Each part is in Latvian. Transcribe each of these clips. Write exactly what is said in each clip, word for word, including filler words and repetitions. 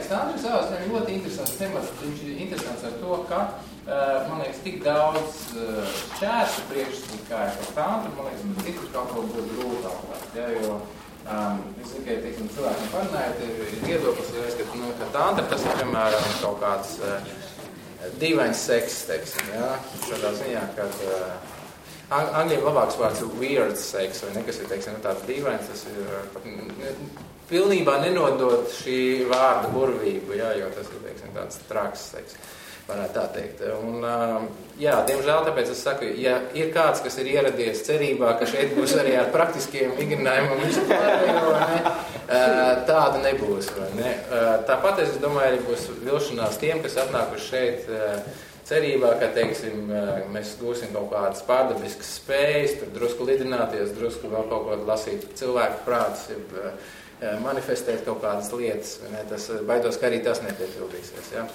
liekas, Andris Zāles ir ļoti interesants temats. Viņš ir interesants ar to, ka, man liekas, tik daudz šķērsu priekšstatu, kā ir par tantru, man liekas, bet citur kaut ko būtu grūtāk. Ja, jo um, es tikai, teiksim, cilvēkiem parunājot, ir viedoklis, ka, nu, ka tantra tas ir, piemēram, kaut kāds uh, dīvains seks, teiksim, ja, šādā ziņā, kad uh, Angļiem labāks vārds ir weird sex, vai nekas ir, teiksim, tāds dīvains, tas ir pat pilnībā nenodot šī vārda burvību, jā, jo tas ir, teiksim, tāds traks seks, varētu tā teikt. Un, jā, diemžēl, tāpēc es saku, ja ir kāds, kas ir ieradies cerībā, ka šeit būs arī ar praktiskiem vingrinājumiem, viņš ir pārējo, vai ne, tāda nebūs, vai ne. Tāpat es domāju, arī būs vilšanās tiem, kas atnākuši šeit cerībā, ka, teiksim, mēs gūsim kaut kādas pārdabiskas spējas, tur drusku lidināties, drusku vēl kaut ko lasīt cilvēku prātus, manifestēt kaut kādas lietas. Ne? Tas, baidos, ka arī tas nepiepildīsies. Ja?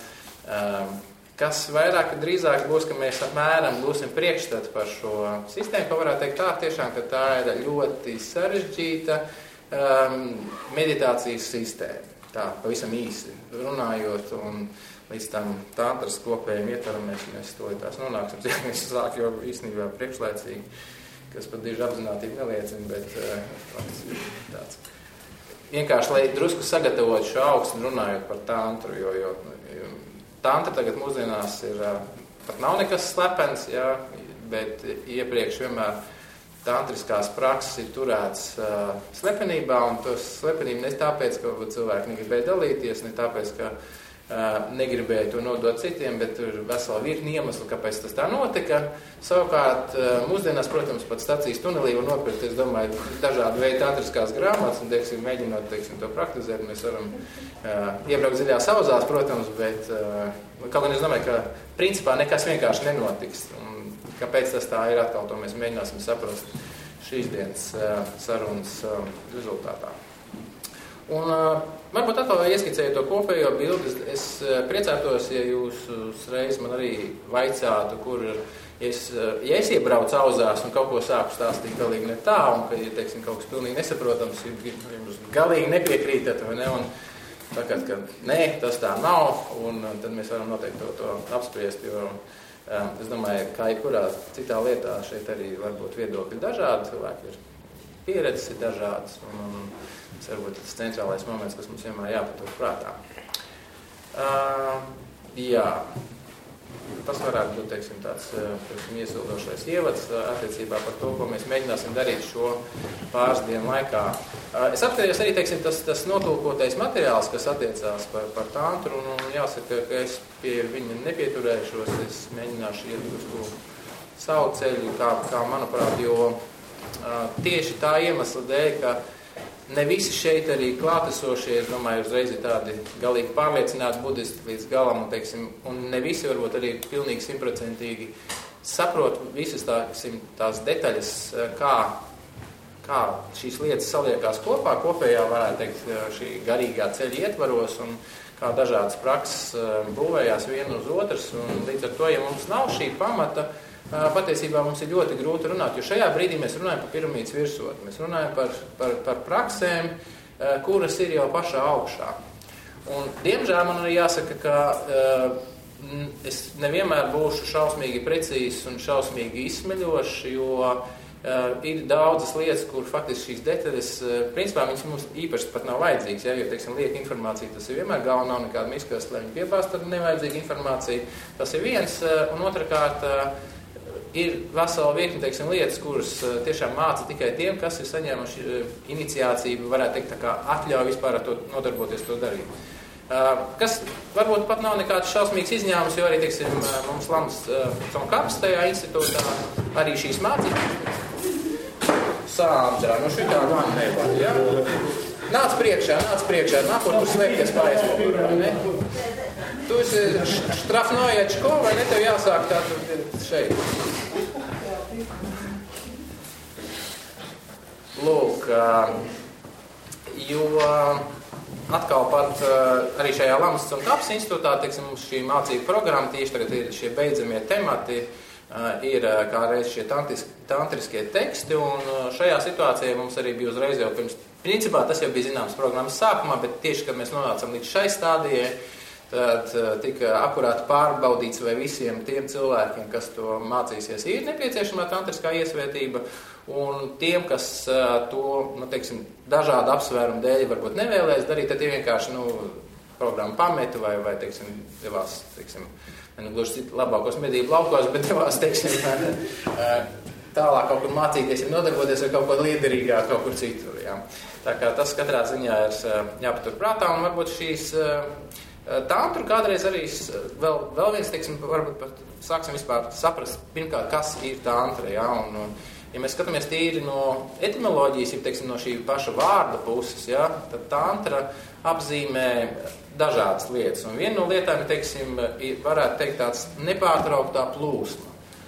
Kas vairāk drīzāk būs, ka mēs apmēram gūsim priekšstatu par šo sistēmu, ko varētu teikt tā tiešām, ka tā ir ļoti sarežģīta um, meditācijas sistēma. Tā, pavisam īsi runājot un līdz tam tantras kopējiem ietvaram mēs, mēs to tās nonāksim. Mēs sāk jau īstenībā priekšlaicīgi, kas pat diži apzinātību neliecina, bet uh, tāds. Vienkārši, lai drusku sagatavot šo augstu runājot par tantru, jo, jo, jo tantra tagad mūsdienās ir, uh, pat nav nekas slepens, jā, bet iepriekš vienmēr tantriskās prakses ir turēts uh, slepenībā, un tas slepenība ne tāpēc, ka cilvēki negribēja dalīties, ne tāpēc, ka Uh, negribēja to nodot citiem, bet tur vesela virkni iemeslu, kāpēc tas tā notika. Savukārt, uh, mūsdienās, protams, pat stacijas tunelī var nopirkt, es domāju, dažādu veidu tantriskās grāmatas, un, teiksim, mēģinot, teiksim, to praktizēt, mēs varam uh, iebraukt dziļā sauzās, protams, bet uh, kaut gan es domāju, ka principā nekas vienkārši nenotiks. Un kāpēc tas tā ir, atkal to mēs mēģināsim saprast šīs dienas uh, sarunas uh, rezultātā. Un uh, varbūt atkal ieskicēju to kopējo bildi. Es uh, priecātos, ja jūs uzreiz man arī vaicātu, kur ir, ja es, uh, ja es iebraucu auzās un kaut ko sāku stāstīt galīgi ne tā, un ka, ja, teiksim, kaut kas pilnīgi nesaprotams, jums galīgi nepiekrītat, vai ne, un sakat, ka nē, tas tā nav, un uh, tad mēs varam noteikti to, to apspriest, jo uh, es domāju, kā jebkurā citā lietā šeit arī varbūt viedokļi dažādi, cilvēki ir pieredzes ir dažādas, un, un tas varbūt tas centrālais moments, kas mums vienmēr jāpatur prātā. Uh, jā, tas varētu būt, teiksim, tāds teiksim, iesildošais ievads uh, attiecībā par to, ko mēs mēģināsim darīt šo pāris dienu laikā. Uh, es apskatījos arī, teiksim, tas, tas notulkotais materiāls, kas attiecās par, par tantru, un, un jāsaka, ka es pie viņa nepieturēšos, es mēģināšu iet uz to savu ceļu, kā, kā manuprāt, jo uh, tieši tā iemesla dēļ, ka ne visi šeit arī klātesošie, es domāju, uzreiz ir tādi galīgi pārliecināti budisti līdz galam, un, teiksim, un ne visi varbūt arī pilnīgi simtprocentīgi saprot visas tā, tās detaļas, kā, kā šīs lietas saliekās kopā, kopējā, varētu teikt, šī garīgā ceļa ietvaros, un kā dažādas prakses būvējās viena uz otras, un līdz ar to, ja mums nav šī pamata, patiesībā mums ir ļoti grūti runāt, jo šajā brīdī mēs runājam par piramīdas virsotni. Mēs runājam par, par, par praksēm, kuras ir jau pašā augšā. Un, diemžēl man arī jāsaka, ka uh, es nevienmēr būšu šausmīgi precīzs un šausmīgi izsmeļošs, jo uh, ir daudzas lietas, kur faktiski šīs detaļas, uh, principā viņas mums īpaši pat nav vajadzīgas, ja, jo, teiksim, lieka informācija, tas ir vienmēr galva, nav nekāda miskast, lai viņi piepāst, tad nevajadzīga informācija. Tas ir viens, uh, un otrkārt, uh, ir vesela virkni, teiksim, lietas, kuras tiešām māca tikai tiem, kas ir saņēmuši iniciāciju, varētu teikt, tā kā atļauju vispār ar to nodarboties, to darīt. Kas varbūt pat nav nekāds šausmīgs izņēmums, jo arī, teiksim, mums Lams Caunkaps tajā institūtā arī šīs mācības. Sāmdžā, nu šitā man nevar, ja? Nāc priekšā, nāc priekšā, nākot tur slēpties pārēs, vai ne? Tu esi štrafnojiečko, vai ne, tev jāsāk tā šeit. Lūk, jo atkal pat arī šajā Lams Caunkaps institūtā, teiksim, mums šī mācība programma, tieši tagad ir šie beidzamie temati, ir kā reiz šie tantriskie teksti, un šajā situācijā mums arī bija uzreiz jau pirms, principā tas jau bija zināms programmas sākumā, bet tieši, kad mēs nonācam līdz šai stādijai, tad tika akurāti pārbaudīts, vai visiem tiem cilvēkiem, kas to mācīsies, ir nepieciešama tantriskā iesvētība, un tiem, kas to, nu, teiksim, dažādu apsvērumu dēļ varbūt nevēlēs darīt, tad tie vienkārši, nu, programmu pametu vai, vai teiksim, devās, teiksim, ne gluži labākos medību laukos, bet devās, teiksim, tālāk kaut kur mācīties, ja nodarboties ar kaut ko liederīgāk kaut kur citur. Jā. Tā kā tas katrā ziņā ir jāpatur prātā, un varbūt šīs tantru kādreiz arī vēl, vēl viens, teiksim, varbūt pat sāksim vispār saprast, pirmkārt, kas ir tantra, jā, un, un ja mēs skatāmies tīri no etimoloģijas, ja, teiksim, no šī paša vārda puses, jā, tad tantra apzīmē dažādas lietas. Un viena no lietām, teiksim, varētu teikt tāds nepārtrauktā plūsma.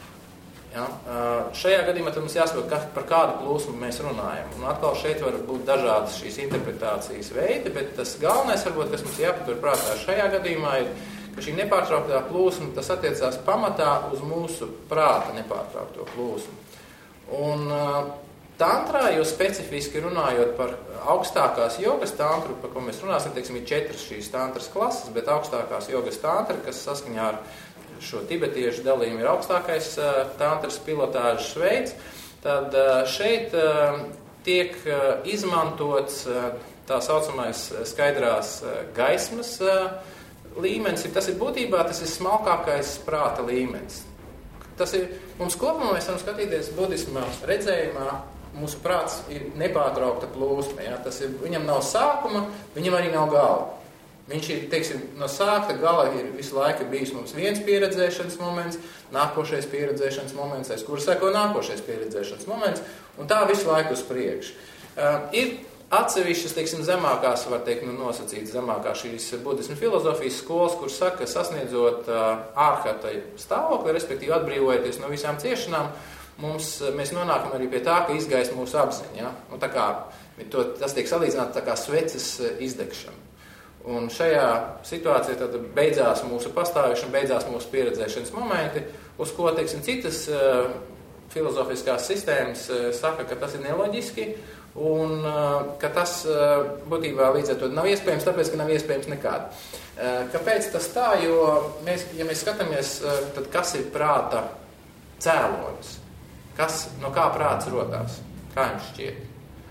Ja? Šajā gadījumā tad mums jāsaprot, par kādu plūsmu mēs runājam. Un atkal šeit var būt dažādas šīs interpretācijas veidi, bet tas galvenais, varbūt, kas mums jāpatur prātā šajā gadījumā, ir, ka šī nepārtrauktā plūsma, tas attiecās pamatā uz mūsu prāta nepārtraukto plūsmu. Un tantrā, jo specifiski runājot par augstākās jogas tantru, par ko mēs runāsim, teiksim, ir četras šīs tantras klases, bet augstākās jogas tantra, kas saskaņā ar šo tibetiešu dalījumu ir augstākais tantras pilotāžas veids, tad šeit tiek izmantots tā saucamais skaidrās gaismas līmenis. Tas ir būtībā, tas ir smalkākais prāta līmenis. Tas ir, mums kopumā mēs varam skatīties budismā redzējumā, mūsu prāts ir nepārtraukta plūsma. Ja? Tas ir, viņam nav sākuma, viņam arī nav gala. Viņš ir, teiksim, no sākta gala ir visu laiku bijis mums viens pieredzēšanas moments, nākošais pieredzēšanas moments, aiz kura seko nākošais pieredzēšanas moments, un tā visu laiku uz priekšu. Uh, ir atsevišķas, teiksim, zemākās, var teikt, nu, nosacītas zemākās šīs budismu filozofijas skolas, kur saka, sasniedzot uh, ārhata stāvokli, respektīvi atbrīvojoties no visām ciešanām, mums, mēs nonākam arī pie tā, ka izgaist mūsu apziņa. Ja? Un tā kā, to, tas tiek salīdzināts tā kā sveces izdegšana. Un šajā situācijā tad beidzās mūsu pastāvēšana, beidzās mūsu pieredzēšanas momenti, uz ko, teiksim, citas uh, filozofiskās sistēmas uh, saka, ka tas ir neloģiski, un uh, ka tas uh, būtībā līdz ar to nav iespējams, tāpēc, ka nav iespējams nekāda. Uh, kāpēc tas tā? Jo mēs, ja mēs skatāmies, uh, tad kas ir prāta cēlonis? Kas, no kā prāts rodās? Kā jums šķiet?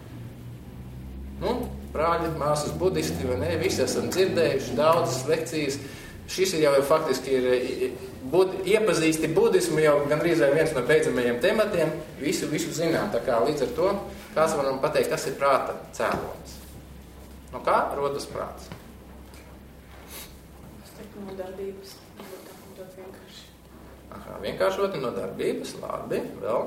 Nu, brāļi, māsas budisti, vai ne? Visi esam dzirdējuši daudzas lekcijas. Šis ir jau faktiski ir bud, iepazīsti budismu jau gandrīz vai viens no beidzamajiem tematiem. Visu, visu zinām. Tā kā līdz ar to, kāds varam pateikt, kas ir prāta cēlonis. No kā rodas prāts? Es teiktu no darbības. Tā vienkārši. Aha, vienkāršoti no darbības. Labi, vēl.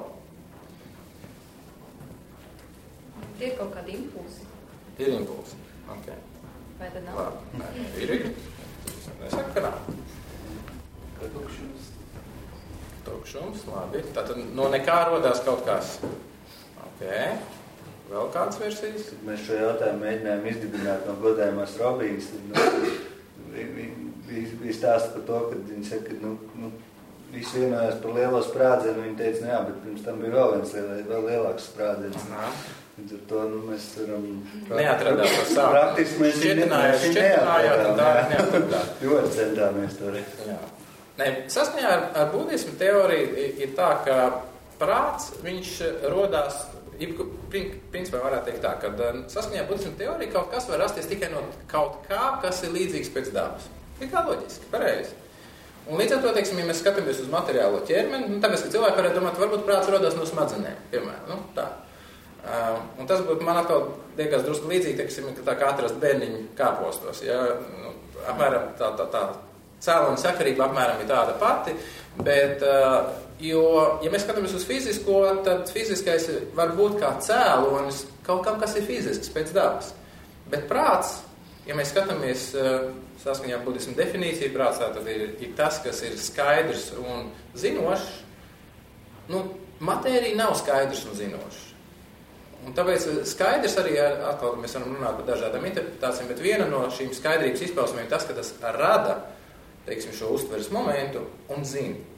Ir kaut kādi impulsi. Ir impulsi. Ok. Vai tad nav? Labi. Nē, ir, ir. Es saku, ka nav. Tukšums. Tukšums, labi. Tātad no nekā rodās kaut kas. Ok. Vēl kādas versijas? Kad mēs šo jautājumu mēģinājām izdibināt no godājumās Robīnas, tad nu, bija stāsts par to, kad viņi saka, ka nu, nu, visi vienojās par lielo sprādzienu, viņi teica, nu jā, bet pirms tam bija vēl viens lielais, vēl lielāks sprādziens. Līdz ar to nu, mēs varam... Neatradāt par savu. Praktiski mēs šķietinājāt, šķietinājāt, un tā neatradāt. Ļoti centāmies to reiz. Jā. Ne, saskaņā ar, ar budismu teoriju ir, ir tā, ka prāts, viņš rodās, principā varētu teikt tā, ka saskaņā ar budismu teoriju kaut kas var rasties tikai no kaut kā, kas ir līdzīgs pēc dabas. Ir kā loģiski, pareizi. Un līdz ar to, teiksim, ja mēs skatāmies uz materiālo ķermeni, nu, tāpēc, ka cilvēki varētu domāt, varbūt prāts rodās no smadzenēm, piemēram, nu, tā. Uh, un tas būtu man atkal liekas drusku līdzīgi, teiksim, ka tā kā atrast bērniņu kāpostos, ja, nu, apmēram tā, tā, tā cēlona sakarība apmēram ir tāda pati, bet, uh, jo, ja mēs skatāmies uz fizisko, tad fiziskais var būt kā cēlonis kaut kam, kas ir fizisks pēc dabas. Bet prāts, ja mēs skatāmies uh, saskaņā ar budismu definīciju, prāts tātad ir, ir tas, kas ir skaidrs un zinošs. Nu, matērija nav skaidrs un zinošs. Un tāpēc skaidrs arī, atkal mēs varam runāt par dažādām interpretācijām, bet viena no šīm skaidrības izpausmēm ir tas, ka tas rada, teiksim, šo uztveres momentu un zina.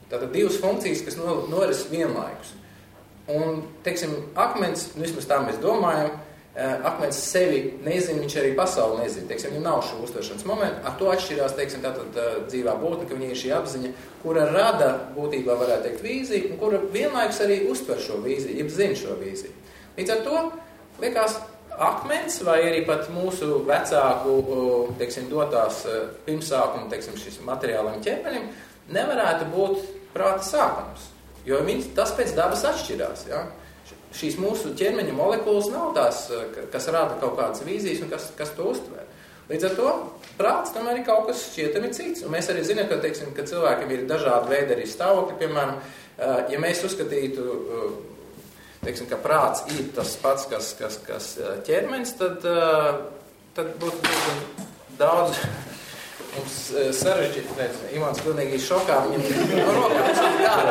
Tātad divas funkcijas, kas noris vienlaikus. Un, teiksim, akmens, vismaz tā mēs domājam, akmens sevi nezina, viņš arī pasauli nezina. Teiksim, viņam nav šo uztveršanas momentu. Ar to atšķirās, teiksim, tātad dzīvā būtne, ka viņai ir šī apziņa, kura rada būtībā, varētu teikt, vīziju, un kura vienlaikus arī uztver šo vīziju, jeb zina šo vīziju. Līdz ar to, liekas, akmens vai arī pat mūsu vecāku, teiksim, dotās pirmsākumu, teiksim, šis materiālam ķermenim, nevarētu būt prāta sākums. Jo viņš, tas pēc dabas atšķirās. Ja? Šīs mūsu ķermeņa molekulas nav tās, kas rada kaut kādas vīzijas un kas, kas to uztver. Līdz ar to prāts tam arī kaut kas šķietami cits. Un mēs arī zinām, ka, teiksim, ka cilvēkiem ir dažādi veidi arī stāvokļi. Piemēram, ja mēs uzskatītu, teiksim, ka prāts ir tas pats, kas, kas, kas ķermenis, tad, tad būtu daudz... Mums sarežģīt, redz, Imants pilnīgi šokā, viņam no rokās ir kārā.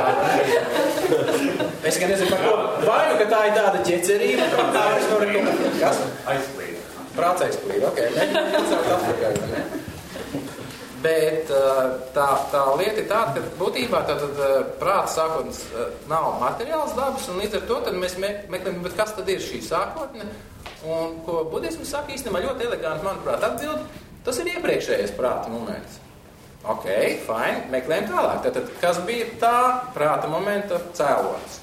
Es gan nezinu par ko, vai nu, ka tā ir tāda ķecerība, tā es varu rekomendēt. Kas? Aizplīda. Prāts aizplīda, ok, neņemt atpakaļ, ne? Bet tā, tā lieta ir tāda, ka būtībā tātad prāts sākotnes nav materiāls dabas, un līdz ar to tad mēs meklējam, bet kas tad ir šī sākotne? Un ko budisms saka īstenībā ļoti eleganti, manuprāt, atbild, tas ir iepriekšējais prāta moments. Ok, fine, meklējam tālāk. Tātad, kas bija tā prāta momenta cēlonis?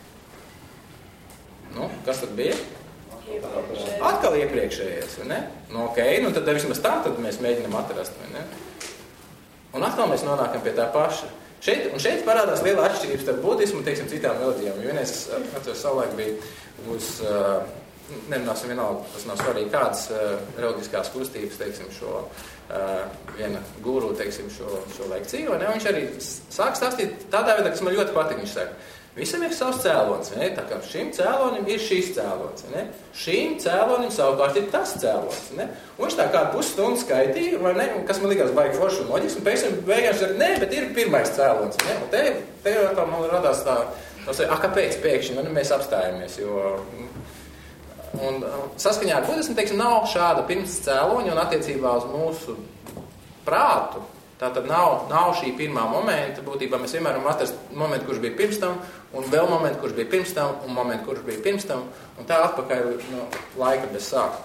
Nu, kas tad bija? Iepriekšējais. Atkal iepriekšējais, vai ne? Nu, ok, nu tad vismaz tā, tad mēs mēģinam atrast, vai ne? Un atkal mēs nonākam pie tā paša. Šeit, un šeit parādās liela atšķirības starp budismu un, teiksim, citām reliģijām. Jo vienreiz, atceros, savulaik bija uz... Uh, Nerunāsim vienalga, tas nav svarīgi, kādas uh, reliģiskās kustības, teiksim, šo uh, viena guru, teiksim, šo, šo lekciju, ne? Viņš arī sāk stāstīt tādā veidā, kas man ļoti patīk. Viņš saka, visam ir savs cēlonis, ne? Tā kā šim cēlonim ir šīs cēlonis, ne? Šim cēlonim savukārt ir tas cēlonis, ne? Un viņš tā kādu pusstundu skaitīja, vai ne? Un kas man likās baigi forši un loģiski, un pēc tam beigās saka, nē, bet ir pirmais cēlonis, ne? Un te, te jau tā man radās tā, tā saka, a, kāpēc pēkšņi, nu, mēs apstājamies, jo... Un saskaņā ar budismu, teiksim, nav šāda pirms cēloņa un attiecībā uz mūsu prātu. Tātad nav, nav šī pirmā momenta. Būtībā mēs vienmēr varam atrast momentu, kurš bija pirms tam, un vēl momentu, kurš bija pirms tam, un momentu, kurš bija pirms tam, un tā atpakaļ no laika bez sākuma.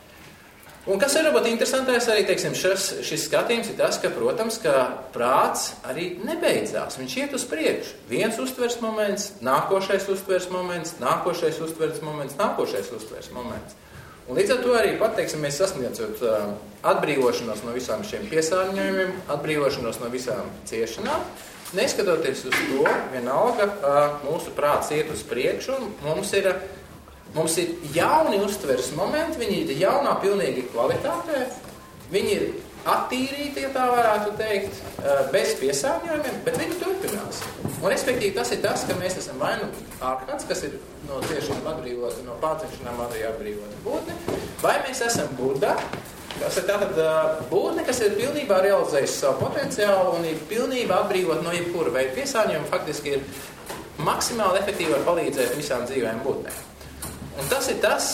Un kas ir varbūt interesantais arī, teiksim, šis, šis skatījums ir tas, ka, protams, ka prāts arī nebeidzās. Viņš iet uz priekšu. Viens uztvers moments, nākošais uztvers moments, nākošais uztvers moments, nākošais uztvers moments. Un līdz ar to arī pat, teiksim, mēs sasniedzot uh, atbrīvošanos no visām šiem piesārņojumiem, atbrīvošanos no visām ciešanām, neskatoties uz to, vienalga, uh, mūsu prāts iet uz priekšu, un mums ir... Uh, Mums ir jauni uztveres momenti, viņi ir jaunā pilnīgi kvalitātē, viņi ir attīrīti, ja tā varētu teikt, bez piesārņojumiem, bet viņi turpinās. Un respektīvi tas ir tas, ka mēs esam vai nu ārkārts, kas ir no ciešanām atbrīvoti, no pārcenšanām arī atbrīvoti būtne, vai mēs esam Buddha, kas ir tātad būtne, kas ir pilnībā realizējusi savu potenciālu un ir pilnībā atbrīvot no jebkura veida piesārņojuma, faktiski ir maksimāli efektīvi var palīdzēt visām dzīvēm būtnēm. Un tas ir tas,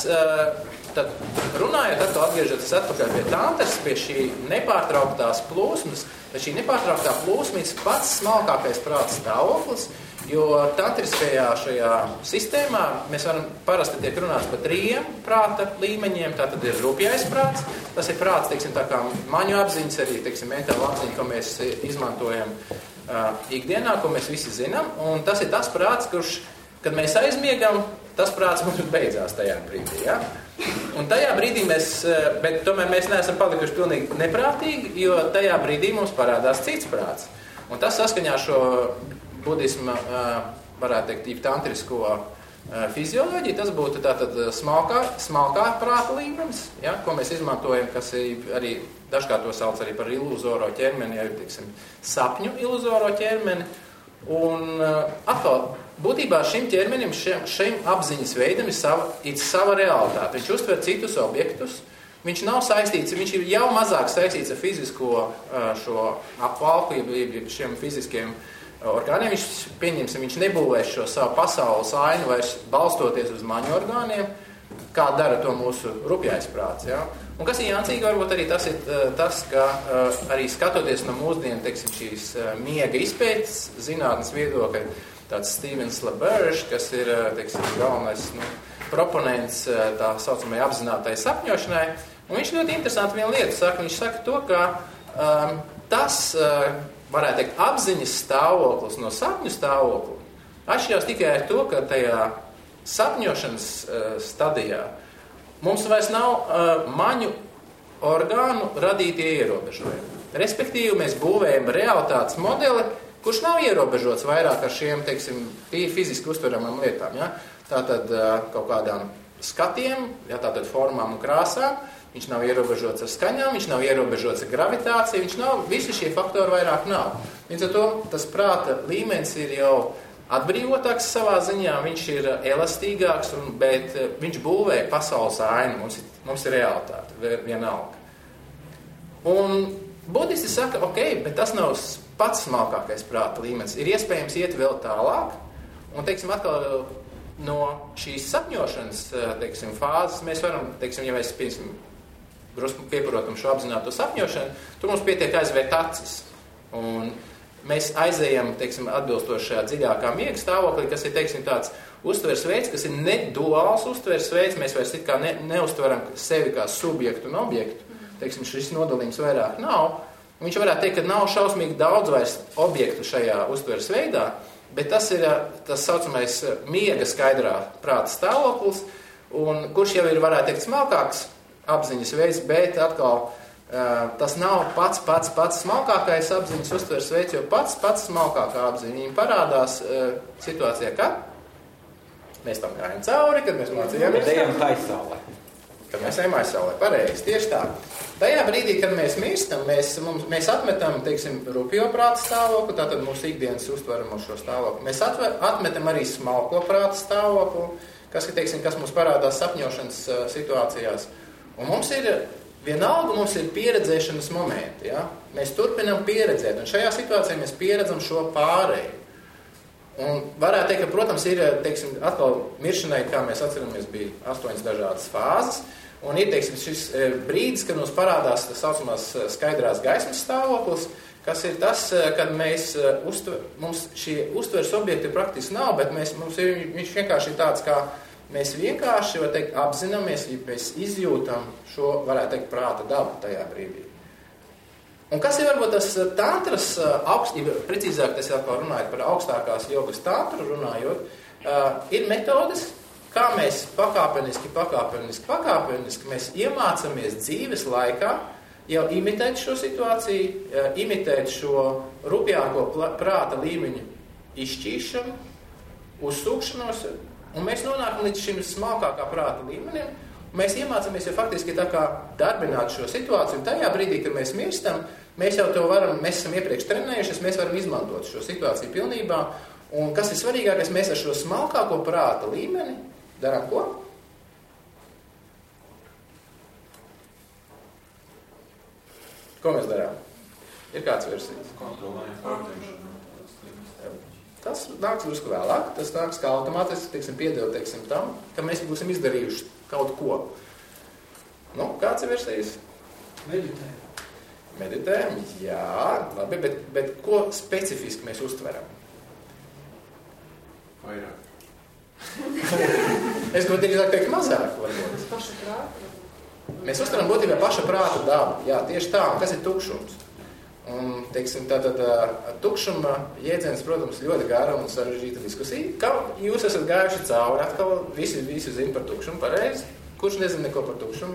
tad runājot, tad atgriežoties atpakaļ pie tantres, pie šī nepārtrauktās plūsmas, tad šī nepārtrauktā plūsma ir pats smalkākais prāta stāvoklis, jo tantriskajā šajā sistēmā mēs varam parasti tiek runāts par trījiem prāta līmeņiem, tā tad ir rupjais prāts, tas ir prāts, teiksim, tā kā maņu apziņas, arī, teiksim, mentāla apziņa, ko mēs izmantojam uh, ikdienā, ko mēs visi zinām, un tas ir tas prāts, kurš, kad mēs aizmiegam, tas prāts mums beidzās tajā brīdī, ja? Un tajā brīdī mēs, bet tomēr mēs neesam palikuši pilnīgi neprātīgi, jo tajā brīdī mums parādās cits prāts. Un tas saskaņā šo budisma, varētu teikt, tantrisko fizioloģiju, tas būtu tātad smalkā, smalkā prāta līmenis, ja? Ko mēs izmantojam, kas ir arī, dažkārt to sauc arī par iluzoro ķermeni, ja, teiksim, sapņu iluzoro ķermeni. Un atkal, būtībā šim ķermenim, šim, šim apziņas veidam ir sava, ir sava realitāte. Viņš uztver citus objektus, viņš nav saistīts, viņš ir jau mazāk saistīts ar fizisko šo apvalku, ja šiem fiziskiem orgāniem. Viņš, pieņemsim, viņš nebūvēs šo savu pasaules ainu vairs balstoties uz maņu orgāniem, kā dara to mūsu rupjais prāts. Ja? Un kas ir jāncīgi, varbūt arī tas ir tas, ka uh, arī skatoties no mūsdienu, teiksim, šīs uh, miega izpētes zinātnes viedokļa, tāds Stevens LaBerge, kas ir, teiksim, galvenais, nu, proponents uh, tā saucamai apzinātai sapņošanai, un viņš ļoti interesanti vienu lietu saka, viņš saka to, ka um, tas, uh, varētu teikt, apziņas stāvoklis no sapņu stāvokļa atšķirās tikai ar to, ka tajā sapņošanas uh, stadijā mums vairs nav uh, maņu orgānu radītie ierobežojumi. Respektīvi, mēs būvējam realitātes modeli, kurš nav ierobežots vairāk ar šiem, teiksim, fiziski uztveramām lietām. Ja? Tātad uh, kaut kādām skatiem, ja, tātad formām un krāsām, viņš nav ierobežots ar skaņām, viņš nav ierobežots ar gravitāciju, viņš nav, visi šie faktori vairāk nav. Līdz ar to tas prāta līmenis ir jau atbrīvotāks savā ziņā, viņš ir elastīgāks, un, bet viņš būvē pasaules ainu, mums ir, mums ir realitāte, vienalga. Un budisti saka, ok, bet tas nav pats smalkākais prāta līmenis. Ir iespējams iet vēl tālāk, un, teiksim, atkal no šīs sapņošanas, teiksim, fāzes mēs varam, teiksim, ja mēs, piemēram, drusku pieprotam šo apzināto sapņošanu, tur mums pietiek aizvērt acis. Un mēs aizējam, teiksim, atbilstoši šajā dziļākā miega stāvoklī, kas ir, teiksim, tāds uztveres veids, kas ir neduāls uztveres veids, mēs vairs it kā ne, neuztveram sevi kā subjektu un objektu. Teiksim, šis nodalījums vairāk nav. Viņš varētu teikt, ka nav šausmīgi daudz vairs objektu šajā uztveres veidā, bet tas ir tas saucamais miega skaidrā prāta stāvoklis, un kurš jau ir, varētu teikt, smalkāks apziņas veids, bet atkal Uh, tas nav pats, pats, pats smalkākais apziņas uztveres veids, jo pats, pats smalkākā apziņa viņa parādās uh, situācijā, kad mēs tam gājam cauri, kad mēs mācījāmies. Kad ejam aizsaulē. Kad mēs ejam aizsaulē, pareizi, tieši tā. Tajā brīdī, kad mēs mirstam, mēs, mums, mēs atmetam, teiksim, rupjo prāta stāvokli, tātad mūsu ikdienas uztveram uz šo stāvokli. Mēs atver, atmetam arī smalko prāta stāvokli, kas, teiksim, kas mums parādās sapņošanas uh, situācijās. Un mums ir Vienalga mums ir pieredzēšanas momenti, ja? Mēs turpinām pieredzēt, un šajā situācijā mēs pieredzam šo pārēju. Un varētu teikt, ka, protams, ir, teiksim, atkal miršanai, kā mēs atceramies, bija astoņas dažādas fāzes, un ir, teiksim, šis brīdis, kad mums parādās tas saucamās skaidrās gaismas stāvoklis, kas ir tas, kad mēs, uztver, mums šie uztveres objekti praktiski nav, bet mēs, mums ir, viņš vienkārši ir tāds, kā mēs vienkārši, var teikt, apzināmies, ja mēs izjūtam šo, varētu teikt, prāta dabu tajā brīdī. Un kas ir varbūt tas tantras, augst, precīzāk tas atkal runājot par augstākās jogas tantru runājot, ir metodes, kā mēs pakāpeniski, pakāpeniski, pakāpeniski mēs iemācamies dzīves laikā jau imitēt šo situāciju, imitēt šo rupjāko prāta līmeņu izšķīšanu, uzsūkšanos, un mēs nonākam līdz šim smalkākā prāta līmenim, un mēs iemācāmies jau faktiski tā kā darbināt šo situāciju, un tajā brīdī, kad mēs mirstam, mēs jau to varam, mēs esam iepriekš trenējušies, mēs varam izmantot šo situāciju pilnībā, un kas ir svarīgākais, mēs ar šo smalkāko prāta līmeni darām ko? Ko mēs darām? Ir kāds versijas? Kontrolējam pārtiekšanu. Tas nāks drusku vēlāk, tas nāks kā automātiski, teiksim, piedeva, teiksim, tam, ka mēs būsim izdarījuši kaut ko. Nu, kāds ir versijas? Meditējam. Meditējam, jā, labi, bet, bet ko specifiski mēs uztveram? Vairāk. Es gribētu drīzāk teikt mazāk, varbūt. Paša prāta. Mēs uztveram būtībā paša prāta dabu, jā, tieši tā, un kas ir tukšums? Un, teiksim, tātad tukšuma jēdziens, protams, ļoti gara un sarežģīta diskusija. Kā jūs esat gājuši cauri, atkal visi, visi zina par tukšumu, pareizi? Kurš nezina neko par tukšumu?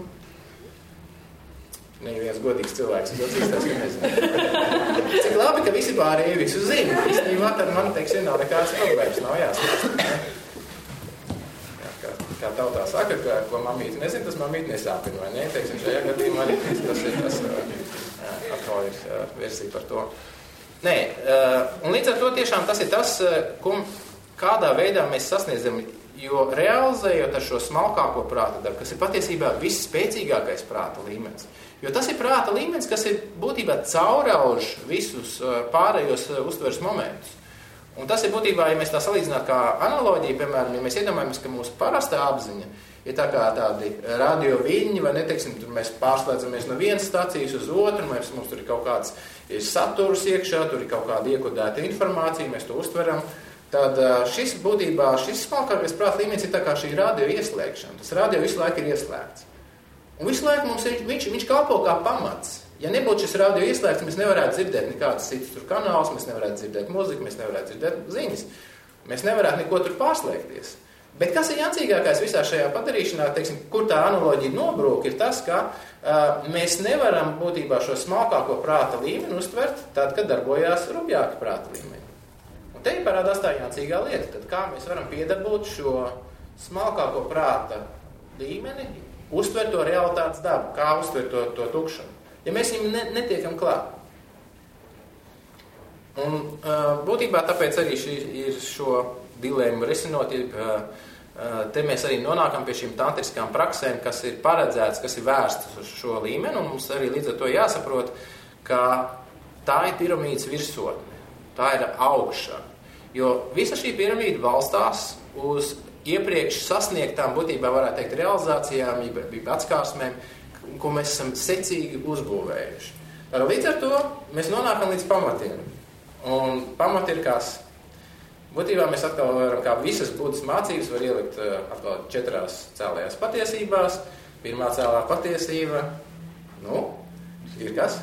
Neviens godīgs cilvēks, es atzīstās, ka nezinu. Cik labi, ka visi pārējie visu zina. Īstenībā tad man, teiksim, nav nekādas problēmas, nav jāstāst. Jā, kā, kā tautā saka, ka, ko mamīti nezina, tas mamīti nesāpina, vai ne? Teiksim, šajā gadījumā arī tas ir tas... atkal ir uh, versija par to. Nē, uh, un līdz ar to tiešām tas ir tas, uh, kum, kādā veidā mēs sasniedzam, jo realizējot ar šo smalkāko prāta dabu, kas ir patiesībā visspēcīgākais prāta līmenis. Jo tas ir prāta līmenis, kas ir būtībā caurauž visus uh, pārējos uh, uztveres momentus. Un tas ir būtībā, ja mēs tā salīdzinātu kā analoģija, piemēram, ja mēs iedomājamies, ka mūsu parastā apziņa ir tā kā tādi radio viļņi, vai neteiksim, tur mēs pārslēdzamies no vienas stacijas uz otru, mēs, mums tur ir kaut kāds ir saturs iekšā, tur ir kaut kāda iekodēta informācija, mēs to uztveram. Tad šis būtībā, šis smalkākais prāta līmenis ir tā kā šī radio ieslēgšana. Tas radio visu laiku ir ieslēgts. Un visu laiku mums ir, viņš, viņš kalpo kā pamats. Ja nebūtu šis radio ieslēgts, mēs nevarētu dzirdēt nekādas citas tur kanāls, mēs nevarētu dzirdēt muziku, mēs nevarētu dzirdēt ziņas. Mēs nevarētu neko tur pārslēgties. Bet kas ir jācīgākais visā šajā padarīšanā, teiksim, kur tā analoģija nobrūk, ir tas, ka uh, mēs nevaram būtībā šo smalkāko prāta līmeni uztvert tad, kad darbojās rupjāki prāta līmeni. Un te ir parādās tā jācīgā lieta. Tad kā mēs varam piedabūt šo smalkāko prāta līmeni, uztvert to realitātes dabu, kā uztvert to, to tukšumu. Ja mēs viņam ne, netiekam klāt. Un uh, būtībā tāpēc arī šī ir šo dilēmu risinot, ir, uh, te mēs arī nonākam pie šīm tantriskām praksēm, kas ir paredzēts, kas ir vērstas uz šo līmeni, un mums arī līdz ar to jāsaprot, ka tā ir piramīdas virsotne, tā ir augšā. Jo visa šī piramīda balstās uz iepriekš sasniegtām, būtībā varētu teikt, realizācijām, jeb atskārsmēm, ko mēs esam secīgi uzbūvējuši. Tātad līdz ar to mēs nonākam līdz pamatiem. Un pamati ir kas? Būtībā mēs atkal varam, kā visas būtas mācības, var ielikt atkal četrās cēlējās patiesībās. Pirmā cēlā patiesība, nu, ir kas?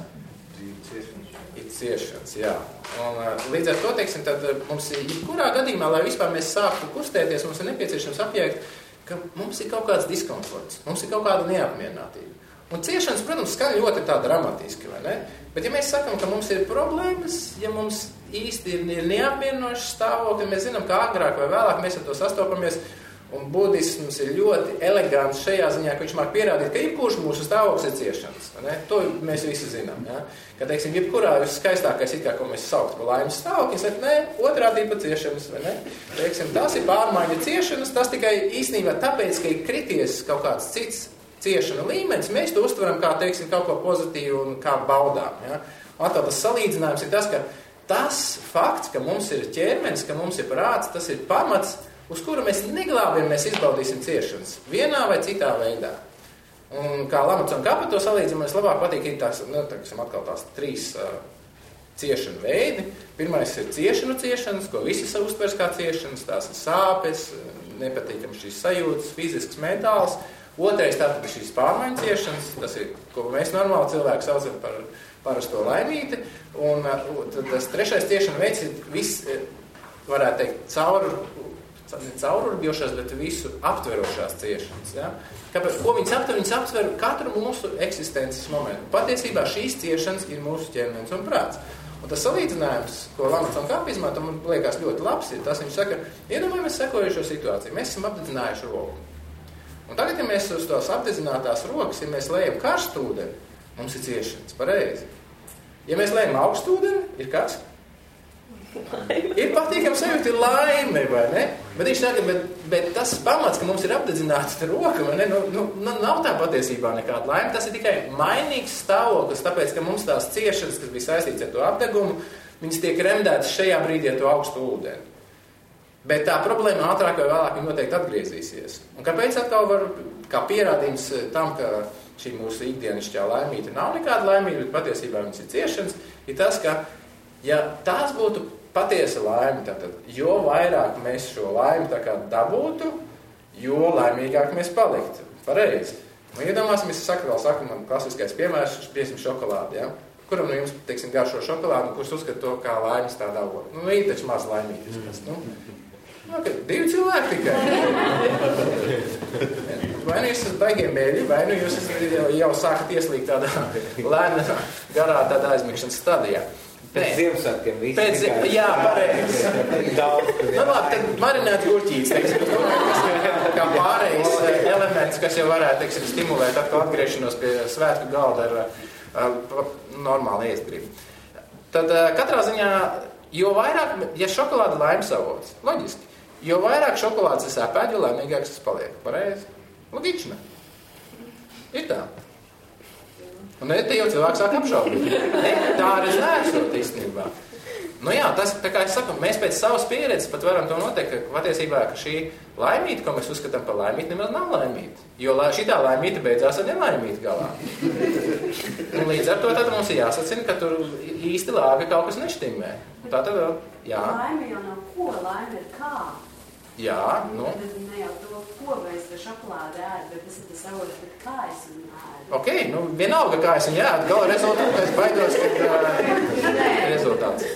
Ir ciešanas, jā. Un līdz ar to, teiksim, tad mums ir, kurā gadījumā, lai vispār mēs sāktu kustēties, mums ir nepieciešams apjēgt, ka mums ir kaut kāds diskomforts, mums ir kaut kāda neapmierinātība. Un ciešanas, protams, skan ļoti tā dramatiski, vai ne? Bet ja mēs sakam, ka mums ir problēmas, ja mums īsti ir, ir neapmierinošs stāvokļi, mēs zinām, ka agrāk vai vēlāk mēs ar to sastopamies, un budisms ir ļoti elegants šajā ziņā, ka viņš māk pierādīt, ka jebkurš mūsu stāvoklis ir ciešanas, vai ne? To mēs visi zinām, ja? Ka, teiksim, jebkurā viskaistākais it kā, ko mēs saukt par laimes stāvokļi, saka, nē, otrādi pa ciešanas, vai ne? Teiksim, tas ir pārmaiņa ciešanas, tas tikai īstenībā tāpēc, ka ir krities kaut kāds cits ciešana līmenis, mēs to uztveram kā, teiksim, kaut ko pozitīvu un kā baudām. Ja? Atkal tas salīdzinājums ir tas, ka tas fakts, ka mums ir ķermenis, ka mums ir prāts, tas ir pamats, uz kuru mēs neglābiem, mēs izbaudīsim ciešanas. Vienā vai citā veidā. Un kā Lamats un Kapa to salīdzina, man labāk patīk, ir tās, nu, teiksim, atkal tās trīs uh, ciešanu veidi. Pirmais ir ciešanu ciešanas, ko visi uztvers kā ciešanas, tās ir sāpes, nepatīkam šīs sajūtas, fizisks, mentāls. Otrais tātad ir šīs pārmaiņu ciešanas, tas ir, ko mēs normāli cilvēki saucam par parasto laimīti, un tad tas trešais ciešana veids ir viss, varētu teikt, caur, ne caururbjošās, bet visu aptverošās ciešanas. Ja? Kāpēc, ko viņas aptver? Viņas aptver katru mūsu eksistences momentu. Patiesībā šīs ciešanas ir mūsu ķermenis un prāts. Un tas salīdzinājums, ko Lamats un Kapa izmanto, man liekas ļoti labs, ir tas, viņš saka, iedomājamies sekojušo situāciju, mēs esam apdedzinājuši roku. Un tagad, ja mēs uz tos apdedzinātās rokas, ja mēs lejam karstu ūdeni, mums ir ciešanas, pareizi. Ja mēs lejam augstu ūdeni, ir kas? Laime. Ir patīkam sajūta, ir laime, vai ne? Bet viņš saka, bet, bet tas pamats, ka mums ir apdedzināta roka, vai ne? Nu, nu, nav tā patiesībā nekāda laime, tas ir tikai mainīgs stāvoklis, tāpēc, ka mums tās ciešanas, kas bija saistīts ar to apdegumu, viņas tiek remdētas šajā brīdī ar to augstu ūdeni. Bet tā problēma ātrāk vai vēlāk viņa noteikti atgriezīsies. Un kāpēc atkal var, kā pierādījums tam, ka šī mūsu ikdienišķā laimīte nav nekāda laimība, bet patiesībā viņas ir ciešanas, ir tas, ka, ja tās būtu patiesa laime, tātad, jo vairāk mēs šo laimi tā kā dabūtu, jo laimīgāk mēs paliktu. Pareizi. Un iedomāsimies, es saku vēl, saku man klasiskais piemērs, piesim šokolādi, ja? Kuram no jums, teiksim, garšo šokolādi, kurš uzskata to kā laimes tādā avotu. Nu, ir taču maz laimīgas, kas, nu. Okay, divi cilvēki tikai. Vai nu jūs esat baigiem bēļi, vai nu jūs jau, jau sākat ieslīgt tādā lēna garā tādā aizmigšanas stadijā. Pēc Ziemassvētkiem visi. Pēc, jā, pareizi. Nu labi, tad marinēt gurķītes, teiksim, kā pārējais elements, kas jau varētu, teiksim, stimulēt atkal atgriešanos pie svētku galda ar, ar normālu ēstgrību. Tad katrā ziņā, jo vairāk, ja šokolāda laimes avots, loģiski, jo vairāk šokolādes es ēpēdu, jo laimīgāks es palieku. Pareizi? Logična. Ir tā. Un ne, te jau cilvēks sāk apšaubīt. Ne, tā arī nesot īstenībā. Nu jā, tas, tā kā es saku, mēs pēc savas pieredzes pat varam to noteikt, ka patiesībā, ka šī laimīte, ko mēs uzskatām par laimīti, nemaz nav laimīte. Jo šitā laimīte beidzās ar nelaimīti galā. Un līdz ar to tad mums ir jāsacina, ka tur īsti lāga kaut kas neštimē. Tā tad, jā. Laime jau nav ko, laime ir kā. Jā, nu. Tas ne jau to, ko vai es vai šokolādi ēd, bet tas ir tas avots, bet kā es viņu ēdu. Ok, nu vienalga, kā es viņu ēdu, gala rezultātā es baidos, ka uh, rezultāts.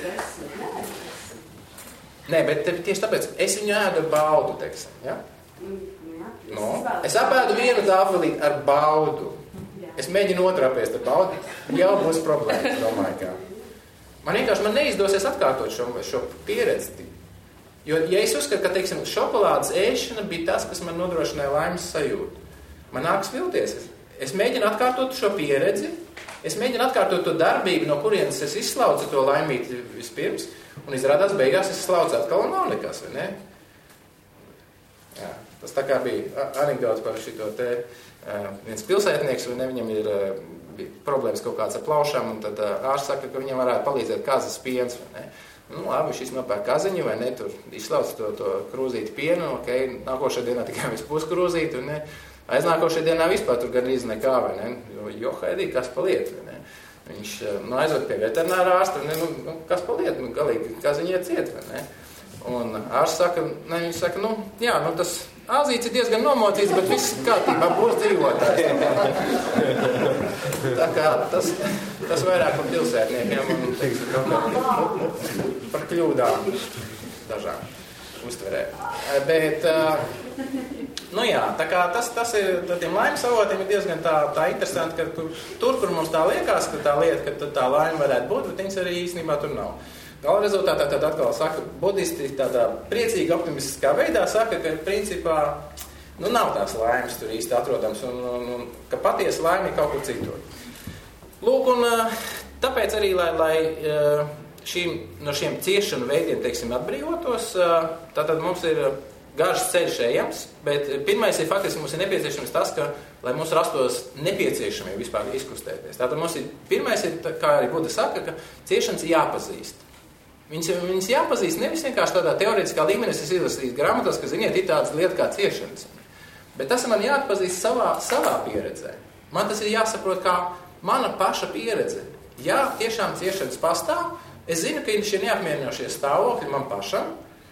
Nē, bet tieši tāpēc es viņu ēdu ar baudu, teiksim, ja? No, es apēdu vienu tāfelīt ar baudu. Es mēģinu otru apēst ar baudu, jau būs problēmas, domāju, kā. Man vienkārši man neizdosies atkārtot šo, šo pieredzi. Jo, ja es uzskatu, ka, teiksim, šokolādes ēšana bija tas, kas man nodrošināja laimes sajūtu, man nākas vilties. Es, es mēģinu atkārtot šo pieredzi, es mēģinu atkārtot to darbību, no kurienes es izslaucu to laimīti vispirms, un izrādās beigās es slaucu atkal un nav nekas, vai ne? Jā, tas tā kā bija anekdots par šito te uh, viens pilsētnieks, vai ne, viņam ir uh, problēmas kaut kāds ar plaušām, un tad uh, ārsts saka, ka viņam varētu palīdzēt kazas piens, vai ne? Nu, labi, šis nopērk kaziņu, vai ne, tur izslauc to, to krūzīti pienu, ok, nākošajā dienā tikai visu puskrūzīti, vai ne, aiznākošajā dienā vispār tur gandrīz nekā, vai ne, jo, jo haidī, kas paliek, vai ne. Viņš nu, aizved pie veterinārā ārsta, ne, nu, nu, kas paliek, nu, galīgi, kaziņie ciet, vai ne. Un ārsts saka, ne, viņš saka, nu, jā, nu, tas āzīts ir diezgan nomocīts, bet viss kārtībā būs dzīvotājs. Tā kā tas, tas vairāk par pilsētniekiem un, teiksim, kaut kā par kļūdām dažām uztverē. Bet, nu jā, tā kā tas, tas ir, tiem laimes avotiem ir diezgan tā, tā interesanti, ka tur, tur, kur mums tā liekas, ka tā lieta, ka tā laime varētu būt, bet viņas arī īstenībā tur nav. Gala rezultātā tad atkal saka, budisti tādā priecīga, optimistiskā veidā saka, ka principā nu, nav tās laimes tur īsti atrodams un, un, un ka patiesa laime ir kaut kur citur. Lūk, un tāpēc arī, lai, lai šīm, no šiem ciešanu veidiem, teiksim, atbrīvotos, tātad mums ir garš ceļš ejams, bet pirmais ir faktiski mums ir nepieciešams tas, ka, lai mums rastos nepieciešamie vispār izkustēties. Tātad mums ir, pirmais ir, kā arī Buda saka, ka ciešanas jāpazīst. Viņas, viņas jāpazīst nevis vienkārši tādā teorētiskā līmenī, es izlasīju grāmatas, ka, ziniet, ir tādas lietas kā ciešanas. Bet tas man jāatpazīst savā, savā pieredzē. Man tas ir jāsaprot kā mana paša pieredze. Ja tiešām ciešanas pastāv, es zinu, ka ir šie neapmierinošie stāvokļi man pašam,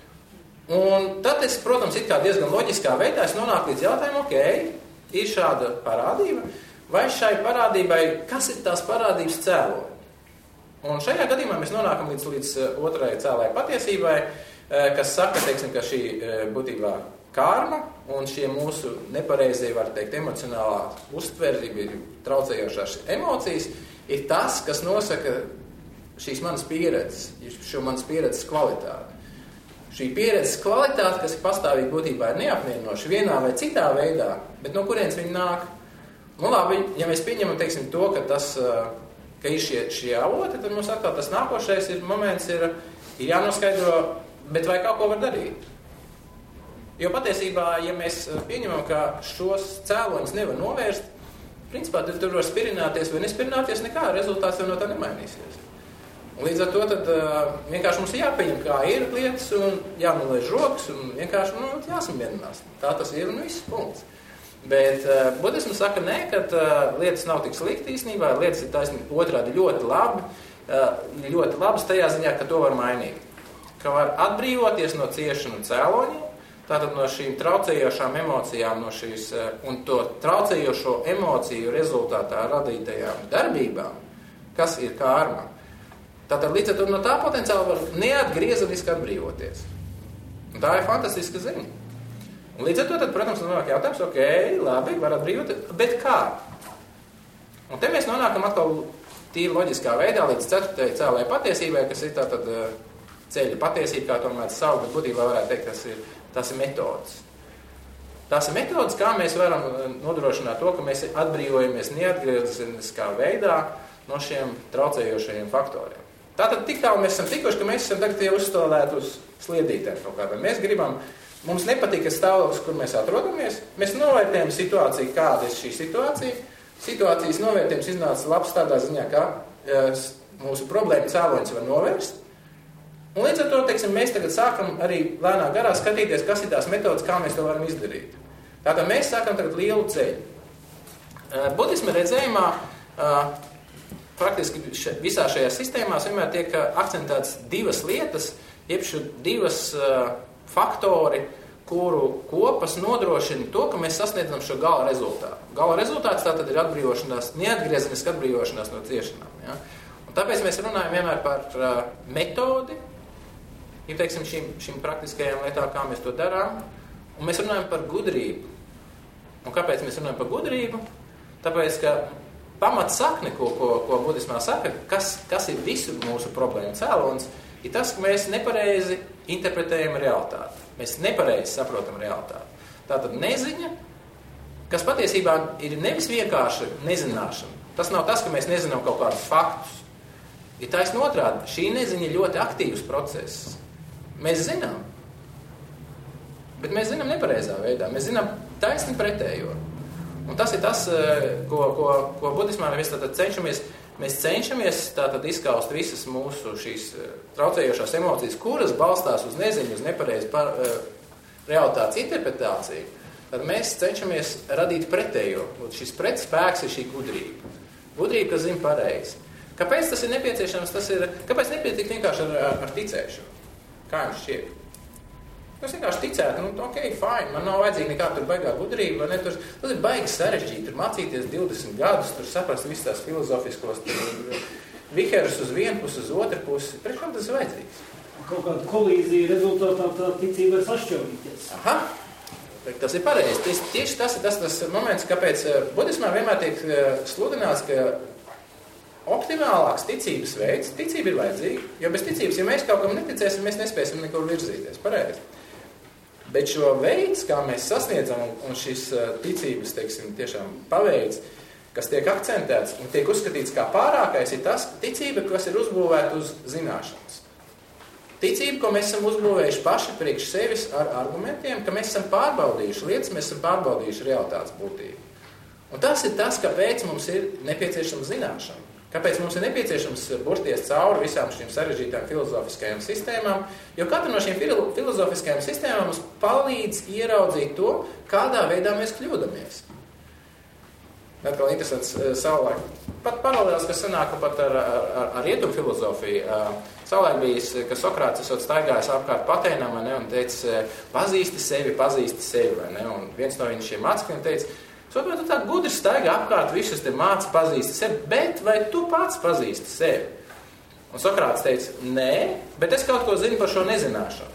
un tad es, protams, it kā diezgan loģiskā veidā es nonāku līdz jautājumu, ok, ir šāda parādība, vai šai parādībai, kas ir tās parādības cēloņi? Un šajā gadījumā mēs nonākam līdz, līdz otrai cēlāja patiesībai, kas saka, teiksim, ka šī būtībā karma un šie mūsu nepareizie, var teikt, emocionālā uztverība, traucējošās emocijas, ir tas, kas nosaka šīs manas pieredzes, šo manas pieredzes kvalitāti. Šī pieredzes kvalitāte, kas ir pastāvīgi būtībā ir neapmierinoša vienā vai citā veidā, bet no kurienes viņi nāk? Nu labi, ja mēs pieņemam, teiksim, to, ka tas... ka ir šie, šie avoti, tad mums atkal tas nākošais ir, moments ir, ir jānoskaidro, bet vai kaut ko var darīt. Jo patiesībā, ja mēs pieņemam, ka šos cēloņus nevar novērst, principā tur var spirināties vai nespirināties, nekā rezultāts jau no tā nemainīsies. Un līdz ar to tad vienkārši mums ir jāpieņem, kā ir lietas un jānolaiž rokas un vienkārši nu, jāsamierinās. Tā tas ir un viss punkts. Bet uh, budismu saka, nē, ka uh, lietas nav tik slikti īstenībā, lietas ir taisnīgi otrādi ļoti labi, uh, ļoti labas tajā ziņā, ka to var mainīt. Ka var atbrīvoties no ciešanu cēloņiem, tātad no šīm traucējošām emocijām, no šīs, uh, un to traucējošo emociju rezultātā radītajām darbībām, kas ir karma. Tātad līdz ar to no tā potenciāli var neatgriezeniski atbrīvoties. Un tā ir fantastiska ziņa. Un līdz ar to, tad, protams, nonāk jautājums, ok, labi, var atbrīvot, bet kā? Un te mēs nonākam atkal tīri loģiskā veidā līdz ceturtajai cēlēji patiesībai, kas ir tātad ceļa patiesība, kā to mēs sauc, bet būtībā varētu teikt, tas ir, tas ir metodas. Tās ir metodas, kā mēs varam nodrošināt to, ka mēs atbrīvojamies neatgriezeniskā veidā no šiem traucējošajiem faktoriem. Tātad tik tālu mēs esam tikuši, ka mēs esam tagad jau uzstāvēt uz sliedītēm kaut kādam. Mēs gribam Mums nepatīk stāvoklis, kur mēs atrodamies. Mēs novērtējam situāciju, kāda ir šī situācija. Situācijas novērtējums iznāca labs tādā ziņā, ka e, mūsu problēma cēloņus var novērst. Un līdz ar to, teiksim, mēs tagad sākam arī lēnā garā skatīties, kas ir tās metodas, kā mēs to varam izdarīt. Tātad mēs sākam tagad lielu ceļu. Budisma redzējumā, praktiski visā šajā sistēmās vienmēr tiek akcentēts divas lietas, jeb divas faktori, kuru kopas nodrošina to, ka mēs sasniedzam šo gala rezultātu. Gala rezultāts tātad ir atbrīvošanās, neatgriezeniska atbrīvošanās no ciešanām. Ja? Un tāpēc mēs runājam vienmēr par metodi, ja teiksim šīm, šīm praktiskajām lietām, kā mēs to darām, un mēs runājam par gudrību. Un kāpēc mēs runājam par gudrību? Tāpēc, ka pamats sakne, ko, ko, ko budismā saka, kas, kas ir visu mūsu problēmu cēlons, ir tas, ka mēs nepareizi interpretējam realitāti. Mēs nepareizi saprotam realitāti. Tātad neziņa, kas patiesībā ir nevis vienkārši nezināšana. Tas nav tas, ka mēs nezinām kaut kādus faktus. Ir taisn otrādi. Šī neziņa ir ļoti aktīvs process. Mēs zinām, bet mēs zinām nepareizā veidā. Mēs zinām taisni pretējo. Un tas ir tas, ko, ko, ko budismā mēs tātad cenšamies, mēs cenšamies tātad izskaust visas mūsu šīs traucējošās emocijas, kuras balstās uz neziņu, uz nepareizu par, realitātes interpretāciju. Tad mēs cenšamies radīt pretējo. Un šis pretspēks ir šī gudrība. Gudrība, kas zina pareizi. Kāpēc tas ir nepieciešams? Tas ir, kāpēc nepietiek vienkārši ar, ar, ar ticēšanu? Kā jums šķiet? Es vienkārši ticētu, nu, ok, fine, man nav vajadzīga nekā tur baigā gudrība, ne, tur, tas ir baigi sarežģīti, tur mācīties divdesmit gadus, tur saprast visas tās filozofiskos, tur viherus uz vienu pusi, uz otru pusi, priekš kam tas ir vajadzīgs? Kaut kāda kolīzija rezultātā tā ticība ir sašķaurīties. Aha, tas ir pareizi. Ties, tieši tas ir tas, tas moments, kāpēc budismā vienmēr tiek sludināts, ka optimālāks ticības veids, ticība ir vajadzīga, jo bez ticības, ja mēs kaut kam neticēsim, mēs nespēsim nekur virzīties, pareizi. Bet šo veids, kā mēs sasniedzam, un šis ticības, teiksim, tiešām paveids, kas tiek akcentēts un tiek uzskatīts kā pārākais, ir tas ticība, kas ir uzbūvēta uz zināšanas. Ticība, ko mēs esam uzbūvējuši paši priekš sevis ar argumentiem, ka mēs esam pārbaudījuši lietas, mēs esam pārbaudījuši realitātes būtību. Un tas ir tas, kāpēc mums ir nepieciešama zināšana. Kāpēc mums ir nepieciešams burties cauri visām šīm sarežģītām filozofiskajām sistēmām, jo katra no šīm filozofiskajām sistēmām mums palīdz ieraudzīt to, kādā veidā mēs kļūdamies. Atkal interesants savulaik. Pat paralēls, kas sanāk pat ar, ar, ar rietumu filozofiju. Savulaik bijis, ka Sokrāts esot staigājis apkārt Patēnam, ne, un teica, pazīsti sevi, pazīsti sevi, vai ne, un viens no viņiem šiem mācekļiem teica, Sotmē, tu tā gudri staigā apkārt, visus te māci pazīsti sevi, bet vai tu pats pazīsti sevi? Un Sokrāts teica, nē, bet es kaut ko zinu par šo nezināšanu.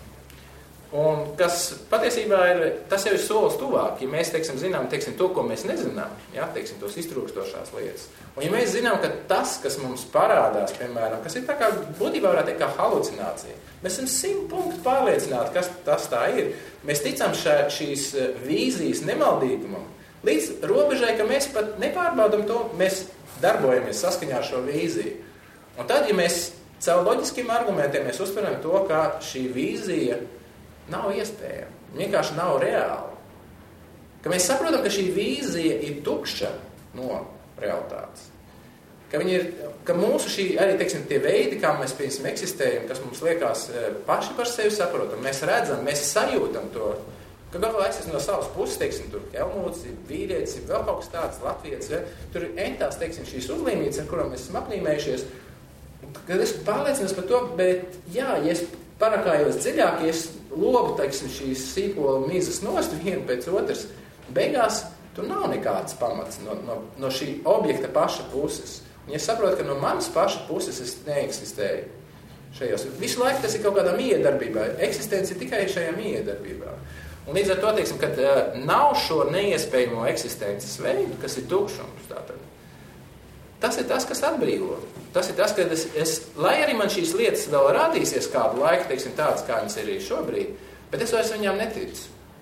Un kas patiesībā ir, tas jau ir solis tuvāk, ja mēs, teiksim, zinām, teiksim, to, ko mēs nezinām, ja, teiksim, tos iztrūkstošās lietas. Un ja mēs zinām, ka tas, kas mums parādās, piemēram, kas ir tā kā, būtībā varētu teikt kā halucinācija, mēs esam simt punktu pārliecināti, kas tas tā ir. Mēs ticam šā, šīs vīzijas nemaldīgumam, līdz robežai, ka mēs pat nepārbaudam to, mēs darbojamies saskaņā ar šo vīziju. Un tad, ja mēs caur loģiskiem argumentiem mēs uztveram to, ka šī vīzija nav iespējama, vienkārši nav reāla. Ka mēs saprotam, ka šī vīzija ir tukša no realitātes. Ka, viņi ir, ka mūsu šī, arī, teiksim, tie veidi, kā mēs, piemēram, eksistējam, kas mums liekas paši par sevi saprotam, mēs redzam, mēs sajūtam to, ka galvā es esmu no savas puses, teiksim, tur Helmuts, vīrietis, vēl kaut kas tāds, latvietis, ja? Tur ir entās, teiksim, šīs uzlīmītes, ar kurām mēs esam apnīmējušies, kad es pārliecinos par to, bet jā, ja es parakājos dziļāk, ja es lobu, teiksim, šīs sīpola mīzes nost vienu pēc otras, beigās tur nav nekāds pamats no, no, no šī objekta paša puses. Un ja saprotu, ka no manas paša puses es neeksistēju šajos. Visu laiku tas ir kaut kādā miedarbībā. Eksistence ir tikai šajā miedarbībā. Un līdz ar to, teiksim, kad uh, nav šo neiespējamo eksistences veidu, kas ir tukšums, tātad, tas ir tas, kas atbrīvo. Tas ir tas, ka es, es, lai arī man šīs lietas vēl rādīsies kādu laiku, teiksim, tādas, kā viņas ir arī šobrīd, bet es vairs viņām neticu.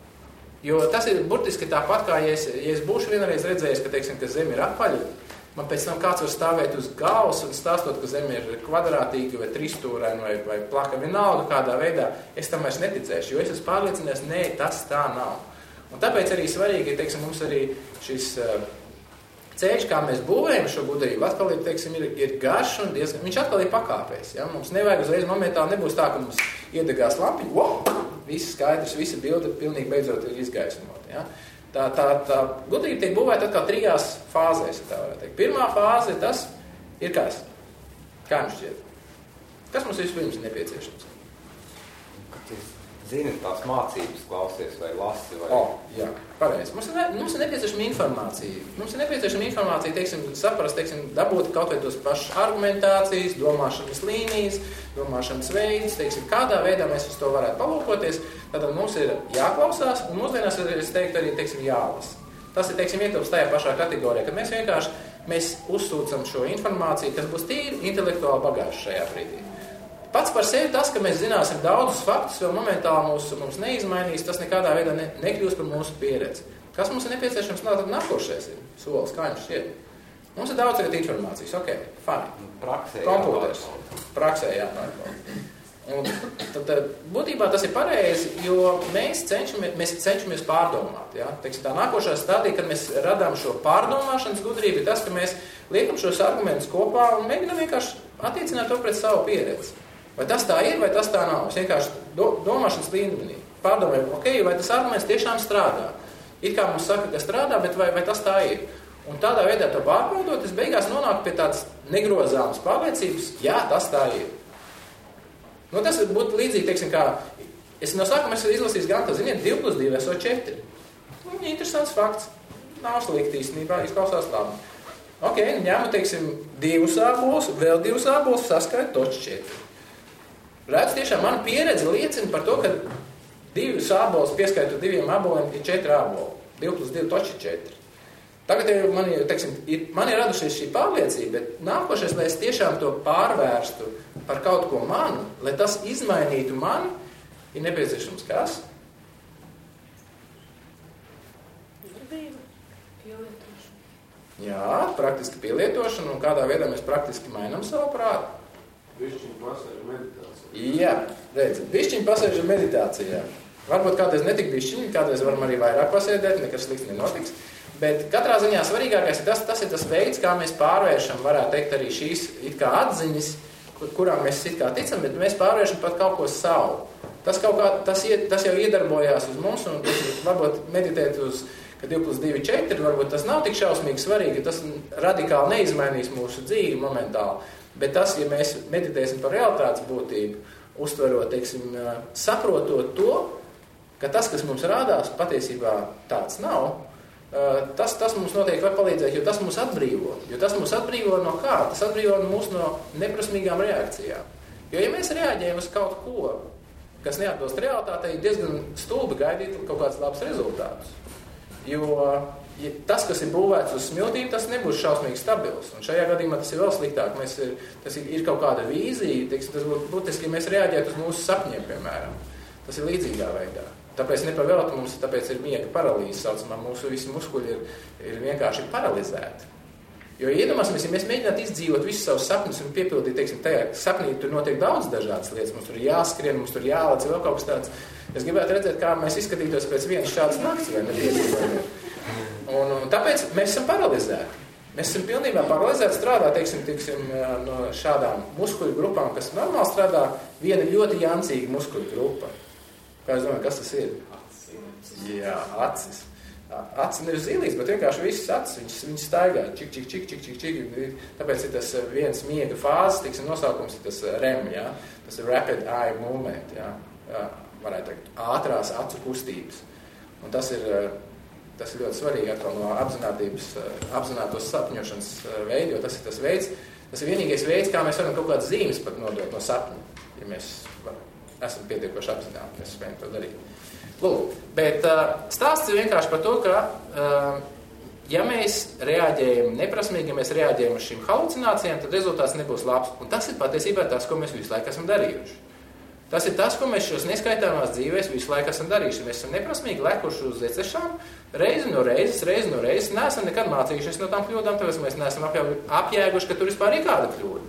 Jo tas ir burtiski tāpat, kā ja es, ja es būšu vienreiz redzējis, ka, teiksim, ka Zeme ir apaļa, man pēc tam kāds var stāvēt uz galvas un stāstot, ka Zeme ir kvadrātīga vai trīsstūraina vai, vai plaka vienalga kādā veidā, es tam vairs neticēšu, jo es esmu pārliecinājies, nē, tas tā nav. Un tāpēc arī svarīgi, teiksim, mums arī šis uh, ceļš, kā mēs būvējam šo gudrību, atkal ir, teiksim, ir, ir garš un diezgan, viņš atkal ir pakāpēs. Ja? Mums nevajag uzreiz momentā, nebūs tā, ka mums iedegās lampiņa, wow, viss skaidrs, visa bilde pilnīgi beidzot ir izgaismota. Ja? Tā, tā, tā gudrība tiek būvēta atkal trijās fāzēs, tā varētu teikt. Pirmā fāze, tas ir kas? Kā jums šķiet? Kas mums vispirms ir nepieciešams? Zini tās mācības, klausies vai lasi vai... O, jā, pareizi. Mums ir, mums ir nepieciešama informācija. Mums ir nepieciešama informācija, teiksim, saprast, teiksim, dabūt kaut vai tos pašas argumentācijas, domāšanas līnijas, domāšanas veids, teiksim, kādā veidā mēs uz to varētu palūkoties. Tātad mums ir jāklausās un mūsdienās ir, es teiktu, arī, teiksim, jālasa. Tas ir, teiksim, ietilpst tajā pašā kategorijā, kad mēs vienkārši, mēs uzsūcam šo informāciju, kas būs tīri intelektuāli bagāžs šajā brīdī. Pats par sevi tas, ka mēs zināsim daudzus faktus, vēl momentāli mūs, mums neizmainīs, tas nekādā veidā ne, nekļūst par mūsu pieredzi. Kas mums ir nepieciešams, nā, tad nākošais ir solis, kā jums šķiet? Mums ir daudz tagad informācijas, ok, fine. Praksē kompūters. Praksē jāpārvalda. Un tad, tad būtībā tas ir pareizi, jo mēs cenšamies, mēs cenšamies pārdomāt. Ja? Teiksim, tā nākošā stadija, kad mēs radām šo pārdomāšanas gudrību, ir tas, ka mēs liekam šos argumentus kopā un mēģinām vienkārši attiecināt to pret savu pieredzi. Vai tas tā ir, vai tas tā nav? Es vienkārši do, domāšanas līmenī pārdomāju, ok, vai tas arguments tiešām strādā. It kā mums saka, ka strādā, bet vai, vai tas tā ir? Un tādā veidā to pārbaudot, es beigās nonāku pie tādas negrozāmas pārliecības, jā, tas tā ir. Nu, tas būtu līdzīgi, teiksim, kā, es no sākuma esmu izlasījis gan, tā ziniet, divi plus divi esot četri. Nu, interesants fakts. Nav slikti īstenībā, izklausās labi. Ok, ņēmu, teiksim, divus ābolus, vēl divus ābolus saskaitu toči četri. Redz, tiešām mana pieredze liecina par to, ka divus ābolus pieskaitot diviem āboliem ir četri āboli. divi plus divi toči četri. Tagad man ir, teiksim, ir, man ir radušies šī pārliecība, bet nākošais, lai es tiešām to pārvērstu par kaut ko manu, lai tas izmainītu mani, ir nepieciešams kas? Darbība, pielietošana. Jā, praktiski pielietošana, un kādā veidā mēs praktiski mainām savu prātu. Bišķiņu pasēžu meditācija. Jā, redz, bišķiņu pasēžu meditācijā. Varbūt kādreiz netik bišķiņi, kādreiz varam arī vairāk pasēdēt, nekas slikts nenotiks. Bet katrā ziņā svarīgākais ir tas, tas ir tas veids, kā mēs pārvēršam, varētu teikt, arī šīs it kā atziņas, kur, kurām mēs it kā ticam, bet mēs pārvēršam pat kaut ko savu. Tas, kaut kā, tas, ied, tas jau iedarbojās uz mums, un varbūt meditēt uz, ka divi plus divi četri, varbūt tas nav tik šausmīgi svarīgi, tas radikāli neizmainīs mūsu dzīvi momentāli. Bet tas, ja mēs meditēsim par realitātes būtību, uztverot, teiksim, saprotot to, ka tas, kas mums rādās, patiesībā tāds nav, tas, tas mums noteikti var palīdzēt, jo tas mūs atbrīvo. Jo tas mūs atbrīvo no kā? Tas atbrīvo mūs no neprasmīgām reakcijām. Jo, ja mēs reaģējam uz kaut ko, kas neatbilst realitātei, diezgan stulbi gaidīt kaut kādus labus rezultātus. Jo ja tas, kas ir būvēts uz smiltīm, tas nebūs šausmīgi stabils. Un šajā gadījumā tas ir vēl sliktāk. Mēs ir, tas ir, ir kaut kāda vīzija, teiksim, tas būtu būtiski, ja mēs reaģētu uz mūsu sapņiem, piemēram. Tas ir līdzīgā veidā. Tāpēc nepavēlti mums, tāpēc ir miega paralīze, saucamā, mūsu visi muskuļi ir, ir vienkārši paralizēti. Jo iedomāsimies, ja mēs mēģinātu izdzīvot visus savus sapņus un piepildīt, teiksim, tajā sapnī tur notiek daudz dažādas lietas, mums tur jāskrien, mums tur jālec, vēl kaut kas tāds. Es gribētu redzēt, kā mēs izskatītos pēc vienas šādas nakts, vai ne? Un, un tāpēc mēs esam paralizēti. Mēs esam pilnībā paralizēti strādāt, teiksim, teiksim, no šādām muskuļu grupām, kas normāli strādā, viena ļoti jancīga muskuļu grupa. Kā es domāju, kas tas ir? Acis. Jā, acis. Acis nevis zilīs, bet vienkārši visas acis, viņas, viņas staigā, čik, čik, čik, čik, čik, čik. Tāpēc ir tas viens miega fāzes, tiksim, nosaukums ir tas REM, jā? Tas ir Rapid Eye Movement, jā? Jā, varētu teikt, ātrās acu kustības. Un tas ir, tas ir ļoti svarīgi atkal no apzinātības, apzinātos sapņošanas veidu, jo tas ir tas veids, tas ir vienīgais veids, kā mēs varam kaut kādas zīmes pat nodot no sapņu, ja mēs var, esam pietiekoši apzināti, mēs spējam to darīt. Lūk, bet stāsts ir vienkārši par to, ka ja mēs reaģējam neprasmīgi, ja mēs reaģējam uz šīm halucinācijām, tad rezultāts nebūs labs. Un tas ir patiesībā tas, ko mēs visu laiku esam darījuši. Tas ir tas, ko mēs šos neskaitāmās dzīvēs visu laiku esam darījuši. Mēs esam neprasmīgi lekuši uz zecešām, reizi no reizes, reizi no reizes, neesam nekad mācījušies no tām kļūdām, tāpēc mēs neesam apjēguši, ka tur vispār ir kāda kļūda.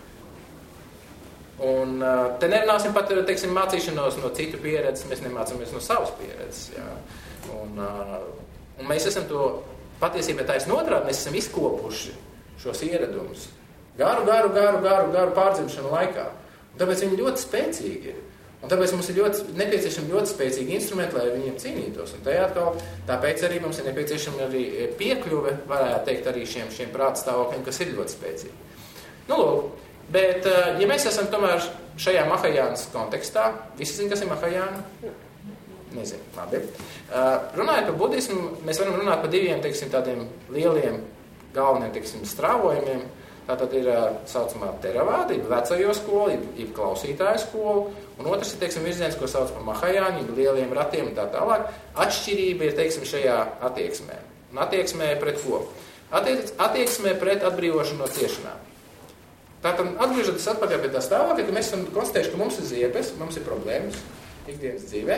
Un te nerunāsim pat, teiksim, mācīšanos no citu pieredzes, mēs nemācāmies no savas pieredzes. Jā. Un, un mēs esam to patiesībā taisn otrādi mēs esam izkopuši šos ieradumus garu, garu, garu, garu, garu pārdzimšanu laikā. Un tāpēc viņi ļoti spēcīgi ir. Un tāpēc mums ir ļoti nepieciešami ļoti spēcīgi instrumenti, lai viņiem cīnītos. Un tajā atkal, tāpēc arī mums ir nepieciešama arī piekļuve, varētu teikt, arī šiem, šiem prātstāvokļiem, kas ir ļoti spēcīgi. Nu, lūk, bet, ja mēs esam tomēr šajā Mahajānas kontekstā, visi zin, kas ir Mahajāna? Nezinu, labi. Runājot par budismu, mēs varam runāt par diviem, teiksim, tādiem lieliem galveniem, teiksim, strāvojumiem. Tātad ir saucamā teravāda, ir vecajo skolu, ir klausītāju skolu, un otrs ir, teiksim, virziens, ko sauc par Mahajāni, ir lieliem ratiem un tā tālāk. Atšķirība ir, teiksim, šajā attieksmē. Un attieksmē pret ko? Attiec, attieksmē pret atbrīvošanu no ciešanām. Tātad atgriežoties atpakaļ pie tā stāvokļa, ka mēs esam konstatējuši, ka mums ir ziepes, mums ir problēmas ikdienas dzīvē.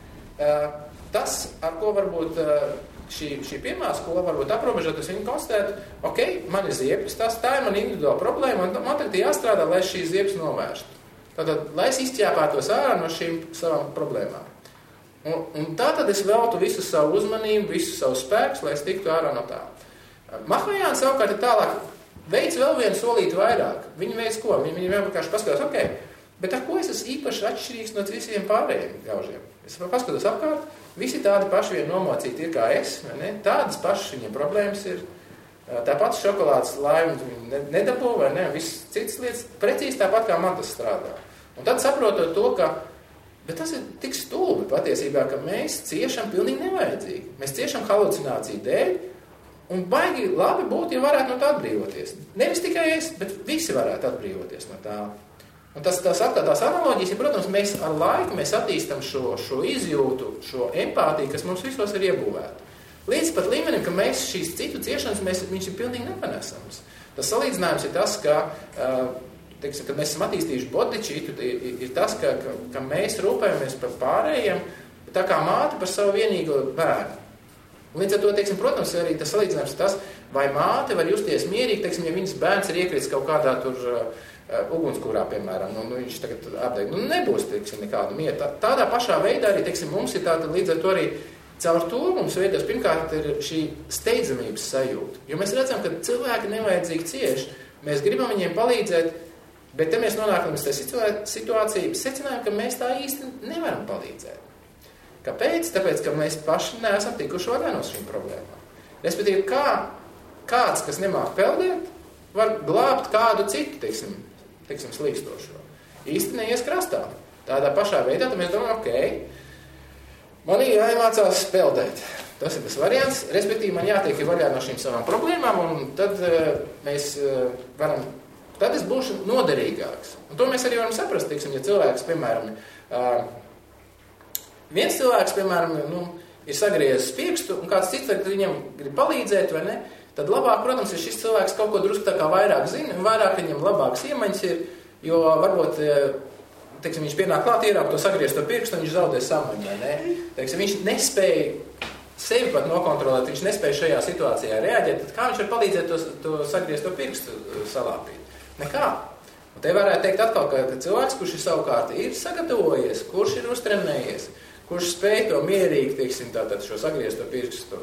Tas, ar ko varbūt šī, šī pirmā skola varbūt aprobežoties, viņi konstatētu, ok, man ir ziepes, tas, tā ir man individuāla problēma, un man tagad jāstrādā, lai šīs ziepes novērstu. Tātad, lai es izķēpātos ārā no šīm savām problēmām. Un, un tātad es veltu visu savu uzmanību, visu savu spēkus, lai es tiktu ārā no tā. Mahajāna savukārt ir tālāk, veids vēl vienu solīti vairāk. Viņi veids ko? Viņi, viņi vienkārši paskatās, ok, bet ar ko es esmu īpaši atšķirīgs no visiem pārējiem gaužiem? Es paskatos apkārt, visi tādi paši vien nomocīti ir kā es, vai ne? Tādas pašas viņiem problēmas ir. Tāpat šokolādes laimi viņi nedabū, vai ne? Viss citas lietas, precīzi tāpat kā man tas strādā. Un tad saprotot to, ka, bet tas ir tik stulbi patiesībā, ka mēs ciešam pilnīgi nevajadzīgi. Mēs ciešam halucināciju dēļ, un baigi labi būtu, ja varētu no tā atbrīvoties. Nevis tikai es, bet visi varētu atbrīvoties no tā. Un tas, tas atkal tās analoģijas, ja, protams, mēs ar laiku mēs attīstam šo, šo izjūtu, šo empātiju, kas mums visos ir iebūvēta. Līdz pat līmenim, ka mēs šīs citu ciešanas, mēs, viņš ir pilnīgi nepanesams. Tas salīdzinājums ir tas, ka, teiksim, kad mēs esam attīstījuši bodičītu, ir, ir tas, ka, ka, ka mēs rūpējamies par pārējiem, tā kā māte par savu vienīgo bērnu. Līdz ar to, teiksim, protams, arī tas salīdzinājums ir tas, vai māte var justies mierīgi, teiksim, ja viņas bērns ir iekrits kaut kādā tur uh, ugunskūrā, piemēram, nu, nu viņš tagad apdeg, nu nebūs, teiksim, nekāda miera. Tā, tādā pašā veidā arī, teiksim, mums ir tāda līdz ar to arī caur to mums veidos, pirmkārt, ir šī steidzamības sajūta. Jo mēs redzam, ka cilvēki nevajadzīgi cieši, mēs gribam viņiem palīdzēt, bet te mēs nonākam uz tā situāciju, secinājam, ka mēs tā īsti nevaram palīdzēt. Kāpēc? Tāpēc, ka mēs paši neesam tikuši vaļā no šīm problēmām. Respektīvi, kā kāds, kas nemāk peldēt, var glābt kādu citu, teiksim, teiksim slīkstošo. Īsti neies krastā. Tādā pašā veidā, tad mēs domājam, ok, man ir jāiemācās peldēt. Tas ir tas variants, respektīvi, man jātiek vaļā no šīm savām problēmām, un tad uh, mēs uh, varam, tad es būšu noderīgāks. Un to mēs arī varam saprast, teiksim, ja cilvēks, piemēram, uh, viens cilvēks, piemēram, nu, ir sagriezis pirkstu, un kāds cits viņam grib palīdzēt, vai ne, tad labāk, protams, ja šis cilvēks kaut ko drusku tā kā vairāk zina, un vairāk viņam labāks iemaņas ir, jo varbūt, teiksim, viņš pienāk klāt ierāk to sagriezto pirkstu, un viņš zaudē samaņu, vai ne. Teiksim, viņš nespēja sevi pat nokontrolēt, viņš nespēja šajā situācijā reaģēt, tad kā viņš var palīdzēt to, to sagriezto pirkstu salāpīt? Nekā. Un te varētu teikt atkal, ka, ka cilvēks, kurš ir savukārt ir sagatavojies, kurš ir uztrenējies, kurš spēj to mierīgi, teiksim, tātad šo sagriezto pirkstu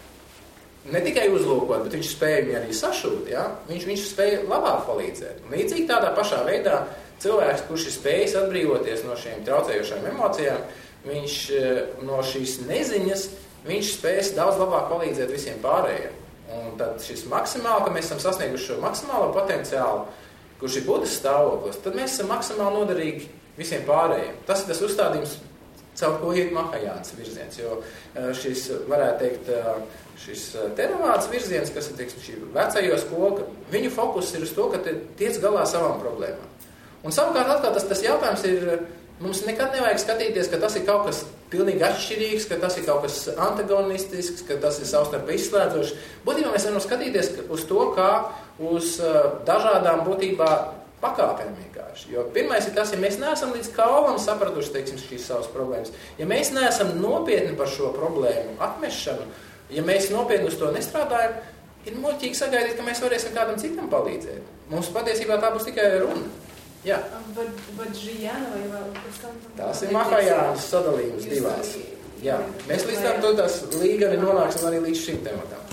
ne tikai uzlūkot, bet viņš spēja arī sašūt, ja? viņš, viņš spēja labāk palīdzēt. Un līdzīgi tādā pašā veidā cilvēks, kurš ir spējis atbrīvoties no šīm traucējošām emocijām, viņš no šīs neziņas, viņš spējas daudz labāk palīdzēt visiem pārējiem. Un tad šis maksimāli, ka mēs esam sasnieguši šo maksimālo potenciālu, kurš ir budas stāvoklis, tad mēs esam maksimāli noderīgi visiem pārējiem. Tas ir tas uzstādījums, caur ko iet Mahajānas virziens, jo šis, varētu teikt, šis teravādas virziens, kas ir, teiksim, šī vecajo skola, viņu fokus ir uz to, ka tiec galā savām problēmām. Un savukārt atkal tas, tas jautājums ir, mums nekad nevajag skatīties, ka tas ir kaut kas pilnīgi atšķirīgs, ka tas ir kaut kas antagonistisks, ka tas ir savstarpēji izslēdzošs. Būtībā mēs varam skatīties uz to, kā uz dažādām būtībā pakāpēm vienkārši. Jo pirmais ir tas, ja mēs neesam līdz kaulam sapratuši, teiksim, šīs savas problēmas, ja mēs neesam nopietni par šo problēmu atmešanu, ja mēs nopietni uz to nestrādājam, ir muļķīgi sagaidīt, ka mēs varēsim kādam citam palīdzēt. Mums patiesībā tā būs tikai runa. Jā. Vajrayāna vai vēl pēc tam? Tās ir Mahajānas sadalījums divās. Jā. Mēs līdz tam to tās līgani nonāksim arī līdz šim tematam.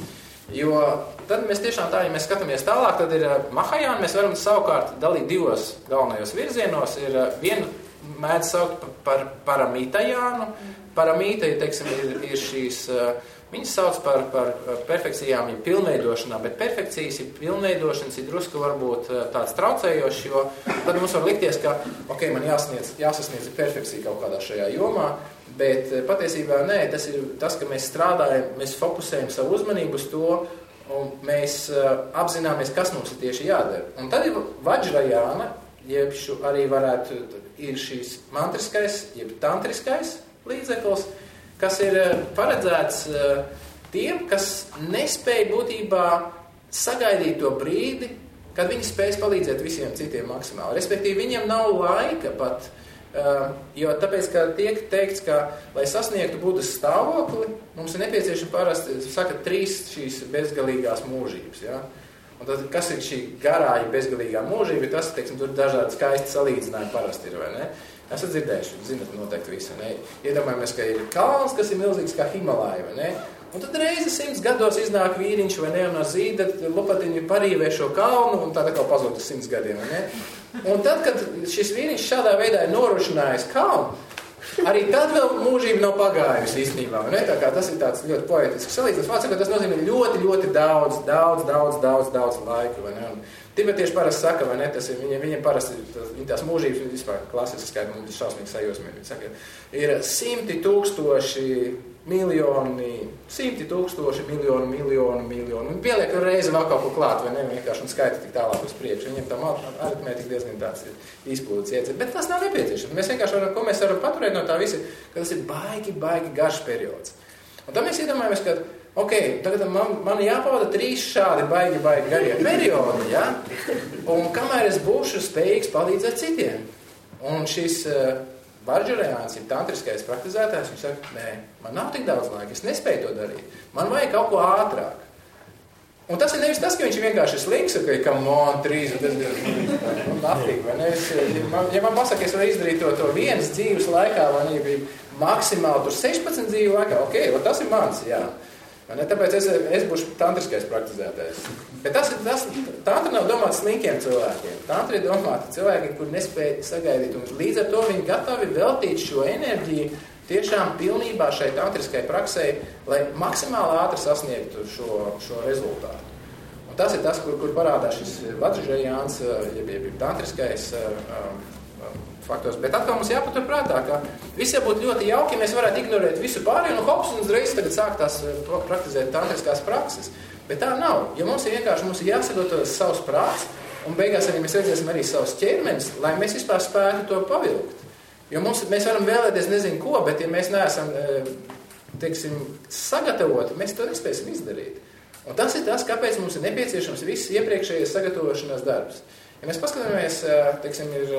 Jo tad mēs tiešām tā, ja mēs skatāmies tālāk, tad ir Mahajāna, mēs varam savukārt dalīt divos galvenajos virzienos. Ir vienu mēdz saukt par paramītajānu. Paramīta, teiksim, ir, ir šīs, viņas sauc par, par perfekcijām, ir pilnveidošanā, bet perfekcijas ir pilnveidošanas ir drusku varbūt tāds traucējošs, jo tad mums var likties, ka, ok, man jāsasniedz, jāsasniedz perfekcija kaut kādā šajā jomā, bet patiesībā nē, tas ir tas, ka mēs strādājam, mēs fokusējam savu uzmanību uz to, un mēs apzināmies, kas mums ir tieši jādara. Un tad ir Vajrayāna, jeb šu, arī varētu, ir šīs mantriskais, jeb tantriskais līdzeklis, kas ir paredzēts tiem, kas nespēj būtībā sagaidīt to brīdi, kad viņi spēs palīdzēt visiem citiem maksimāli. Respektīvi, viņiem nav laika pat, jo tāpēc, ka tiek teikts, ka, lai sasniegtu Budas stāvokli, mums ir nepieciešama parasti, saka, trīs šīs bezgalīgās mūžības, ja? Un tad, kas ir šī garāja bezgalīgā mūžība, tas, teiksim, tur dažādi skaisti salīdzinājumi parasti ir, vai ne? Esat dzirdējuši, zinat noteikti visu, ne? Iedomājamies, ka ir kalns, kas ir milzīgs kā Himalāja, vai ne? Un tad reizi simts gados iznāk vīriņš, vai ne, un ar zīda lopatiņu parīvē šo kalnu, un tā tā kā pazūd uz simts gadiem, vai ne? Un tad, kad šis vīriņš šādā veidā ir norušinājis kalnu, arī tad vēl mūžība nav pagājusi īstenībā, vai ne? Tā kā tas ir tāds ļoti poetisks salīdzinājums. Vārds sakot, tas nozīmē ļoti, ļoti daudz, daudz, daudz, daudz, daudz laika, vai ne? Un tibetieši parasti saka, vai ne, tas ir, viņiem, viņiem parasti, viņi tās mūžības, viņi vispār klasiski skaidri, mums ir šausmīgi sajūsmīgi. Viņi saka, ir simti tūkstoši miljoni, simti tūkstoši miljoni, miljoni, miljoni. Viņi pieliek reizi vēl kaut ko klāt, vai ne, vienkārši un skaita tik tālāk uz priekšu. Viņiem tā aritmētika diezgan tāds ir izplūdes iedzēt. Bet tas nav nepieciešams. Mēs vienkārši varam, ko mēs varam paturēt no tā visi, ka tas ir baigi, baigi garš periods. Un tad mēs iedomājamies, ka ok, tagad man, man jāpavada trīs šādi baigi, baigi garie periodi, ja? Un kamēr es būšu spējīgs palīdzēt citiem. Un šis uh, Vajrayāns ir tantriskais praktizētājs, viņš saka, nē, man nav tik daudz laika, es nespēju to darīt. Man vajag kaut ko ātrāk. Un tas ir nevis tas, ka viņš vienkārši ir slinks, ka come on, trīs, un tas ir nafīgi, vai ne? Es, ja man pasaka, es varu izdarīt to, to vienas dzīves laikā, vai ne, bija maksimāli tur sešpadsmit dzīvu laikā, ok, tas ir mans, jā. Ne, tāpēc es, es būšu tantriskais praktizētājs. Bet tas, tas, tantra nav domāta slinkiem cilvēkiem. Tantra ir domāta cilvēkiem, kur nespēja sagaidīt. Un līdz ar to viņi gatavi veltīt šo enerģiju tiešām pilnībā šai tantriskai praksē, lai maksimāli ātri sasniegtu šo, šo rezultātu. Un tas ir tas, kur, kur parādās šis Vajrayāns, jeb, jeb tantriskais faktors. Bet atkal mums jāpatur prātā, ka visiem būtu ļoti jauki, ja mēs varētu ignorēt visu pārējo, un hops, un uzreiz tagad sāk tās praktizēt tantriskās prakses. Bet tā nav, jo mums ir vienkārši, mums ir jāsagatavot savs prāts, un beigās arī mēs redzēsim arī savus ķermenis, lai mēs vispār spētu to pavilkt. Jo mums, mēs varam vēlēties nezinu ko, bet ja mēs neesam, teiksim, sagatavoti, mēs to nespēsim izdarīt. Un tas ir tas, kāpēc mums ir nepieciešams viss iepriekšējais sagatavošanās darbs. Ja mēs paskatāmies, teiksim, ir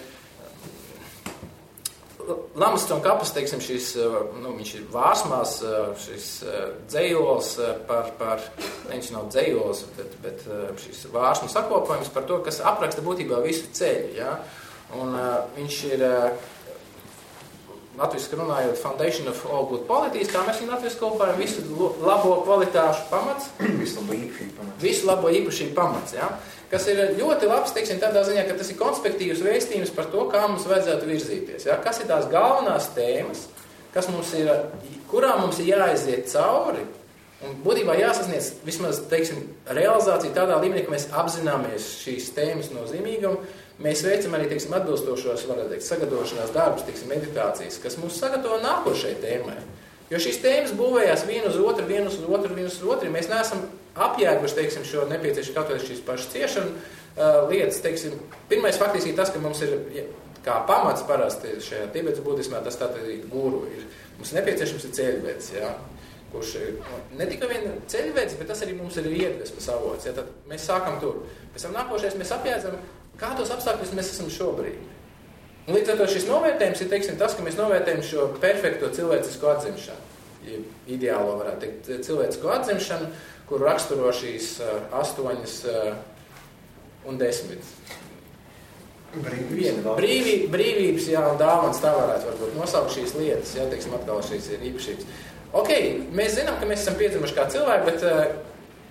Lamas Tsongkapas, teiksim, šis, nu, viņš ir vārsmās, šis dzējols par, par, ne viņš nav dzējols, bet, bet šis vārsmu sakopojums par to, kas apraksta būtībā visu ceļu, ja? Un uh, viņš ir, uh, latviski runājot, foundation of all good qualities, kā mēs viņu latviski kopājam, visu labo kvalitāšu pamats, visu labo īpašību pamats, visu labo īpašību pamats, ja? Kas ir ļoti labs, teiksim, tādā ziņā, ka tas ir konspektīvs vēstījums par to, kā mums vajadzētu virzīties. Ja? Kas ir tās galvenās tēmas, kas mums ir, kurām mums ir jāaiziet cauri, un būtībā jāsasniedz vismaz, teiksim, realizācija tādā līmenī, ka mēs apzināmies šīs tēmas nozīmīgumu, mēs veicam arī, teiksim, atbilstošos, varētu teikt, sagatavošanās darbus, teiksim, meditācijas, kas mūs sagatavo nākošai tēmai. Jo šīs tēmas būvējās vienu uz otru, vienu uz otru, vienu uz otru, mēs neesam apjēguši, teiksim, šo nepieciešami kaut vai šīs pašas ciešanu uh, lietas, teiksim, pirmais faktiski ir tas, ka mums ir, kā pamats parasti šajā Tibetas budismā, tas tātad ir guru, ir, mums nepieciešams ir ceļvedis, jā, kurš ir, ne tikai vien ceļvedis, bet tas arī mums ir iedvesmas avots, ja, tad mēs sākam tur, pēc tam nākošais mēs apjēdzam, kādos apstākļos mēs esam šobrīd. Un līdz ar to šis novērtējums ir, teiksim, tas, ka mēs novērtējam šo perfekto cilvēcisko atzimšanu, ideālo varētu teikt, cilvēcisko atzimšanu, kur raksturo šīs uh, astoņas uh, un desmit. Brīvības, Brīvī, brīvības, jā, un dāvans tā varētu varbūt nosaukt šīs lietas, jā, teiksim, atkal šīs ir īpašības. Ok, mēs zinām, ka mēs esam piedzimuši kā cilvēki, bet uh,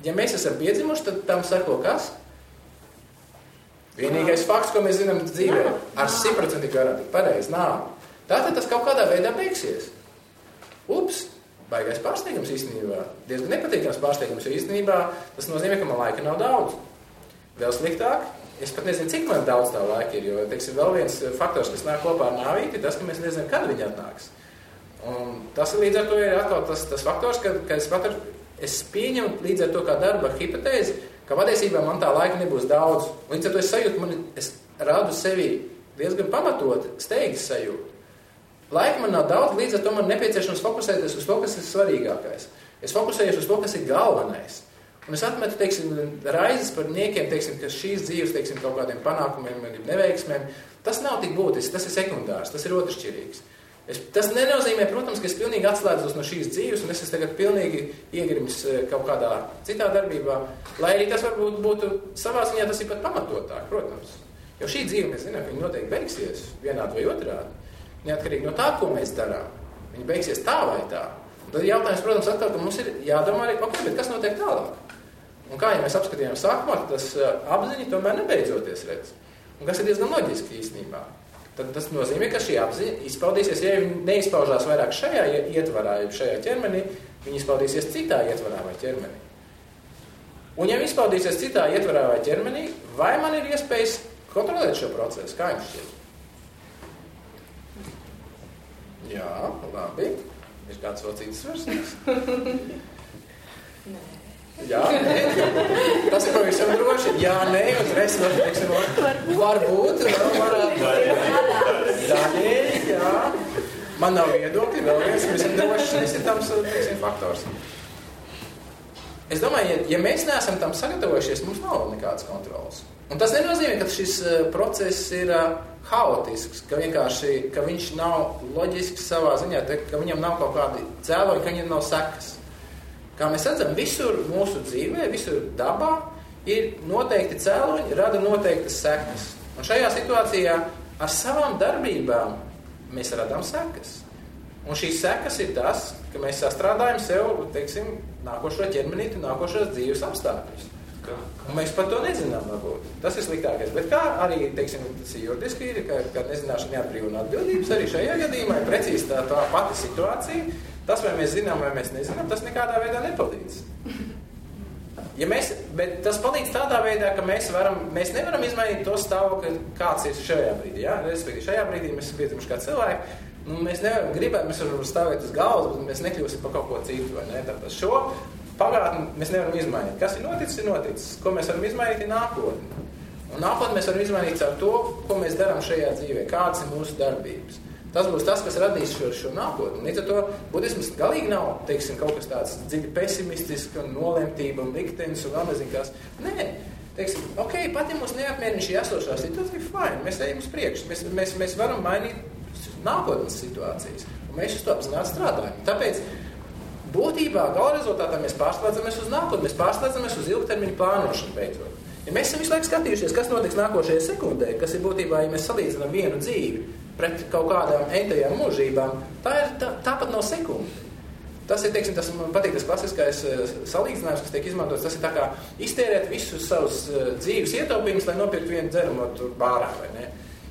ja mēs esam piedzimuši, tad tam seko kas? Vienīgais fakts, ko mēs zinām dzīvē, ar simtprocentīgu garantiju, pareizi, nāve. Tātad tas kaut kādā veidā beigsies. Ups, baigais pārsteigums īstenībā. Diezgan nepatīkams pārsteigums, jo īstenībā tas nozīmē, ka man laika nav daudz. Vēl sliktāk, es pat nezinu, cik man daudz tā laika ir, jo, teiksim, vēl viens faktors, kas nāk kopā ar nāvīti, tas, ka mēs nezinām, kad viņi atnāks. Un tas līdz ar to ir atkal tas, tas faktors, ka, ka es, patru, es pieņemu līdz ar to kā darba hipotēzi, ka patiesībā man tā laika nebūs daudz. Līdz ar to es sajūtu, man, es rādu sevi diezgan pamatot, steigas sajūtu. Laika man nav daudz, līdz ar to man nepieciešams fokusēties uz to, kas ir svarīgākais. Es fokusējos uz to, kas ir galvenais. Un es atmetu, teiksim, raizes par niekiem, teiksim, ka šīs dzīves, teiksim, kaut kādiem panākumiem, neveiksmēm, tas nav tik būtisks, tas ir sekundārs, tas ir otršķirīgs. Es, tas nenozīmē, protams, ka es pilnīgi atslēdzos no šīs dzīves, un es esmu tagad pilnīgi iegrims kaut kādā citā darbībā, lai arī tas varbūt būtu savā ziņā, tas ir pat pamatotāk, protams. Jo šī dzīve, mēs zinām, ka viņa noteikti beigsies vienādi vai otrādi, neatkarīgi no tā, ko mēs darām. Viņa beigsies tā vai tā. Un tad jautājums, protams, atkal, ka mums ir jādomā arī, ok, bet kas notiek tālāk? Un kā ja mēs apskatījām sākumā, tas apziņa tomēr nebeidzoties redz. Un kas ir diezgan loģiski īstenībā. Tad tas nozīmē, ka šī apziņa izpaudīsies, ja viņa neizpaužās vairāk šajā ietvarā, ja šajā ķermenī, viņa izpaudīsies citā ietvarā vai ķermenī. Un ja viņa izpaudīsies citā ietvarā vai ķermenī, vai man ir iespējas kontrolēt šo procesu? Kā jums šķiet? Jā, labi. Ir kāds vēl citas versijas? Nē. Jā, nē. Tas ir pavisam droši. Jā, nē, uzreiz var, teiksim, varbūt, varētu. Daļēji, jā. Man nav viedokļi, vēl viens, mēs esam droši, šis ir tams, teiksim, faktors. Es domāju, ja, ja mēs neesam tam sagatavojušies, mums nav nekādas kontrolas. Un tas nenozīmē, ka šis process ir haotisks, ka vienkārši, ka viņš nav loģisks savā ziņā, ka viņam nav kaut kādi cēloņi, ka viņam nav sekas. Kā mēs redzam, visur mūsu dzīvē, visur dabā ir noteikti cēloņi, rada noteiktas sekas. Un šajā situācijā ar savām darbībām mēs radām sekas. Un šīs sekas ir tas, ka mēs sastrādājam sev, teiksim, nākošo ķermenīti, nākošos dzīves apstākļus. Un mēs par to nezinām, varbūt. Tas ir sliktākais. Bet kā arī, teiksim, tas ir juridiski, ir, ka, ka nezināšana neatbrīvo no atbildības, arī šajā gadījumā ir precīzi tā, tā pati situācija. Tas, vai mēs zinām, vai mēs nezinām, tas nekādā veidā nepalīdz. Ja mēs, bet tas palīdz tādā veidā, ka mēs, varam, mēs nevaram izmainīt to stāvokli, kāds ir šajā brīdī. Ja? Respektīvi, šajā brīdī mēs esam piedzimuši kā cilvēki, nu, mēs nevaram gribēt, mēs varam stāvēt uz galvas, bet mēs nekļūsim par kaut ko citu. Vai ne? Tāpēc šo pagātni mēs nevaram izmainīt. Kas ir noticis, ir noticis. Ko mēs varam izmainīt, ir nākotni. Un nākotni mēs varam izmainīt ar to, ko mēs darām šajā dzīvē, kādas ir mūsu darbības. Tas būs tas, kas radīs šo, šo nākotni. Līdz ar to budisms galīgi nav, teiksim, kaut kas tāds dziļi pesimistisks, nolemtība un liktenis un vēl nezinu kas. Nē, teiksim, ok, pat ja mūs neapmierina šī esošā situācija, fine, mēs ejam uz priekšu. Mēs, mēs, mēs varam mainīt nākotnes situācijas. Un mēs uz to apzināti strādājam. Tāpēc būtībā gala rezultātā mēs pārslēdzamies uz nākotni, mēs pārslēdzamies uz ilgtermiņu plānošanu beidzot. Ja mēs esam visu laiku skatījušies, kas notiks nākošajā sekundē, kas ir būtībā, ja mēs salīdzinām vienu dzīvi pret kaut kādām entajām mūžībām, tā ir tā, tāpat nav sekunde. Tas ir, teiksim, tas man patīk tas klasiskais salīdzinājums, kas tiek izmantots, tas ir tā kā iztērēt visus savus dzīves ietaupījumus, lai nopirkt vienu dzerumu bārā, vai ne?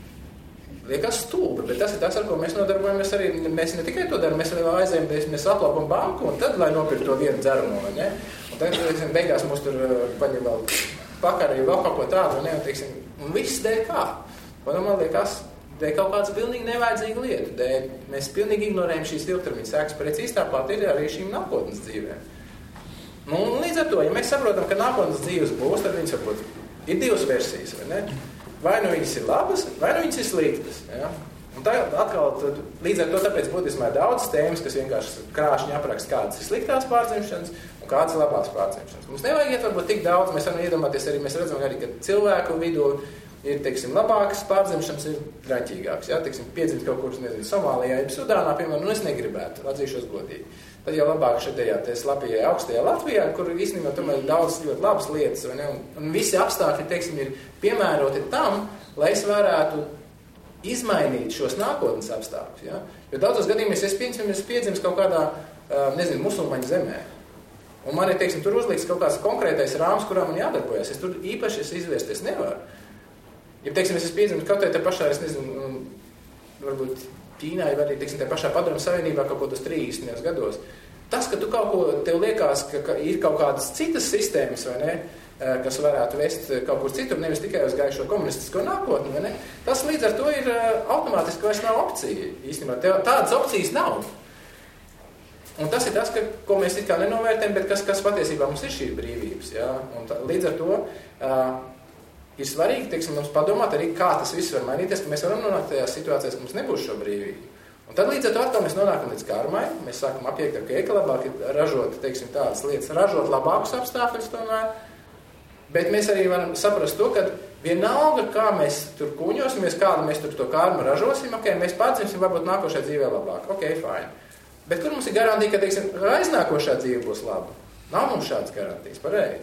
Liekas stulbi, bet tas ir tas, ar ko mēs nodarbojamies arī, mēs ne tikai to darām, mēs arī aizējam, mēs aplapam banku un tad, lai nopirkt to vienu dzerumu, vai ne? Un tad, teiksim, beigās mums tur paņem vēl pakarī, vēl kaut ko tādu, ne? Un, teiksim, un viss dēļ kā? Un man liekas, dēļ kaut kāds pilnīgi nevajadzīga lieta, dēļ mēs pilnīgi ignorējam šīs ilgtermiņa sekas, precīzi tāpat ir arī šīm nākotnes dzīvēm. Nu, un līdz ar to, ja mēs saprotam, ka nākotnes dzīves būs, tad viņas varbūt ir divas versijas, vai ne? Vai nu viņas ir labas, vai nu viņas ir sliktas. Ja? Un tā atkal, tad, līdz ar to tāpēc budismā ir daudz tēmas, kas vienkārši krāšņi apraksta, kādas ir sliktās pārdzimšanas un kādas ir labās pārdzimšanas. Mums nevajag iet varbūt tik daudz, mēs varam iedomāties arī, mēs redzam arī, ka cilvēku vidū ir, teiksim, labākas pārdzimšanas, ir draņķīgākas. Ja? Teiksim, piedzimt kaut kur, nezinu, Somālijā, ja Sudānā, piemēram, nu es negribētu, atzīšos godīgi. Tad jau labāk šajā slapajā augstajā Latvijā, kur īstenībā tomēr ir daudz ļoti labas lietas, vai ne? Un, un visi apstākļi, teiksim, ir piemēroti tam, lai es varētu izmainīt šos nākotnes apstākļus. Ja? Jo daudzos gadījumos es piedzimu, es piedzimu kaut kādā, nezinu, musulmaņu zemē. Un man ir, teiksim, tur uzliks kaut kāds konkrētais rāms, kurā man jādarbojas. Es tur īpaši es izviesties nevaru. Ja, teiksim, es esmu piedzimis kaut vai te pašā, es nezinu, varbūt Ķīnā, vai arī, teiksim, te pašā Padomju Savienībā kaut ko tas trīsdesmitajos gados. Tas, ka tu kaut ko, tev liekas, ka, ka ir kaut kādas citas sistēmas, vai ne, kas varētu vest kaut kur citur, nevis tikai uz gaišo komunistisko nākotni, vai ne, tas līdz ar to ir automātiski vairs nav opcija. Īstenībā, tev tādas opcijas nav. Un tas ir tas, ka, ko mēs it kā nenovērtējam, bet kas, kas patiesībā mums ir šī brīvības. Ja? Un tā, līdz ar to uh, ir svarīgi, teiksim, mums padomāt arī, kā tas viss var mainīties, ka mēs varam nonākt tajās situācijās, ka mums nebūs šo brīvību. Un tad līdz ar to atkal mēs nonākam līdz karmai, mēs sākam apiekt, ka eka labāk ir ražot, teiksim, tādas lietas, ražot labākus apstākļus tomēr, bet mēs arī varam saprast to, ka vienalga, kā mēs tur kuņosimies, kādu mēs tur to karmu ražosim, ok, mēs pārdzimsim varbūt nākošajā dzīvē labāk, ok, fine. Bet kur mums ir garantija, ka, teiksim, aiznākošā dzīve būs laba? Nav mums šādas garantijas, pareizi.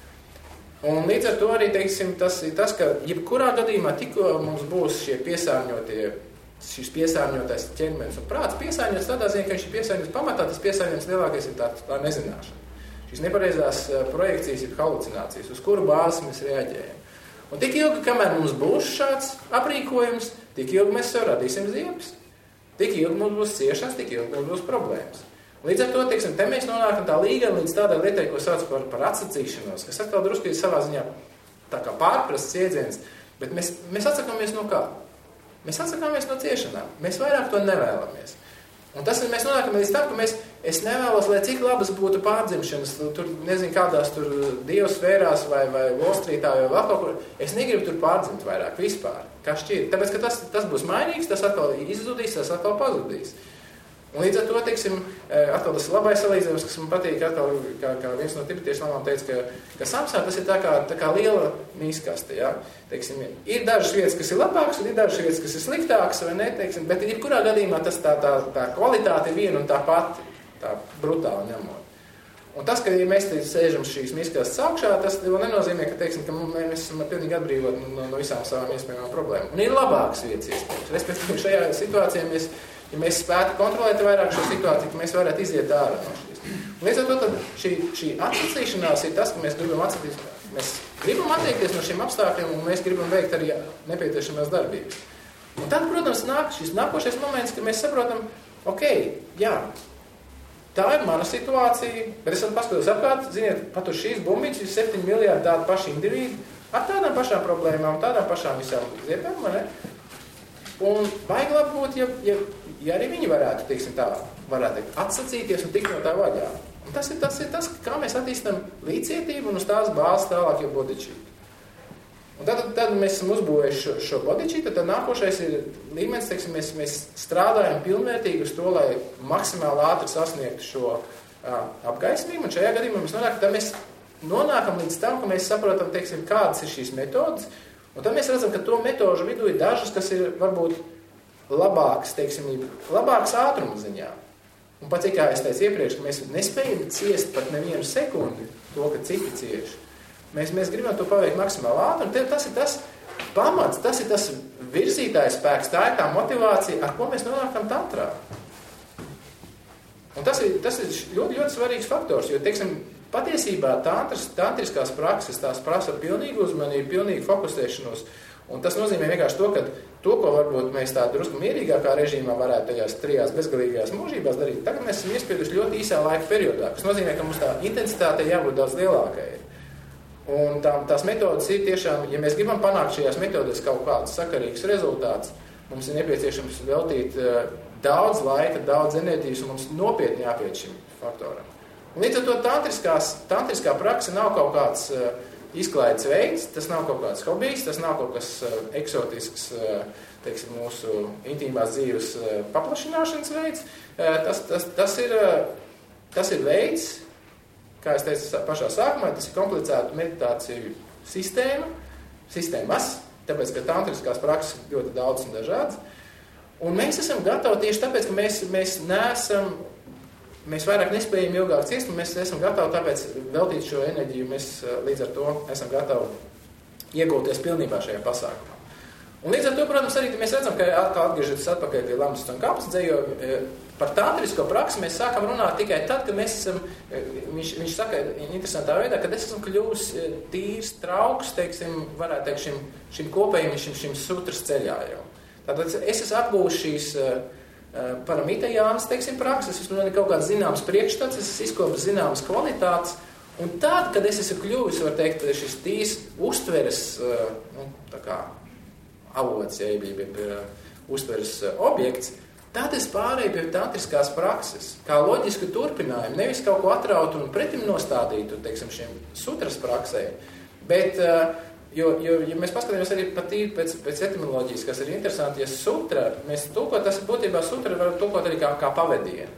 Un līdz ar to arī, teiksim, tas ir tas, ka jebkurā gadījumā tikko mums būs šie piesārņotie, šis piesārņotais ķermenis un prāts piesārņots tādā ziņā, ka viņš ir piesārņots pamatā, tas piesārņojums lielākais ir tā, tā nezināšana. Šīs nepareizās projekcijas ir halucinācijas, uz kuru bāzi mēs reaģējam. Un tik ilgi, kamēr mums būs šāds aprīkojums, tik ilgi mēs sev radīsim ziepes. Tik ilgi mums būs ciešanas, tik ilgi mums būs problēmas. Līdz ar to, teiksim, te mēs nonākam tā līga līdz tādai lietai, ko sauc par, par atsacīšanos, kas atkal drusku ir savā ziņā tā kā pārprasts iedziens, bet mēs, mēs atsakāmies no kā? Mēs atsakāmies no ciešanām. Mēs vairāk to nevēlamies. Un tas ir, mēs nonākam līdz tam, ka mēs, es nevēlos, lai cik labas būtu pārdzimšanas, tur, nezinu, kādās tur dievsfērās vai, vai Wall Streetā vai vēl kaut kur, es negribu tur pārdzimt vairāk vispār, kā šķiet. Tāpēc, ka tas, tas būs mainīgs, tas atkal izzudīs, tas atkal pazudīs. Un līdz ar to, teiksim, atkal tas labais salīdzinājums, kas man patīk, atkal, kā, kā viens no tibetiešu lamām teica, ka, ka samsā tas ir tā kā, tā kā liela mīskaste, ja? Teiksim, ir dažas vietas, kas ir labākas, un ir dažas vietas, kas ir sliktākas, vai ne, teiksim, bet jebkurā gadījumā tas tā, tā, tā kvalitāte ir viena un tā pati, tā brutāli ņemot. Un tas, ka ja mēs te sēžam šīs miskastes augšā, tas vēl nenozīmē, ka, teiksim, ka mēs esam pilnīgi atbrīvot no, no visām savām iespējamām problēmām. Un ir labākas vietas iespējams. Respektīvi, šajā situācijā mēs ja mēs spētu kontrolēt vairāk šo situāciju, ka mēs varētu iziet ārā no šīs. Un līdz ar to tad šī, šī atsacīšanās ir tas, ka mēs gribam atsacīt, mēs gribam attiekties no šiem apstākļiem un mēs gribam veikt arī nepieciešamās darbības. Un tad, protams, nāk šis nākošais moments, ka mēs saprotam, ok, jā, tā ir mana situācija, bet es paskatos apkārt, ziniet, pat uz šīs bumbiņas ir septiņi miljārdi tādi paši individi ar tādām pašām problēmām, tādām pašām visām ziepēm, vai ne? Un vajag labi būt, ja, ja, ja arī viņi varētu, teiksim tā, varētu teikt, atsacīties un tikt no tā vaļā. Un tas ir tas, ir tas kā mēs attīstam līdzcietību un uz tās bāzes tālāk jau bodičītu. Un tad, tad mēs esam uzbūvējuši šo, šo bodičītu, tad nākošais ir līmenis, teiksim, mēs, mēs strādājam pilnvērtīgi uz to, lai maksimāli ātri sasniegtu šo uh, apgaismību, un šajā gadījumā mēs nonākam, tad mēs nonākam līdz tam, ka mēs saprotam, teiksim, kādas ir šīs metodas. Un tad mēs redzam, ka to metožu vidū ir dažas, kas ir varbūt labākas, teiksim, labākas ātruma ziņā. Un pat cik kā es teicu iepriekš, ka mēs nespējam ciest pat nevienu sekundi to, ka citi cieši. Mēs, mēs gribam to paveikt maksimāli ātri, un tas ir tas pamats, tas ir tas virzītājs spēks, tā ir tā motivācija, ar ko mēs nonākam tantrā. Un tas ir, tas ir ļoti, ļoti svarīgs faktors, jo, teiksim, patiesībā tantras, tantriskās prakses tās prasa pilnīgu uzmanību, pilnīgu fokusēšanos. Un tas nozīmē vienkārši to, ka to, ko varbūt mēs tā drusku mierīgākā režīmā varētu tajās trijās bezgalīgajās mūžībās darīt, tagad mēs esam iespieduši ļoti īsā laika periodā, kas nozīmē, ka mums tā intensitāte jābūt daudz lielākai. Un tā, tās metodas ir tiešām, ja mēs gribam panākt šajās metodēs kaut kādus sakarīgus rezultātus, mums ir nepieciešams veltīt uh, daudz laika, daudz enerģijas un mums nopietni jāpiet šim faktoram. Un līdz ar to tantriskās, tantriskā praksa nav kaut kāds uh, izklaides veids, tas nav kaut kāds hobijs, tas nav kaut kas uh, eksotisks, uh, teiksim, mūsu intīmās dzīves uh, paplašināšanas veids. Uh, tas, tas, tas, ir, uh, tas ir veids, kā es teicu pašā sākumā, tas ir komplicēta meditāciju sistēma, sistēmas, tāpēc, ka tantriskās prakses ir ļoti daudz un dažādas. Un mēs esam gatavi tieši tāpēc, ka mēs, mēs neesam Mēs vairāk nespējam ilgāk ciest, un mēs esam gatavi tāpēc veltīt šo enerģiju, mēs līdz ar to esam gatavi iegūties pilnībā šajā pasākumā. Un līdz ar to, protams, arī mēs redzam, ka atkal atgriežaties atpakaļ pie Lamas un Kapas dzējo, par tantrisko praksi mēs sākam runāt tikai tad, kad mēs esam, viņš, viņš saka interesantā veidā, kad es esmu kļuvis tīrs trauks, teiksim, varētu teikt, šim, šim kopējiem, šim, šim sutras ceļā jau. Tātad es esmu apgūst šīs paramītajānas, teiksim, prakses, es man ir kaut kāds zināms priekšstats, es esmu izkopis zināmas kvalitātes, un tad, kad es esmu kļuvis, var teikt, šis tīs uztveres, nu, tā kā avots, ja jeb, jeb, uztveres objekts, tad es pārēju pie tantriskās prakses, kā loģisku turpinājumu, nevis kaut ko atrautu un pretim nostādītu, teiksim, šiem sutras praksē, bet, jo, jo ja mēs paskatāmies arī patīri pēc, pēc etimoloģijas, kas ir interesanti, ja sutra, mēs tulkot, tas būtībā sutra var tulkot arī kā, kā pavadienu.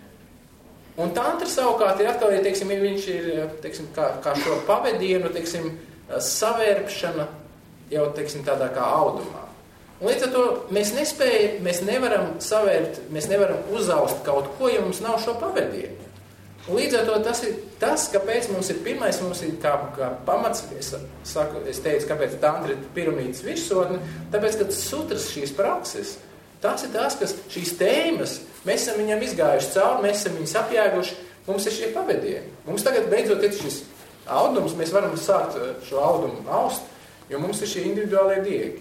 Un tantra savukārt ir atkal, ja, teiksim, viņš ir, teiksim, kā, kā šo pavadienu, teiksim, savērpšana jau, teiksim, tādā kā audumā. Un līdz ar to mēs nespējam, mēs nevaram savērpt, mēs nevaram uzaust kaut ko, ja mums nav šo pavadienu. Un līdz ar to tas ir tas, kāpēc mums ir pirmais, mums ir kā, kā pamats, es, saku, es teicu, kāpēc tantra ir piramīdas virsotne, tāpēc, ka sutras šīs prakses, tas ir tas, kas šīs tēmas, mēs esam viņam izgājuši cauri, mēs esam viņus apjēguši, mums ir šie pavadieni. Mums tagad beidzot ir šis audums, mēs varam sākt šo audumu aust, jo mums ir šie individuālie diegi.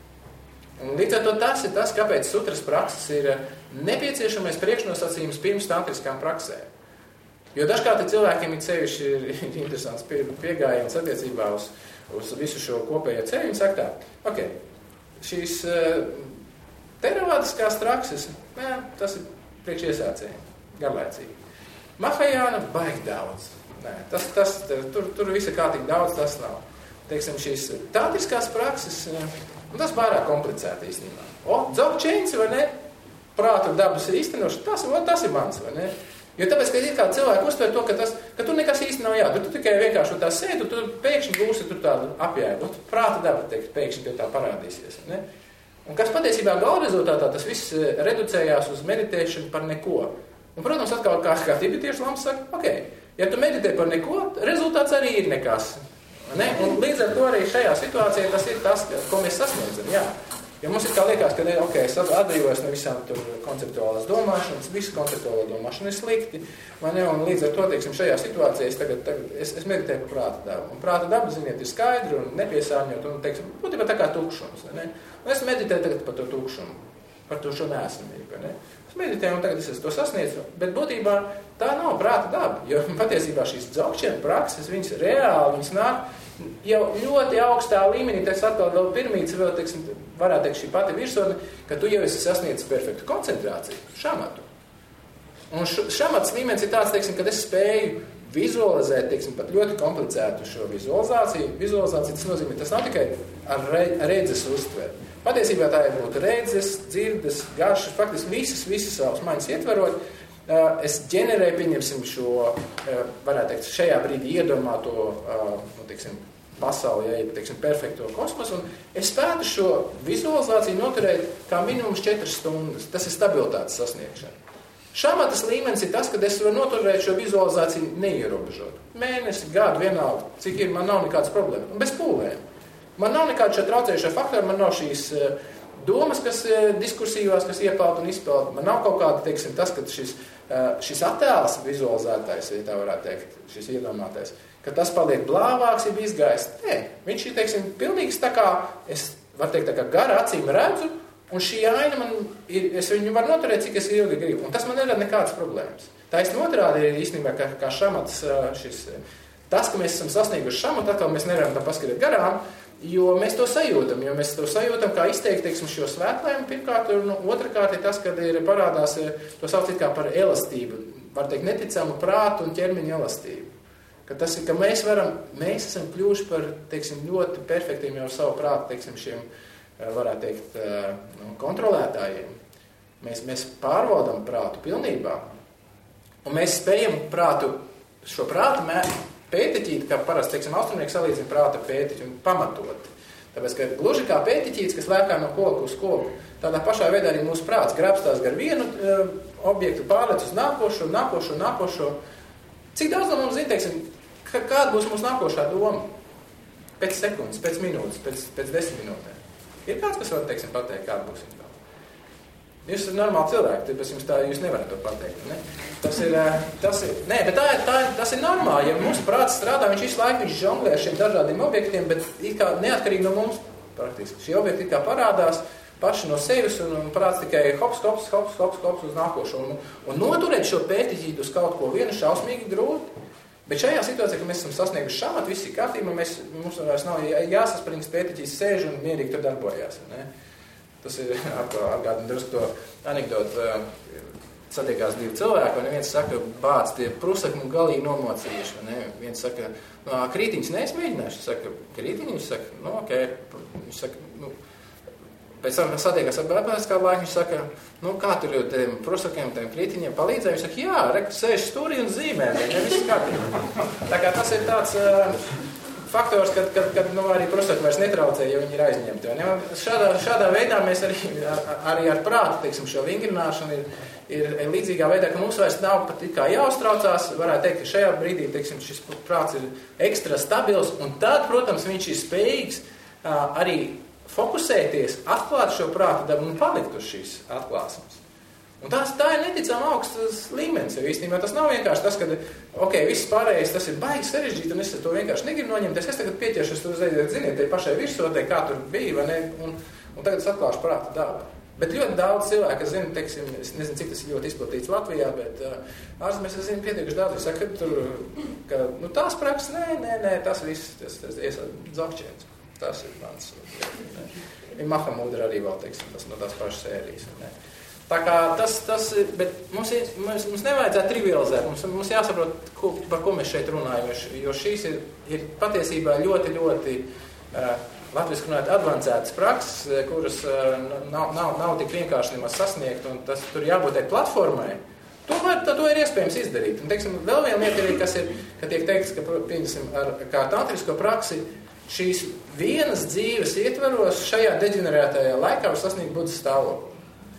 Un līdz ar to tas ir tas, kāpēc sutras prakses ir nepieciešamais priekšnosacījums pirms tantriskām praksēm. Jo dažkārt cilvēkiem ir sevišķi ir interesants pie, piegājiens attiecībā uz, uz visu šo kopējo ceļu. Viņi saka tā, ok, šīs uh, teravādiskās prakses, nē, tas ir priekš iesācējiem, garlaicīgi. Mahajāna baigi daudz. Nē, tas, tas, tur, tur visa kā tik daudz, tas nav. Teiksim, šīs tantriskās prakses, un tas pārāk komplicēti īstenībā. O, dzogčēns, vai ne? Prātu dabas īstenoši, tas, o, tas ir mans, vai ne? Jo tāpēc, ka ir kā cilvēki uztver to, ka, tas, ka tu nekas īsti nav jādara. Tu tikai vienkārši tā sēdi, tu pēkšņi būsi tur tādu apjēgu. Prāta daba, teikt, pēkšņi tev tā parādīsies. Ne? Un kas patiesībā gala rezultātā, tas viss reducējās uz meditēšanu par neko. Un, protams, atkal kā, kā tibetiešu lams saka, ok, ja tu meditē par neko, rezultāts arī ir nekas. Ne? Un līdz ar to arī šajā situācijā tas ir tas, ko mēs sasniedzam. Jā. Jo mums ir kā liekas, ka, ok, es atbrīvojos no visām tur konceptuālās domāšanas, visu konceptuālo domāšanu ir slikti, man ne, un līdz ar to, teiksim, šajā situācijā es tagad, tagad es, es meditēju par prāta dabu. Un prāta daba, ziniet, ir skaidra un nepiesārņot, un, teiksim, būtībā tā kā tukšums, ne? Un es meditēju tagad par to tukšumu, par to šo neesamību, ne? Es meditēju, un tagad es to sasniedzu, bet būtībā tā nav prāta daba, jo patiesībā šīs dzogčiem prakses, viņas reāli, viņas nāk jau ļoti augstā līmenī, tas atkal vēl pirmīts, vēl, teiksim, varētu teikt šī pati virsotne, ka tu jau esi sasniedzis perfektu koncentrāciju, šamatu. Un š, šamats līmenis ir tāds, teiksim, kad es spēju vizualizēt, teiksim, pat ļoti komplicētu šo vizualizāciju. Vizualizācija, tas nozīmē, tas nav tikai ar re, redzes uztver. Patiesībā tā ir būt redzes, dzirdes, garšas, faktiski visas, visas savas maņas ietverot. Es ģenerēju, pieņemsim šo, varētu teikt, šajā brīdī iedomāto, nu, teiksim, pasauli, ja, teiksim, perfekto kosmosu, un es spētu šo vizualizāciju noturēt kā minimums četras stundas. Tas ir stabilitātes sasniegšana. Šamatas līmenis ir tas, kad es varu noturēt šo vizualizāciju neierobežot. Mēnesi, gadu, vienalga, cik ir, man nav nekādas problēmas. Un bez pūlēm. Man nav nekāda šā traucējušā faktora, man nav šīs domas, kas diskursīvās, kas iepeld un izpeld. Man nav kaut kāda, teiksim, tas, ka šis, šis attēls vizualizētais, ja tā varētu teikt, šis iedomātais, ka tas paliek blāvāks, ja izgājis. Nē, viņš ir, teiksim, pilnīgs tā kā, es varu teikt, tā kā gara acīm redzu, un šī aina man ir, es viņu varu noturēt, cik es ilgi gribu. Un tas man nerada nekādas problēmas. Tā es noturādi ir īstenībā, kā, kā šamats šis, tas, ka mēs esam sasnieguši šamatu, atkal mēs nevaram tam paskatīt garām, jo mēs to sajūtam, jo mēs to sajūtam, kā izteikt, teiksim, šo svētlējumu pirmkārt, un otrkārt ir tas, kad ir parādās, to sauc it kā par elastību, var teikt, neticamu prātu un ķermeņa elastību. Ka tas ir, ka mēs varam, mēs esam kļuvuši par, teiksim, ļoti perfektiem jau savu prātu, teiksim, šiem, varētu teikt, nu, kontrolētājiem. Mēs, mēs pārvaldam prātu pilnībā, un mēs spējam prātu, šo prātu mē, pētiķīt, kā parasti, teiksim, austrumnieki salīdzina prāta pētiķi un pamatot. Tāpēc, ka gluži kā pētiķīts, kas lēkā no koku uz koku, tādā pašā veidā arī mūsu prāts grabstās gar vienu uh, objektu, pārlec uz nākošo, nākošo, nākošo. Cik daudz no mums zina, teiksim, kāda būs mūsu nākošā doma? Pēc sekundes, pēc minūtes, pēc, pēc desmit minūtēm. Ir kāds, kas var, teiksim, pateikt, kāda būs viņa doma? Jūs esat normāli cilvēki, tāpēc jums tā jūs nevarat to pateikt. Ne? Tas ir, tas ir, nē, bet tā, tā, tas ir normāli, ja mūsu prāts strādā, viņš visu laiku viņš žonglē ar šiem dažādiem objektiem, bet it kā neatkarīgi no mums praktiski. Šie objekti it kā parādās paši no sevis un, un prāts tikai hops, hops, hops, hops, hops uz nākošo. Un, un noturēt šo pētiķītu uz kaut ko vienu šausmīgi grūti. Bet šajā situācijā, ka mēs esam sasnieguši šāmat, viss ir kārtībā, mēs, mums vairs nav jāsasprings pētiķis sēž un mierīgi tur darbojās. Ne? Tas ir atgādina drusku to anekdotu. Satiekās divi cilvēki, un viens saka, bāc, tie prusakni galīgi nomocījuši. Ne? Viens saka, no, krītiņas neesmēģināšu. Viņš saka, krītiņi? Viņš saka, nu, ok. Viņš saka, nu, pēc tam satiekās ar bērpēc kādu laiku, viņš saka, nu, kā tur jau tiem prusakiem, tiem krītiņiem palīdzēja? Viņš saka, jā, re, sēž stūrī un zīmē, ne viss kārtībā. Tā kā tas ir tāds uh, faktors, kad, kad, kad nu, arī prusaki vairs netraucē, jo viņi ir aizņemti. Ja? Šādā, šādā veidā mēs arī, arī ar prātu, teiksim, šo vingrināšanu ir, ir, ir līdzīgā veidā, ka mums vairs nav pat kā jāuztraucās. Varētu teikt, ka šajā brīdī, teiksim, šis prāts ir ekstra stabils, un tad, protams, viņš ir spējīgs uh, arī fokusēties, atklāt šo prātu dabu un palikt uz šīs atklāsmes. Un tās, tā ir neticama augstas līmenis, jo īstenībā tas nav vienkārši tas, ka, ok, viss pārējais, tas ir baigi sarežģīti, un es to vienkārši negribu noņemties. Es tagad pieķeršos, tur ziniet, ziniet, te pašai virsotē, kā tur bija, vai ne, un, un tagad es atklāšu prātu dabu. Bet ļoti daudz cilvēku, kas zina, teiksim, es nezinu, cik tas ir ļoti izplatīts Latvijā, bet uh, ārzemēs es zinu pietiekuši daudz, es saku, ka tur, ka, nu, tās prakses, nē, nē, nē, tas viss, tas, tas iesād dzokšķēns. Tas ir mans. Ir Mahamudra arī vēl, teiksim, tas no tās pašas sērijas. Ne? Tā kā tas, tas ir, bet mums, ir, mums, mums nevajadzētu trivializēt, mums, mums jāsaprot, ko, par ko mēs šeit runājam, jo šīs ir, ir patiesībā ļoti, ļoti uh, latviski runājot advancētas prakses, kuras uh, nav, nav, nav tik vienkārši nemaz sasniegt, un tas tur jābūt tai platformai. Tomēr to ir iespējams izdarīt. Un, teiksim, vēl viena lieta ir, kas ir, ka tiek teikts, ka, pieņemsim, ar kā tantrisko praksi, šīs vienas dzīves ietveros šajā deģenerētajā laikā var sasniegt budas stāvokli.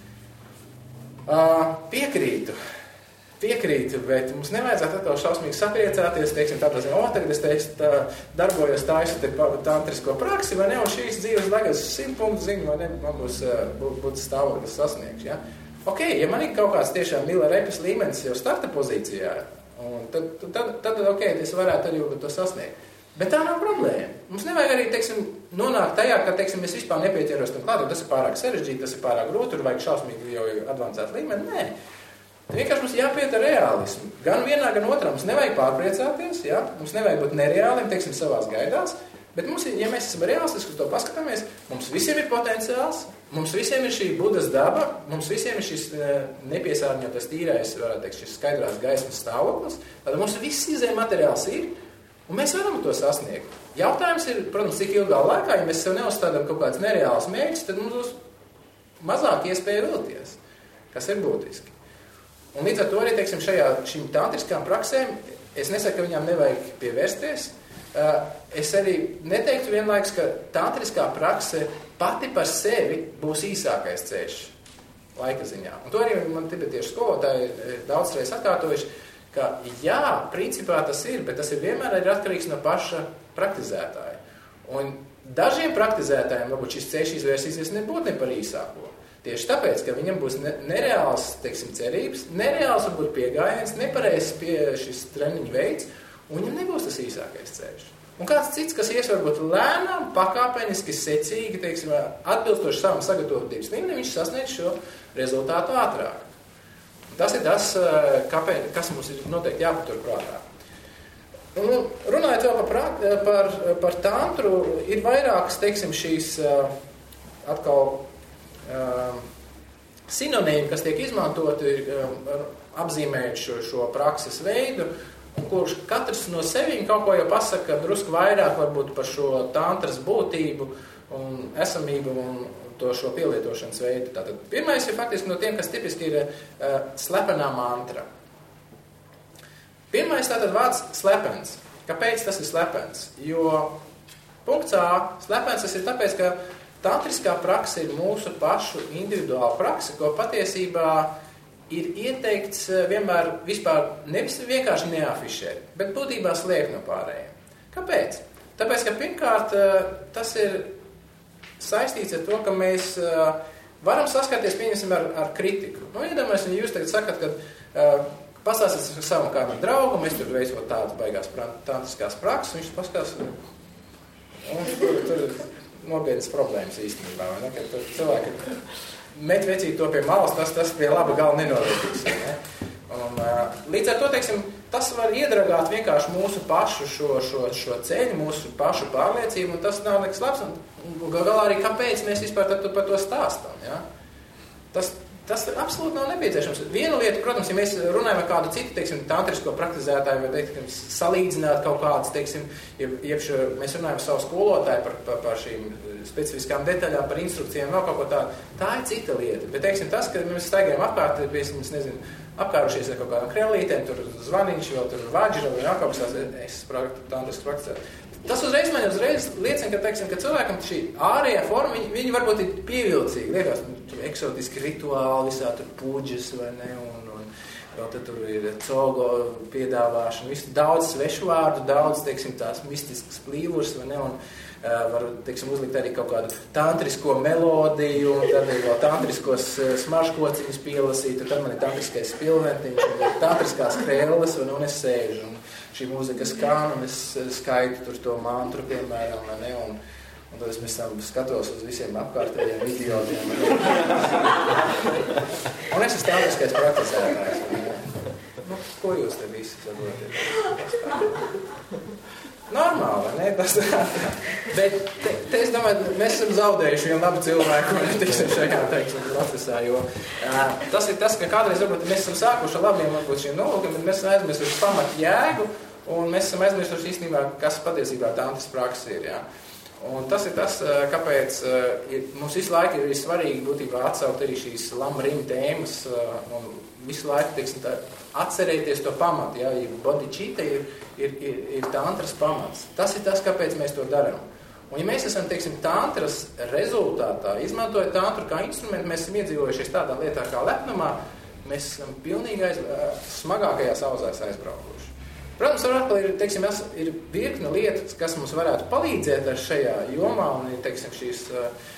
Uh, piekrītu, piekrītu, bet mums nevajadzētu atkal šausmīgi sapriecāties, teiksim, tādā ziņā, o, tagad es teicu, tā, darbojos taisu te tantrisko praksi, vai ne, un šīs dzīves laikas simt punktu zinu, vai ne, man būs uh, budas stāvoklis sasniegts, ja. Ok, ja man ir kaut kāds tiešām Mila Repes līmenis jau starta pozīcijā, un tad, tad, tad ok, es varētu arī to sasniegt. Bet tā nav problēma. Mums nevajag arī, teiksim, nonākt tajā, ka, teiksim, es vispār nepieķeros tam klāt, jo tas ir pārāk sarežģīti, tas ir pārāk grūti, tur vajag šausmīgi jau advancēt līmeni. Nē. Vienkārši mums jāpiet ar reālismu. Gan vienā, gan otrā. Mums nevajag pārpriecāties, ja? Mums nevajag būt nereāliem, teiksim, savās gaidās, bet mums, ja mēs esam reālistiski uz to paskatāmies, mums visiem ir potenciāls, mums visiem ir šī budas daba, mums visiem ir šis nepiesārņotas tīrais, varētu teikt, šis skaidrās gaismas stāvoklis, tad mums viss izēja materiāls ir, un mēs varam to sasniegt. Jautājums ir, protams, cik ilgā laikā, ja mēs sev neuzstādām kaut kāds nereāls mērķis, tad mums būs mazāk iespēja vilties, kas ir būtiski. Un līdz ar to arī, teiksim, šajā šīm tantriskām praksēm, es nesaku, ka viņām nevajag pievērsties. Es arī neteiktu vienlaiks, ka tantriskā prakse pati par sevi būs īsākais ceļš laika ziņā. Un to arī man tibetiešu skolotāji daudzreiz atkārtojuši, ka jā, principā tas ir, bet tas ir vienmēr ir atkarīgs no paša praktizētāja. Un dažiem praktizētājiem varbūt šis ceļš izvērsīsies nebūt ne par īsāko. Tieši tāpēc, ka viņam būs nereāls, teiksim, cerības, nereāls varbūt piegājiens, nepareizs pie šis treniņu veids, un viņam nebūs tas īsākais ceļš. Un kāds cits, kas ies varbūt lēnām, pakāpeniski, secīgi, teiksim, atbilstoši savam sagatavotības līmenim, viņš sasniedz šo rezultātu ātrāk. Tas ir tas, kāpēc, kas mums ir noteikti jāpatur prātā. Un runājot vēl par, par, par tantru, ir vairākas, teiksim, šīs atkal sinonīmi, kas tiek izmantoti, apzīmējot šo, šo prakses veidu, kurš katrs no sevi kaut ko jau pasaka drusku vairāk varbūt par šo tantras būtību un esamību un to šo pielietošanas veidu. Tātad pirmais ir faktiski no tiem, kas tipiski ir uh, slepenā mantra. Pirmais tātad vārds slepens. Kāpēc tas ir slepens? Jo punkts A, slepens tas ir tāpēc, ka tantriskā praksa ir mūsu pašu individuāla praksa, ko patiesībā ir ieteikts vienmēr vispār nevis vienkārši neafišēt, bet būtībā slēgt no pārējiem. Kāpēc? Tāpēc, ka pirmkārt tas ir saistīts ar to, ka mēs varam saskarties, pieņemsim, ar, ar kritiku. Nu, iedomājies, ja jūs tagad sakat, ka uh, pastāsties ar savam kādam draugam, es tur veicot tādas baigās tantriskās prakses, viņš paskatās, un tur, tur nopietnas problēmas īstenībā, vai ne? Ka tur cilvēki met vecīt to pie malas, tas, tas pie laba gala nenovietīs. Ne? Un, līdz ar to, teiksim, tas var iedragāt vienkārši mūsu pašu šo, šo, šo ceļu, mūsu pašu pārliecību, un tas nav nekas labs. Un galā arī, kāpēc mēs vispār tad par to stāstam. Ja? Tas, tas absolūti nav nepieciešams. Viena lieta, protams, ja mēs runājam ar kādu citu, teiksim, tantrisko praktizētāju, vai teiksim, salīdzināt kaut kādas, teiksim, iepš mēs runājam savu skolotāju par, par, par šīm specifiskām detaļām, par instrukcijām, vēl kaut ko tādu. Tā ir cita lieta. Bet, teiksim, tas, ka mēs staigājam apkārt, piemēram, es nezinu, apkārušies ar kaut kādām krellītēm, tur zvaniņš, vēl tur vāģira, vai kaut kas es tantriski praktizēju. Tas uzreiz man uzreiz liecina, ka, teiksim, ka cilvēkam šī ārējā forma, viņi, viņi varbūt ir pievilcīgi. Liekas, tur eksotiski rituāli, visā tur puģis, vai ne, un, un vēl tad tur ir cogo piedāvāšana, visu daudz svešu vārdu, daudz, teiksim, tās mistiskas plīvurs, vai ne, un uh, var, teiksim, uzlikt arī kaut kādu tantrisko melodiju, un tad ir vēl tantriskos uh, smaržkociņus pielasīt, un tad man ir tantriskais spilventiņš, un ir tantriskās krēles, un, un es sēžu, un šī mūzika skan, un es skaitu tur to mantru, piemēram, vai ne, un, un tad es mēs tam skatos uz visiem apkārtējiem idiotiem. Un es esmu tantriskais praktizētājs. Nu, ko jūs te visi saprotiet? Normāli, ne? Tas, bet te, te es domāju, mēs esam zaudējuši vienu labu cilvēku, teiksim, šajā, teiksim, procesā, jo uh, tas ir tas, ka kādreiz, varbūt, mēs esam sākuši ar labiem, varbūt, šiem nolūkiem, bet mēs esam aizmirsuši pamat jēgu, un mēs esam aizmirsuši īstenībā, kas patiesībā tantras praksa ir, jā. Un tas ir tas, kāpēc ir, mums visu laiku ir svarīgi būtībā atsaukt arī šīs lam-rim tēmas un visu laiku, teiksim, tā, atcerēties to pamatu, ja, bodhicitta ir, ir, ir, ir tantras pamats. Tas ir tas, kāpēc mēs to darām. Un ja mēs esam, teiksim, tantras rezultātā, izmantojot tantru kā instrumentu, mēs esam iedzīvojušies tādā lietā kā lepnumā, mēs esam pilnīgi aiz, smagākajās auzās aizbraukuši. Protams, var atkal ir, teiksim, ir virkne lietas, kas mums varētu palīdzēt ar šajā jomā, un ir, teiksim, šīs, uh,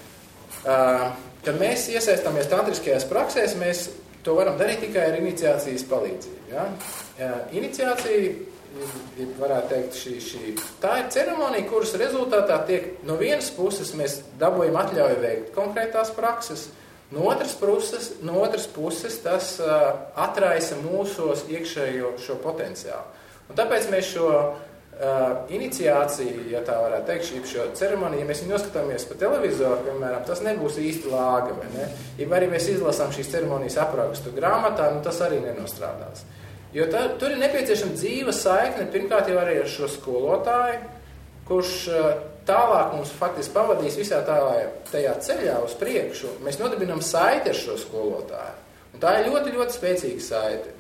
uh, kad mēs iesaistāmies tantriskajās praksēs, mēs to varam darīt tikai ar iniciācijas palīdzību. Ja? Uh, iniciācija, ir, varētu teikt, šī, šī, tā ir ceremonija, kuras rezultātā tiek no vienas puses mēs dabūjam atļauju veikt konkrētās prakses, no otras puses, no otras puses tas uh, atraisa mūsos iekšējo šo potenciālu. Un tāpēc mēs šo uh, iniciāciju, ja tā varētu teikt, šo ceremoniju, ja mēs viņu noskatāmies pa televizoru, piemēram, tas nebūs īsti lāga, vai ne? Ja arī mēs izlasām šīs ceremonijas aprakstu grāmatā, nu tas arī nenostrādās. Jo tā, tur ir nepieciešama dzīva saikne, pirmkārt jau arī ar šo skolotāju, kurš uh, tālāk mums faktiski pavadīs visā tā, tajā ceļā uz priekšu. Mēs nodibinām saiti ar šo skolotāju. Un tā ir ļoti, ļoti spēcīga saite.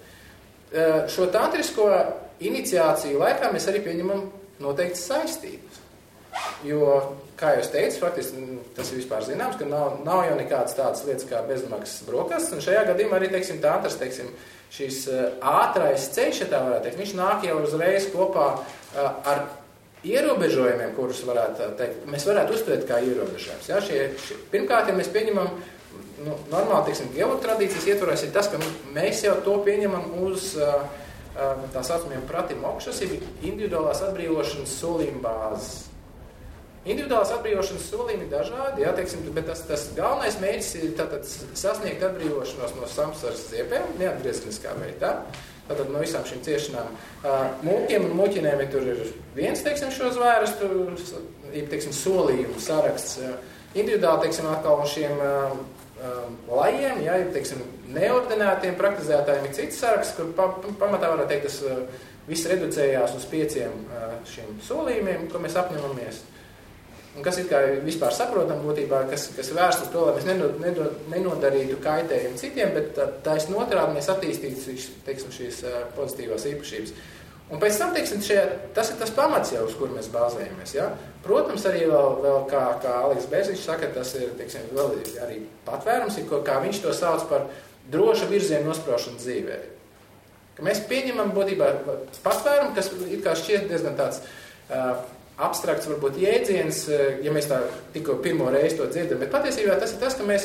Šo tantrisko iniciāciju laikā mēs arī pieņemam noteikti saistības. Jo, kā jūs teicu, faktiski tas ir vispār zināms, ka nav, nav jau nekādas tādas lietas kā bezmaksas brokastis. Un šajā gadījumā arī, teiksim, tantras, teiksim, šīs ātrais ceļš, ja tā varētu teikt, viņš nāk jau uzreiz kopā ar ierobežojumiem, kurus varētu teikt, mēs varētu uztvert kā ierobežojums. Ja? Šie, šie, pirmkārt, ja mēs pieņemam, nu, normāli, teiksim, geologu tradīcijas ietvaros ir tas, ka mēs jau to pieņemam uz uh, uh, tā saucamiem pratimokšas, ir individuālās atbrīvošanas solījuma bāzes. Individuālās atbrīvošanas solījumi ir dažādi, ja, teiksim, bet tas, tas galvenais mērķis ir tātad sasniegt atbrīvošanos no samsaras ziepēm, neatgriezeniskā veidā. Tātad no visām šīm ciešanām. Mūkiem un muķinēm tur ir viens, teiksim, šo zvērestu, ir, teiksim, solījumu saraksts. Individuāli, teiksim, atkal no šiem uh, lajiem, ja, ir, teiksim, neordinētiem praktizētājiem ir cits saraksts, kur pa, pamatā varētu teikt, tas uh, viss reducējās uz pieciem uh, šiem solījumiem, ko mēs apņemamies. Un kas ir kā vispār saprotam būtībā, kas, kas vērst uz to, lai mēs nenod, nenod, nenodarītu kaitējumu citiem, bet tā, taisn otrādi mēs attīstītu šīs, teiksim, šīs pozitīvās īpašības. Un pēc tam, teiksim, šajā, tas ir tas pamats jau, uz kur mēs bāzējamies. Ja? Protams, arī vēl, vēl kā, kā Aleks Bērziņš saka, tas ir, teiksim, vēl arī patvērums, ir, kā viņš to sauc par droša virzienu nospraušanu dzīvē. Ka mēs pieņemam būtībā patvērumu, kas ir kā šķiet diezgan tāds uh, abstrakts varbūt jēdziens, ja mēs tā tikko pirmo reizi to dzirdam, bet patiesībā tas ir tas, ka mēs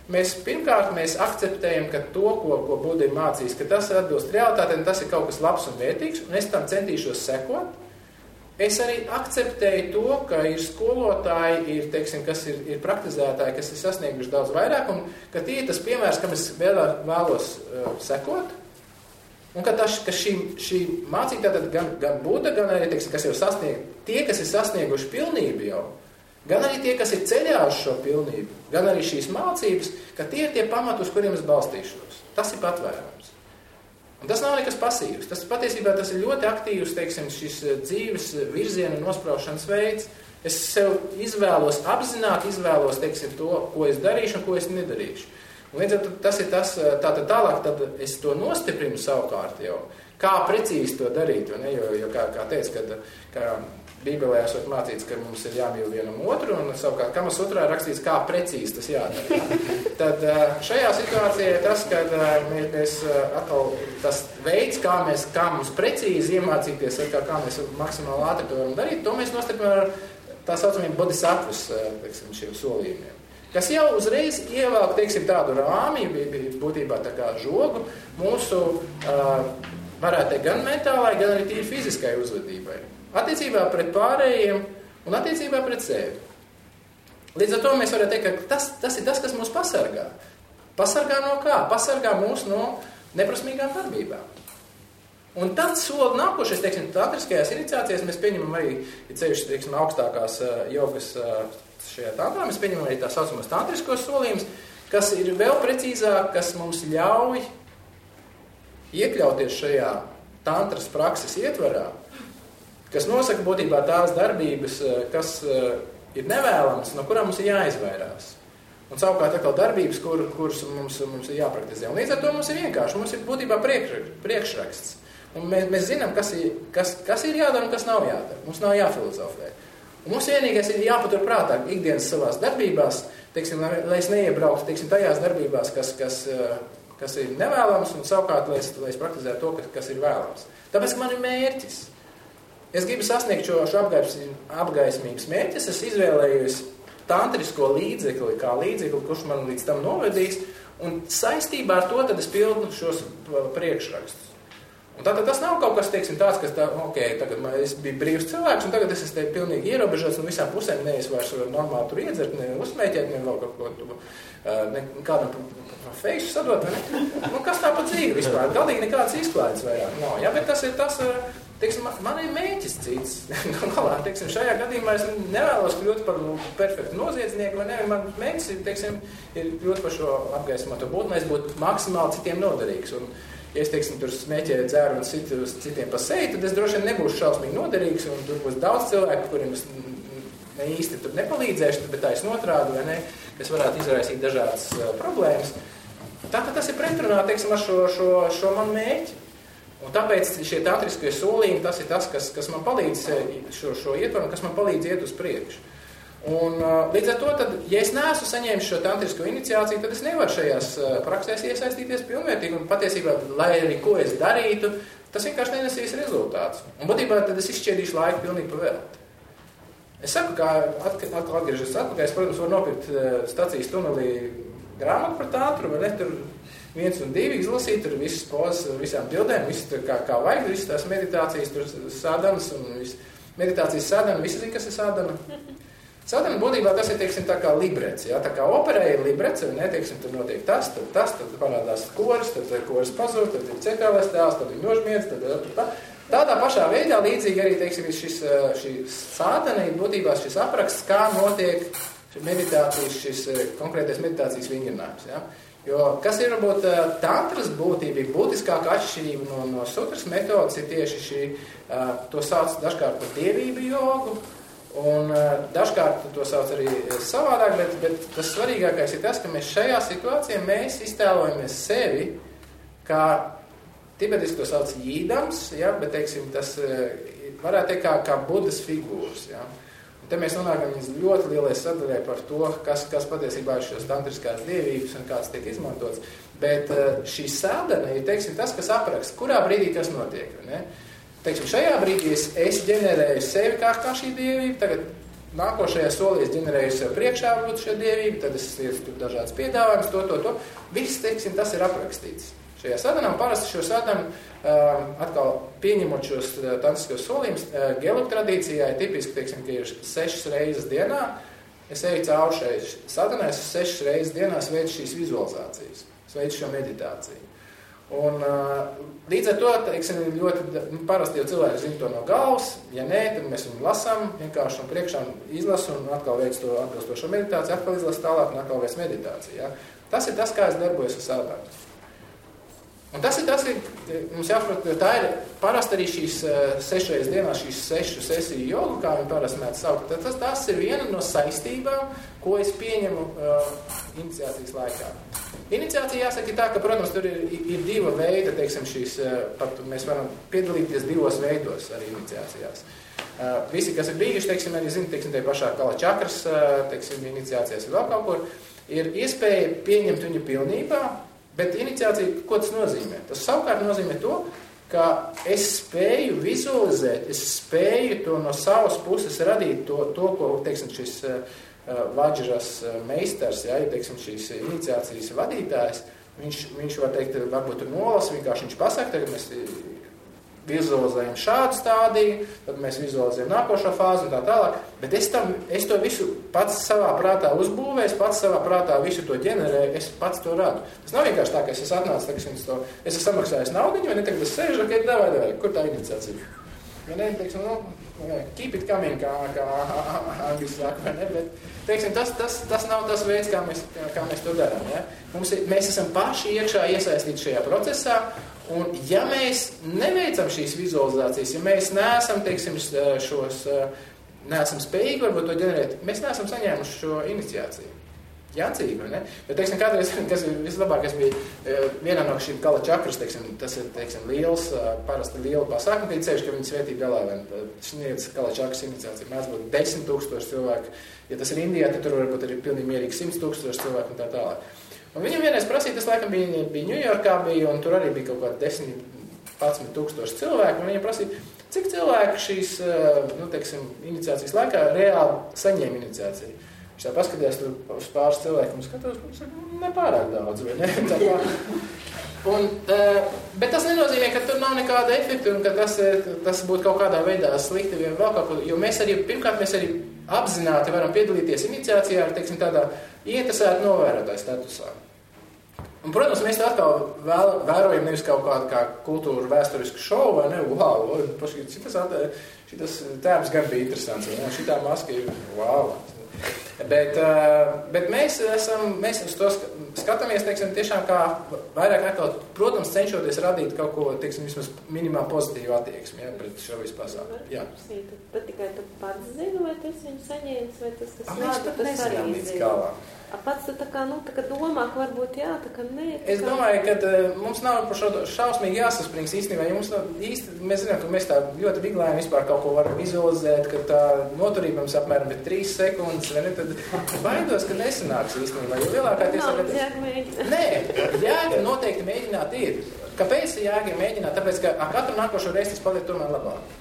mēs pirmkārt mēs akceptējam, ka to, ko, ko Buda ir mācījis, ka tas atbilst realitātei, tas ir kaut kas labs un vērtīgs, un es tam centīšos sekot. Es arī akceptēju to, ka ir skolotāji, ir, teiksim, kas ir, ir praktizētāji, kas ir sasnieguši daudz vairāk, un ka tie ir tas piemērs, kam es vēl, vēlos uh, sekot, un ka, tas, ka šī, šī mācība tātad gan, gan Buda, gan arī, teiksim, kas jau sasnieg, tie, kas ir sasnieguši pilnību jau, gan arī tie, kas ir ceļā uz šo pilnību, gan arī šīs mācības, ka tie ir tie pamati, uz kuriem es balstīšos. Tas ir patvērums. Un tas nav nekas pasīvs. Tas patiesībā tas ir ļoti aktīvs, teiksim, šis dzīves virziena nospraušanas veids. Es sev izvēlos, apzināti izvēlos, teiksim, to, ko es darīšu un ko es nedarīšu. Un līdz ar to tas ir tas, tātad tālāk, tad es to nostiprinu savukārt jau. Kā precīzi to darīt, jo, ne, jo, jo kā, kā teicu, kad, kā Bībelē esot mācīts, ka mums ir jāmīl vienam otru, un savukārt Kamas sutrā rakstīts, kā precīzi tas jādara. Tad šajā situācijā ir tas, kad mēs atkal tas veids, kā, mēs, kā mums precīzi iemācīties, kā, kā mēs maksimāli ātri to varam darīt, to mēs nostiprinām ar tā saucamiem bodhisattvas, teiksim, šiem solījumiem. Kas jau uzreiz ievelk, teiksim, tādu rāmi, būtībā tā kā žogu, mūsu, varētu teikt, gan mentālai, gan arī tīri fiziskai uzvedībai. Attiecībā pret pārējiem un attiecībā pret sevi. Līdz ar to mēs varētu teikt, ka tas, tas ir tas, kas mūs pasargā. Pasargā no kā? Pasargā mūs no neprasmīgām darbībām. Un tad soli nākošais, teiksim, tantriskajās iniciācijās mēs pieņemam arī, ja ceļš, teiksim, augstākās jogas šajā tantrā, mēs pieņemam arī tā saucamos tantriskos solījumus, kas ir vēl precīzāk, kas mums ļauj iekļauties šajā tantras prakses ietvarā, kas nosaka būtībā tās darbības, kas ir nevēlamas, no kurām mums ir jāizvairās. Un savukārt atkal darbības, kur, kuras mums, mums ir jāpraktizē. Un līdz ar to mums ir vienkārši, mums ir būtībā priekšraksts. Un mēs, mēs zinām, kas ir, kas, kas ir jādara un kas nav jādara. Mums nav jāfilozofē. Un mums vienīgais ir jāpatur prātā ikdienas savās darbībās, teiksim, lai es neiebrauktu, teiksim, tajās darbībās, kas, kas, kas ir nevēlams, un savukārt, lai es, lai es praktizētu to, kas ir vēlams. Tāpēc, ka man ir mērķis. Es gribu sasniegt šo, šo apgaismības mērķis, es izvēlējos tantrisko līdzekli, kā līdzekli, kurš man līdz tam novedīs, un saistībā ar to tad es pildu šos priekšrakstus. Un tātad tas nav kaut kas, teiksim, tāds, kas tā, ok, tagad man, es biju brīvs cilvēks, un tagad es esmu pilnīgi ierobežots, un visām pusēm ne es vairs normāli tur iedzert, ne uzsmēķēt, ne vēl kaut ko, ne, kādam feišu sadot, ne? Nu, kas tā pa dzīvi vispār? Galīgi nekāds izklaides vairāk nav, ja, bet tas ir tas, teiksim, man ir mēķis cits. Galā, teiksim, šajā gadījumā es nevēlos kļūt par perfektu noziedznieku, vai ne, man mēķis ir, teiksim, ir kļūt par šo apgaismoto būtu, lai es būtu maksimāli citiem noderīgs. Un, ja es, teiksim, tur smēķēju dzēru un citu, citiem pa seju, tad es droši vien nebūšu šausmīgi noderīgs, un tur būs daudz cilvēku, kuriem es ne īsti tur nepalīdzēšu, bet tā es notrādu, vai ne, kas varētu izraisīt dažādas uh, problēmas. Tātad tas ir pretrunā, teiksim, ar šo, šo, šo man mēķi. Un tāpēc šie tantriskie solījumi, tas ir tas, kas, kas man palīdz šo, šo ietvaru, kas man palīdz iet uz priekšu. Un līdz ar to, tad, ja es neesmu saņēmis šo tantrisko iniciāciju, tad es nevaru šajās praksēs iesaistīties pilnvērtīgi. Un patiesībā, lai arī ko es darītu, tas vienkārši nenesīs rezultātus. Un būtībā tad es izšķiedīšu laiku pilnīgi pa velti. Es saku, kā atkal atgriežos atpakaļ, es, protams, varu nopirkt stacijas tunelī grāmatu par tantru, vai ne, tur viens un divi izlasīt, tur visas pozas, visām bildēm, visas tur kā, kā vajag, visas tās meditācijas, tur sādanas un visas meditācijas sādana, visi zin, kas ir sādana. Sādana būtībā tas ir, teiksim, tā kā librets, ja? Tā kā operē ir librets, un, ne, teiksim, tur notiek tas, tad tas, tad parādās koris, tad koris pazūd, tad ir centrālais tēls, tad ir nožmiedz, tad ir tā. Tādā pašā veidā līdzīgi arī, teiksim, šis, šī sādana ir būtībā šis apraksts, kā notiek meditācijas, šis konkrētais meditācijas vingrinājums, ja? Jo, kas ir varbūt tantras būtība, būtiskāka atšķirība no, no sutras metodas ir tieši šī, to sauc dažkārt par dievību jogu, un dažkārt to sauc arī savādāk, bet, bet tas svarīgākais ir tas, ka mēs šajā situācijā mēs iztēlojamies sevi, kā tibetiski to sauc jīdams, ja, bet, teiksim, tas varētu teikt kā, kā Budas figūras, ja. Te mēs nonākam viņas ļoti lielai sadaļai par to, kas, kas patiesībā ir šīs tantriskās dievības un kāds tiek izmantots. Bet šī sādana ir, teiksim, tas, kas apraksta, kurā brīdī kas notiek. Ne? Teiksim, šajā brīdī es, es ģenerēju sevi kā, kā šī dievība, tagad nākošajā solī es ģenerēju sev priekšā būtu šie dievība, tad es lietu tur dažādas piedāvājumus, to, to, to. Viss, teiksim, tas ir aprakstīts. Šajā sadanā parasti šo sadanu uh, atkal pieņemot šos uh, tantriskos solījumus, uh, geluku tradīcijā ir tipiski, teiksim, ka ir sešas reizes dienā, es eju cauri šai sadanai, es sešas reizes dienā veicu šīs vizualizācijas, es veicu šo meditāciju. Un uh, līdz ar to, teiksim, ļoti, nu, parasti jau cilvēki zina to no galvas, ja nē, tad mēs viņu lasām, vienkārši un priekšā izlasu un atkal veicu to atbilstošo meditāciju, atkal izlasu tālāk un atkal veicu meditāciju. Ja? Tas ir tas, kā es darbojos ar sadanu. Un tas ir tas, ka mums jāsaprot, ka tā ir parasti arī šīs sešreiz dienā, šīs sešu sesiju joga, kā viņi parasti mēdz saukt. Tas, tas ir viena no saistībām, ko es pieņemu uh, iniciācijas laikā. Iniciācija jāsaka tā, ka, protams, tur ir, ir diva veida, teiksim, šīs, pat mēs varam piedalīties divos veidos arī iniciācijās. Uh, visi, kas ir bijuši, teiksim, arī zina, teiksim, tie pašā kala čakras, uh, teiksim, iniciācijas ir vēl kaut kur, ir iespēja pieņemt viņu pilnībā. Bet iniciācija, ko tas nozīmē? Tas savukārt nozīmē to, ka es spēju vizualizēt, es spēju to no savas puses radīt to, to ko, teiksim, šis uh, Vajras meistars, ja, teiksim, šīs iniciācijas vadītājs, viņš, viņš var teikt, varbūt tur nolas, vienkārši viņš pasaka, tagad mēs vizualizējam šādu stādiju, tad mēs vizualizējam nākošo fāzi un tā tālāk, bet es, tam, es to visu pats savā prātā uzbūvēju, pats savā prātā visu to ģenerēju, es pats to radu. Tas nav vienkārši tā, ka es esmu atnācis, teiksim, to, es esmu samaksājis naudiņu, vai ne, tagad es sēžu, ok, davai, davai, kur tā iniciācija? Ja ne, teiksim, nu, keep it coming, kā, kā angļu saka, vai ne, bet, teiksim, tas, tas, tas nav tas veids, kā mēs, kā mēs to darām, ja? Mums ir, mēs esam paši iekšā iesaistīti šajā procesā, un ja mēs neveicam šīs vizualizācijas, ja mēs neesam, teiksim, šos, neesam spējīgi varbūt to ģenerēt, mēs neesam saņēmuši šo iniciāciju. Jācīgi, vai ne? Bet, teiksim, kādreiz, kas ir vislabākais bija vienā no šīm kala čakras, teiksim, tas ir, teiksim, liels, parasti liela pasākuma, kad ceļš, ka viņi svētība galā, sniedz kala čakras iniciāciju, mēs būtu desmit tūkstoši cilvēku, ja tas ir Indijā, tad tur varbūt ir pilnīgi mierīgi simts tūkstoši cilvēku un tā tālāk. Un viņam vienreiz prasīja, tas laikam bija, bija Ņujorkā, bija, un tur arī bija kaut kādi desmit, padsmit tūkstoši cilvēku, un viņam prasīja, cik cilvēki šīs, nu, teiksim, iniciācijas laikā reāli saņēma iniciāciju. Viņš tā paskatījās tur uz pāris cilvēku un skatos, un saka, nepārāk daudz, vai ne? Tā kā. Un, bet tas nenozīmē, ka tur nav nekāda efekta un ka tas, tas būtu kaut kādā veidā slikti vai vēl kaut ko, jo mēs arī, pirmkārt, mēs arī apzināti varam piedalīties iniciācijā ar, teiksim, tādā ieinteresētu novērotāju statusā. Un, protams, mēs to atkal vēl, vērojam nevis kaut kādu kā kultūru vēsturisku šovu, vai ne, wow, šitas, šitas tēms gan bija interesants, vai ne, šitā maska ir wow. Bet, bet mēs esam, mēs uz to skatāmies, teiksim, tiešām kā vairāk atkal, protams, cenšoties radīt kaut ko, teiksim, vismaz minimā pozitīvu attieksmi, ja, pret šo visu pasākumu. Jā. Tad tikai tu pats zini, vai tas viņu saņēmis, vai tas, kas mēs pat nezinām līdz galām. A pats tu tā kā, nu, tā kā domā, ka varbūt jā, tā kā nē. Tā es domāju, ka uh, mums nav par šo šausmīgi jāsasprings īstenībā, ja mums nav īsti, mēs zinām, ka mēs tā ļoti viglājam vispār kaut ko varam vizualizēt, ka tā noturība mums apmēram ir trīs sekundes, vai ne, tad baidos, ka nesanāks īstenībā, jo lielākā tiesa... Nav, jēga mēģināt. Nē, jēga noteikti mēģināt ir. Kāpēc ir jēga mēģināt? Tāpēc, ka ar katru nākošo reizi tas paliek tomēr labāk.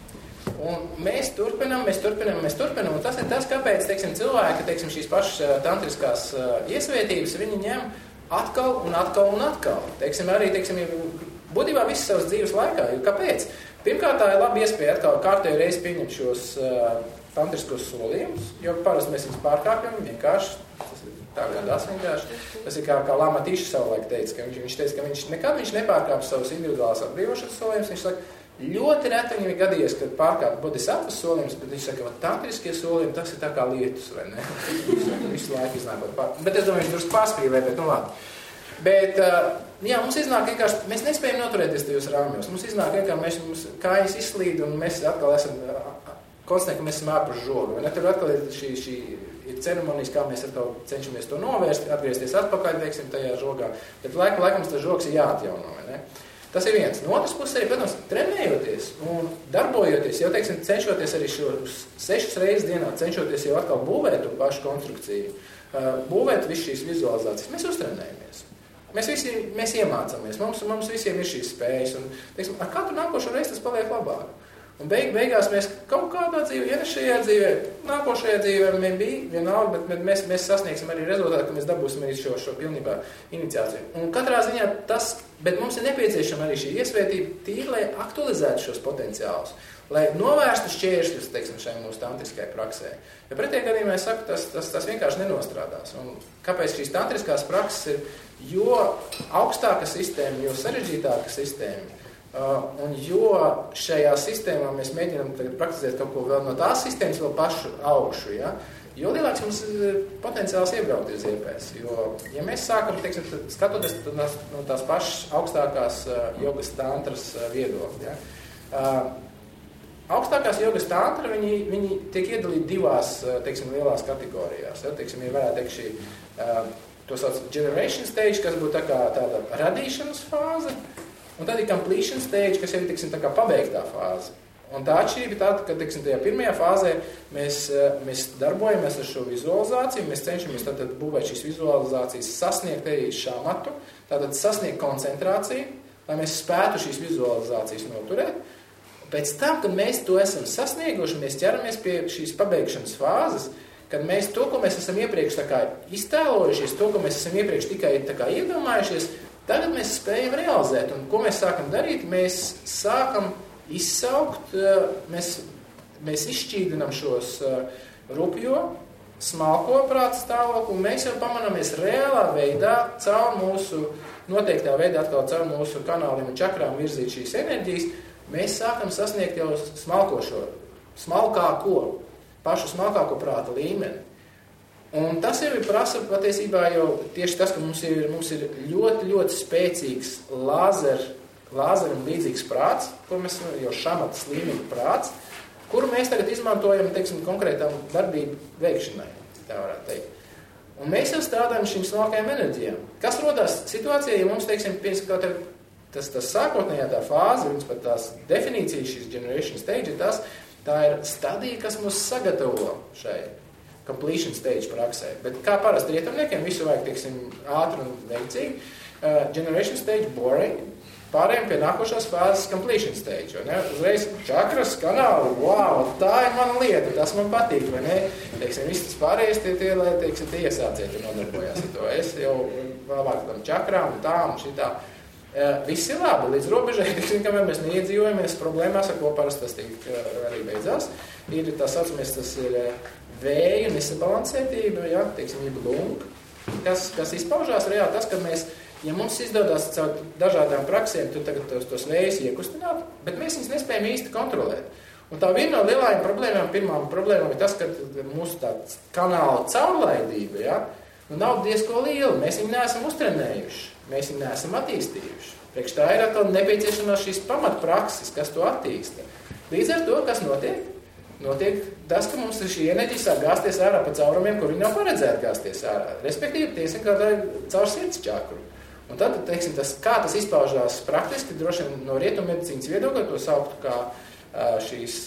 Un mēs turpinam, mēs turpinam, mēs turpinam, un tas ir tas, kāpēc, teiksim, cilvēki, teiksim, šīs pašas tantriskās uh, iesvētības, viņi ņem atkal un atkal un atkal. Teiksim, arī, teiksim, būtībā visas savas dzīves laikā, jo kāpēc? Pirmkārt, tā ir laba iespēja atkal kārtēju reizi pieņemt šos uh, tantriskos solījumus, jo parasti mēs viņus pārkāpjam, vienkārši, tas ir tā gadās vienkārši. Tas ir kā, kā Lama Tīša savulaik teica, ka viņš, viņš teica, ka viņš nekad viņš nepārkāp savus individuālās atbrīvošanas solījumus, viņš saka, ļoti reti viņam ir gadījies, kad pārkāp bodhisattvas solījumus, bet viņš saka, ka tantriskie solījumi, tas ir tā kā lietus, vai ne? Visu laiku iznākot pār. Bet es domāju, viņš drusku pārspīlē, bet nu labi. Bet, jā, mums iznāk vienkārši, mēs nespējam noturēties tajos rāmjos. Mums iznāk vienkārši, mēs, mums kājas izslīd un mēs atkal esam, konstatējam, ka mēs esam ārpus žoga. Ne? Tur atkal ir šī, šī ir ceremonijas, kā mēs atkal cenšamies to novērst, atgriezties atpakaļ, teiksim, tajā žogā. Bet laiku, laikam tas žogs ir jāatjauno, vai ne? Tas ir viens. No otras puses arī, protams, trenējoties un darbojoties, jau, teiksim, cenšoties arī šos sešas reizes dienā, cenšoties jau atkal būvēt to pašu konstrukciju, būvēt visu šīs vizualizācijas, mēs uztrenējamies. Mēs visi, mēs iemācāmies, mums, mums visiem ir šīs spējas un, teiksim, ar katru nākošo reizi tas paliek labāk. Un beig, beigās mēs kaut kādā dzīvē, ja ne šajā dzīvē, nākošajā dzīvē mēs bija vienalga, bet mēs, mēs sasniegsim arī rezultātu, ka mēs dabūsim arī šo, šo pilnībā iniciāciju. Un katrā ziņā tas, bet mums ir nepieciešama arī šī iesvētība tīri, lai aktualizētu šos potenciālus, lai novērstu šķēršļus, teiksim, šai mūsu tantriskajai praksē. Ja pretējā gadījumā es saku, tas, tas, tas vienkārši nenostrādās. Un kāpēc šīs tantriskās prakses ir, jo augstāka sistēma, jo sarežģītāka sistēma, uh, un jo šajā sistēmā mēs mēģinām tagad praktizēt kaut ko vēl no tās sistēmas vēl pašu augšu, ja? Jo lielāks mums ir potenciāls iebraukt uz iepēs. Jo, ja mēs sākam, teiksim, skatoties no tās pašas augstākās uh, jogas tantras uh, viedokļa, ja? Uh, Augstākās jogas tantra, viņi, viņi tiek iedalīti divās, teiksim, lielās kategorijās. Ja, teiksim, ja varētu teikt šī, to sauc generation stage, kas būtu tā kā tāda radīšanas fāze, un tad ir completion stage, kas ir, teiksim, tā kā pabeigtā fāze. Un tā atšķirība ir tāda, ka, teiksim, tajā pirmajā fāzē mēs, mēs darbojamies ar šo vizualizāciju, mēs cenšamies tātad būvēt šīs vizualizācijas, sasniegt arī šāmatu, tātad sasniegt koncentrāciju, lai mēs spētu šīs vizualizācijas noturēt. Pēc tam, kad mēs to esam sasnieguši, mēs ķeramies pie šīs pabeigšanas fāzes, kad mēs to, ko mēs esam iepriekš tā kā iztēlojušies, to, ko mēs esam iepriekš tikai tā kā iedomājušies, tagad mēs spējam realizēt. Un ko mēs sākam darīt? Mēs sākam izsaukt, mēs, mēs izšķīdinam šos rupjo, smalko prāta stāvokli, un mēs jau pamanamies reālā veidā, caur mūsu, noteiktā veidā atkal caur mūsu kanāliem un čakrām virzīt šīs enerģijas, mēs sākam sasniegt jau smalkošo, smalkāko, pašu smalkāko prāta līmeni. Un tas jau ir prasa patiesībā jau tieši tas, ka mums ir, mums ir ļoti, ļoti spēcīgs lāzer, lāzerim līdzīgs prāts, ko mēs jau šamatas līmeņa prāts, kuru mēs tagad izmantojam, teiksim, konkrētām darbību veikšanai, tā varētu teikt. Un mēs jau strādājam šīm smalkajām enerģijām. Kas rodās situācijā, ja mums, teiksim, piemēram, Tas, tas sākotnējā tā fāze, viņas pat tās definīcijas, šīs generation stage, tas, tā ir stadija, kas mūs sagatavo šai completion stage praksē. Bet kā parasti rietumniekiem, visu vajag, teiksim, ātri un veicīgi. Uh, generation stage boring, pārējiem pie nākošās fāzes completion stage. Ne? Uzreiz čakras, kanāli, wow, tā ir mana lieta, tas man patīk, vai ne? Teiksim, viss tas pārējais tie, tie, lai, teiksim, tie iesāciet un nodarbojās ar to. Es jau vēlāk tam čakrām un tā un šitā. Uh, viss ir labi, līdz robežai, teiksim, kamēr mēs neiedzīvojamies problēmās, ar ko parasti tas tiek uh, arī beidzās. Ir tā saucamies, tas ir uh, vēju nesabalansētība, ja, teiksim, jeb lung, kas, kas izpaužās reāli tas, ka mēs, ja mums izdodās caur dažādām praksēm, tu tagad tos, tos vējus iekustināt, bet mēs viņus nespējam īsti kontrolēt. Un tā viena no lielājām problēmām, pirmām problēmām ir tas, ka mūsu tāds kanāla caurlaidība, ja, nu nav diezko liela, mēs viņu neesam uztrenējuši. Mēs viņu neesam attīstījuši. Priekš tā ir atkal nepieciešamās šīs pamatprakses, kas to attīsta. Līdz ar to, kas notiek? Notiek tas, ka mums šī enerģija sāk gāzties ārā pa caurumiem, kur viņi nav paredzēti gāzties ārā. Respektīvi, tiesim, kā tā ir caur sirds čakru. Un tad, teiksim, tas, kā tas izpaužās praktiski, droši vien no rietummedicīnas viedokļa to sauktu kā šīs,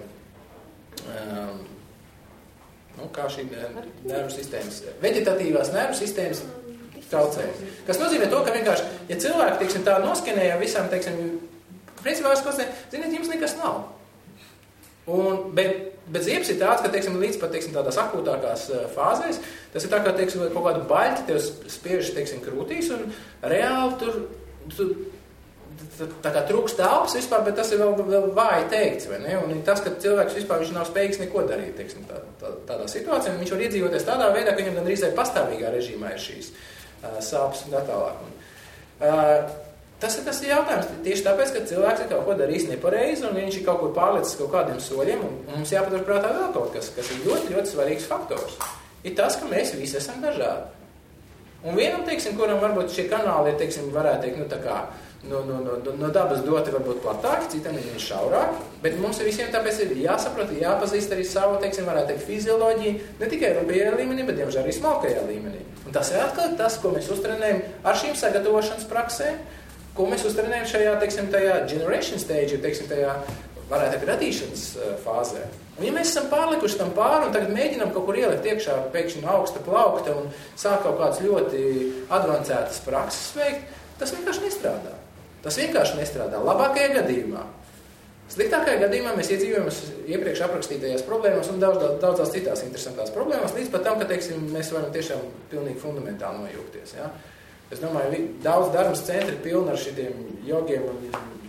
nu, kā šī nervu sistēmas, vegetatīvās nervu sistēmas traucējumi. Kas nozīmē to, ka vienkārši, ja cilvēki, teiksim, tā noskenēja visam, teiksim, principā es konstatēju, ziniet, jums nekas nav. Un, bet, bet ziepes ir tāds, ka, teiksim, līdz pat, teiksim, tādās akūtākās fāzēs, tas ir tā, ka, teiksim, kaut kādu baļķi tev spiež, teiksim, krūtīs, un reāli tur, tur tā kā trūkst telpas vispār, bet tas ir vēl, vēl vāji teikts, vai ne? Un tas, ka cilvēks vispār viņš nav spējīgs neko darīt, teiksim, tā, tā, tādā situācijā, un viņš var iedzīvoties tādā veidā, ka viņam gandrīz pastāvīgā režīmā ir šīs sāpes un tā tālāk. Un, uh, tas ir tas jautājums tieši tāpēc, ka cilvēks ir kaut ko darījis nepareizi un viņš ir kaut kur pārlicis kaut kādiem soļiem un, un mums jāpatur prātā vēl kaut kas, kas ir ļoti, ļoti svarīgs faktors. Ir tas, ka mēs visi esam dažādi. Un vienam, teiksim, kuram varbūt šie kanāli ir, teiksim, varētu teikt, nu tā kā no, no, no, no dabas doti varbūt platāki, citam ir šaurāk, bet mums visiem tāpēc ir jāsaprot, jāpazīst arī savu, teiksim, varētu teikt, fizioloģiju, ne tikai rupjajā līmenī, bet diemžēl arī smalkajā līmenī. Un tas ir atkal tas, ko mēs uztrenējam ar šīm sagatavošanas praksēm, ko mēs uztrenējam šajā, teiksim, tajā generation stage, teiksim, tajā, varētu teikt, radīšanas fāzē. Un ja mēs esam pārlikuši tam pāri un tagad mēģinām kaut kur ielikt iekšā pēkšņi augsta plaukta un sāk kaut kādas ļoti advancētas prakses veikt, tas vienkārši nestrādā. Tas vienkārši nestrādā. Labākajā gadījumā. Sliktākajā gadījumā mēs iedzīvojamies iepriekš aprakstītajās problēmas un daudz, daudzās citās interesantās problēmas, līdz pat tam, ka, teiksim, mēs varam tiešām pilnīgi fundamentāli nojūgties. Ja? Es domāju, daudz darmas centri pilni ar šitiem jogiem un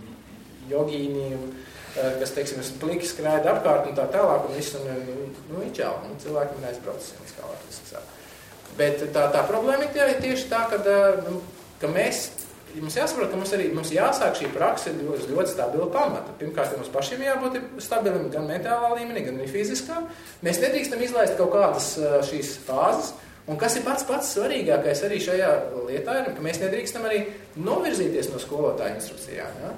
jogīniem, kas, teiksim, pliki skraida apkārt un tā tālāk, un viss, un, nu, ičau, un cilvēki man aizbrauc, kā var tas saka. Bet tā, tā problēma ir tieši tā, ka, nu, ka mēs, mums jāsaprot, ka mums arī mums jāsāk šī praksa ļoti, ļoti stabila pamata. Pirmkārt, mums pašiem jābūt stabilim gan mentālā līmenī, gan arī fiziskā. Mēs nedrīkstam izlaist kaut kādas šīs fāzes, un kas ir pats pats svarīgākais arī šajā lietā ir, ka mēs nedrīkstam arī novirzīties no skolotāja instrukcijām. Ja?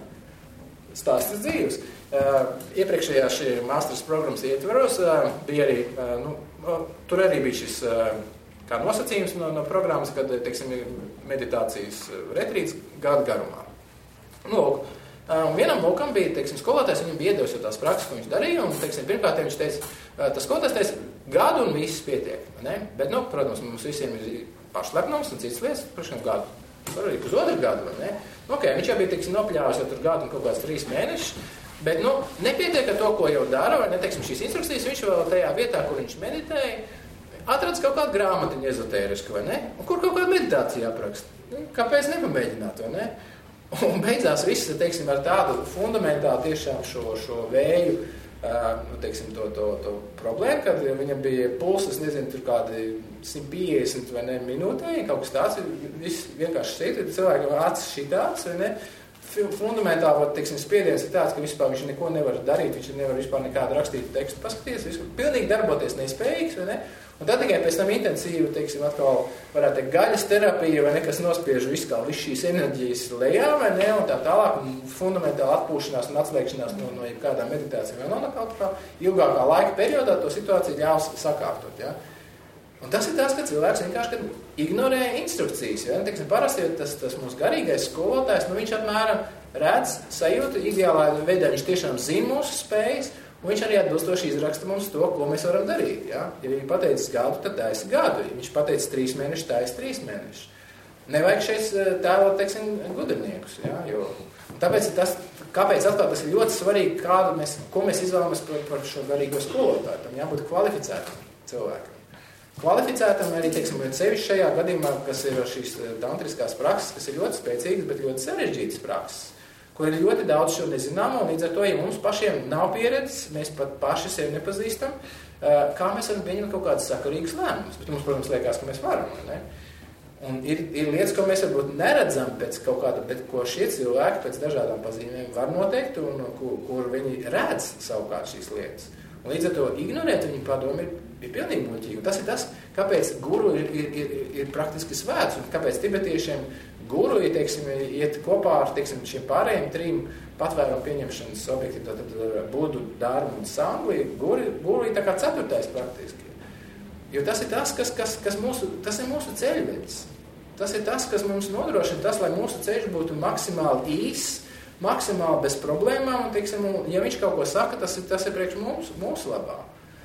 Stāstas dzīves. Uh, iepriekšējā šī māstras programmas ietveros uh, bija arī, uh, nu, uh, tur arī bija šis uh, kā nosacījums no, no programmas, kad, teiksim, meditācijas retrīts gadu garumā. Nu, lūk, uh, vienam lūkam bija, teiksim, skolotājs, viņam bija iedevis jau tās prakses, ko viņš darīja, un, teiksim, pirmkārt, viņš teica, uh, tas skolotājs teica, gadu un viss pietiek, ne? Bet, nu, protams, mums visiem ir pašlepnums un citas lietas, priekšām gadu. Var arī pusotru gadu, vai ne? Nu, ok, viņš jau bija, teiksim, nopļāvis jau tur gadu un kaut kāds trīs mēnešus, bet, nu, nepietiek ar to, ko jau dara, vai ne, teiksim, šīs instrukcijas, viņš vēl tajā vietā, kur viņš meditēja, atrads kaut kādu grāmatiņu ezotērisku, vai ne? Un kur kaut kādu meditāciju aprakst. Kāpēc nepamēģināt, vai ne? Un beidzās viss, teiksim, ar tādu fundamentālu tiešām šo, šo vēju, uh, nu, teiksim, to, to, to problēmu, kad viņam bija pulsas, nezinu, tur kādi simt piecdesmit vai ne minūtē, kaut kas tāds, viss vienkārši šeit, cilvēkam acis šitāds, vai ne? Fundamentāli, teiksim, spiediens ir tāds, ka vispār viņš neko nevar darīt, viņš nevar vispār nekādu rakstītu tekstu paskatīties, vispār pilnīgi darboties nespējīgs, vai ne? Un tad tikai pēc tam intensīvi, teiksim, atkal varētu teikt gaļas terapija, vai ne, kas nospiež visu kā visu šīs enerģijas lejā, vai ne, un tā tālāk, un fundamentāli atpūšanās un atslēgšanās no, no jebkādām meditācijām, vai no kaut kā ilgākā laika periodā to situāciju ļaus sakārtot, ja. Un tas ir tas, ka cilvēks vienkārši ignorē instrukcijas. Ja? Teiksim, parasti tas, tas mūsu garīgais skolotājs, nu, viņš apmēram redz, sajūta, ideālā veidā viņš tiešām zina mūsu spējas, un viņš arī atbilstoši izraksta mums to, ko mēs varam darīt. Ja, ja viņš pateicis gadu, tad taisa gadu. Ja viņš pateicis trīs mēnešus, taisa trīs mēnešus. Nevajag šeit tēlot, teiksim, gudrniekus. Ja, jo, tāpēc tas, kāpēc atkal tas ir ļoti svarīgi, kādu mēs, ko mēs izvēlamies par, par šo garīgo skolotāju. Tam jābūt kvalificētam cilvēkam. Kvalificētam arī, teiksim, sevišķi šajā gadījumā, kas ir šīs tantriskās prakses, kas ir ļoti spēcīgas, bet ļoti sarežģītas prakses, kur ir ļoti daudz šo nezināmo, un līdz ar to, ja mums pašiem nav pieredzes, mēs pat paši sevi nepazīstam, kā mēs varam pieņemt kaut kādas sakarīgas lēmumus. Bet mums, protams, liekas, ka mēs varam, ne? Un ir, ir lietas, ko mēs varbūt neredzam pēc kaut kāda, bet ko šie cilvēki pēc dažādām pazīmēm var noteikt, un kur, kur viņi redz savukārt šīs lietas. Un līdz ar to ignorēt viņu padomu ir, ir pilnīgi muļķīgi. Tas ir tas, kāpēc guru ir, ir, ir, ir praktiski svēts, un kāpēc tibetiešiem guru ir, teiksim, iet kopā ar, teiksim, šiem pārējiem trim patvērumu pieņemšanas objektiem, tātad budu, dārmu un sangli, guru, guru ir tā kā ceturtais praktiski. Jo tas ir tas, kas, kas, kas mūsu, tas ir mūsu ceļvedis. Tas ir tas, kas mums nodrošina tas, lai mūsu ceļš būtu maksimāli īss, maksimāli bez problēmām, un, teiksim, ja viņš kaut ko saka, tas ir, tas ir priekš mums, mūsu labā.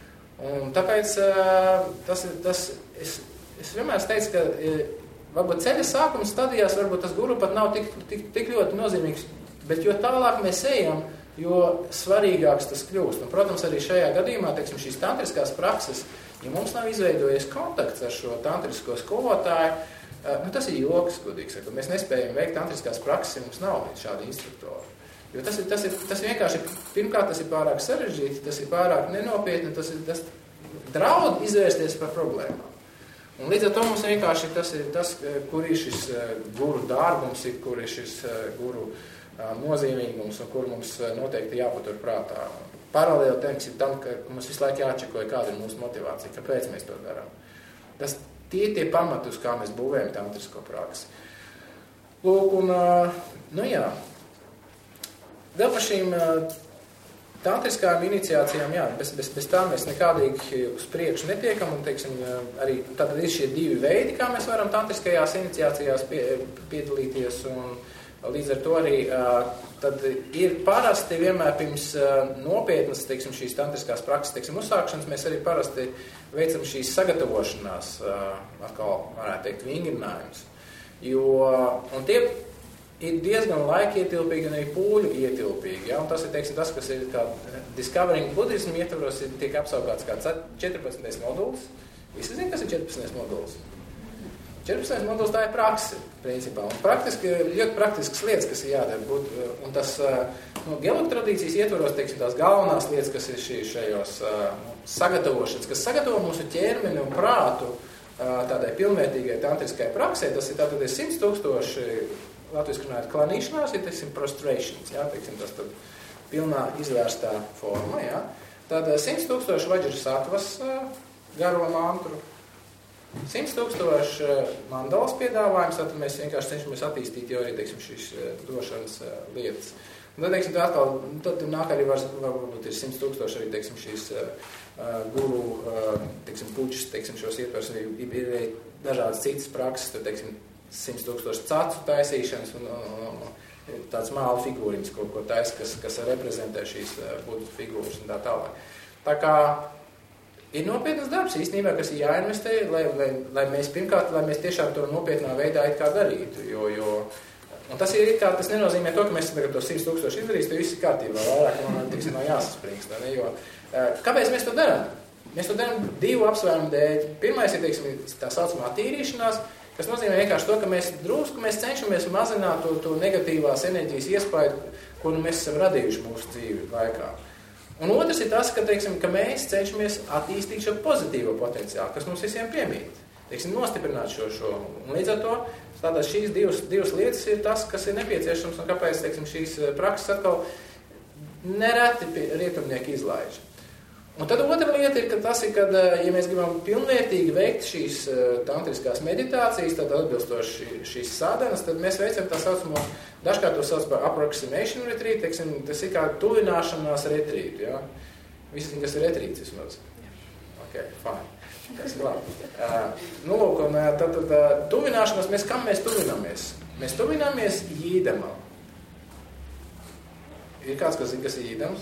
Un tāpēc tas, tas, es, es vienmēr teicu, ka varbūt ceļa sākuma stadijās varbūt tas guru pat nav tik, tik, tik ļoti nozīmīgs, bet jo tālāk mēs ejam, jo svarīgāks tas kļūst. Un, protams, arī šajā gadījumā, teiksim, šīs tantriskās prakses, ja mums nav izveidojies kontakts ar šo tantrisko skolotāju, nu, tas ir joks, godīgi sakot. Mēs nespējam veikt tantriskās prakses, ja mums nav šādi instruktori. Jo tas ir, tas ir, tas vienkārši, pirmkārt, tas ir pārāk sarežģīti, tas ir pārāk nenopietni, tas ir, tas draud izvērsties par problēmām. Un līdz ar to mums vienkārši tas ir tas, kur ir šis guru dārgums, ir, kur ir šis guru nozīmīgums un kur mums noteikti jāpatur prātā. Paralēli teiksim tam, ka mums visu laiku jāčekoja, kāda ir mūsu motivācija, kāpēc mēs to darām. Tas tie tie pamati, uz kā mēs būvējam tantrisko praksi. Lūk, un, nu jā, vēl par šīm tantriskām iniciācijām, jā, bez, bez, bez tā mēs nekādīgi uz priekšu netiekam, un, teiksim, arī tātad ir šie divi veidi, kā mēs varam tantriskajās iniciācijās pie, piedalīties, un līdz ar to arī tad ir parasti vienmēr pirms nopietnas, teiksim, šīs tantriskās prakses, teiksim, uzsākšanas, mēs arī parasti veicam šīs sagatavošanās, atkal varētu teikt, vingrinājumus. Jo, un tie ir diezgan laikietilpīgi un arī pūļu ietilpīgi. Ja? Un tas ir, teiksim, tas, kas ir kā Discovering Buddhism ietvaros, ir tiek apsaukāts kā četrpadsmitais moduls. Visi zin, kas ir četrpadsmitais moduls? četrpadsmitais moduls tā ir prakse, principā. Un praktiski, ļoti praktiskas lietas, kas ir jādara. Būt, un tas, nu, geologu tradīcijas ietvaros, teiksim, tās galvenās lietas, kas ir šī, šajos nu, sagatavošanas, kas sagatavo mūsu ķermeni un prātu tādai pilnvērtīgai tantriskai praksē, tas ir tātad simts tūkstoši, latviski runājot, klanīšanās, ir, teiksim, prostrations, jā, teiksim, tas tad pilnā izvērstā forma, jā. Tad simts tūkstoši vajrasatvas garo mantru, simts tūkstoši mandalas piedāvājums, tad mēs vienkārši cenšamies attīstīt jau arī, teiksim, šīs došanas lietas. Un tad, teiksim, tā atkal, tad nāk arī var, varbūt ir simts tūkstoši arī, teiksim, šīs uh, guru, uh, teiksim, pučus, teiksim, šos ietvers, ir, ir arī dažādas citas prakses, tad, teiksim, simts tūkstoši cacu taisīšanas un, un, un tāds māla figūriņas, ko, ko taisa, kas, kas reprezentē šīs uh, budu figūras un tā tālāk. Tā kā ir nopietnas darbs īstenībā, kas ir jāinvestē, lai, lai, lai mēs pirmkārt, lai mēs tiešām to nopietnā veidā it kā darītu, jo, jo un tas ir kā, tas nenozīmē to, ka mēs tagad to simts tūkstoši izdarīs, to viss ir kārtībā, vairāk man, tiksim, nav jāsaspringst, ne, jo kāpēc mēs to darām? Mēs to darām divu apsvērumu dēļ. Pirmais ir, teiksim, tā saucamā attīrīšanās, kas nozīmē vienkārši to, ka mēs drusku mēs cenšamies mazināt to, to negatīvās enerģijas iespēju, ko nu mēs esam radījuši mūsu dzīvi laikā. Un otrs ir tas, ka, teiksim, ka mēs cenšamies attīstīt šo pozitīvo potenciālu, kas mums visiem piemīt. Teiksim, nostiprināt šo, šo. Un līdz ar to tātad šīs divas, divas lietas ir tas, kas ir nepieciešams un kāpēc, teiksim, šīs prakses atkal nereti rietumnieki izlaiž. Un tad otra lieta ir, ka tas ir, kad, ja mēs gribam pilnvērtīgi veikt šīs tantriskās meditācijas, tad atbilstoši šīs sādenas, tad mēs veicam tā saucamo, dažkārt to sauc par approximation retreat, teiksim, tas ir kā tuvināšanās retreat, ja? Visi zin, kas ir retrīts vismaz. Ok, fine. Tas ir labi. Uh, nu, lūk, un tad, tad uh, tuvināšanās, mēs kam mēs tuvināmies? Mēs tuvināmies jīdamam. Ir kāds, kas zina, kas ir jīdams?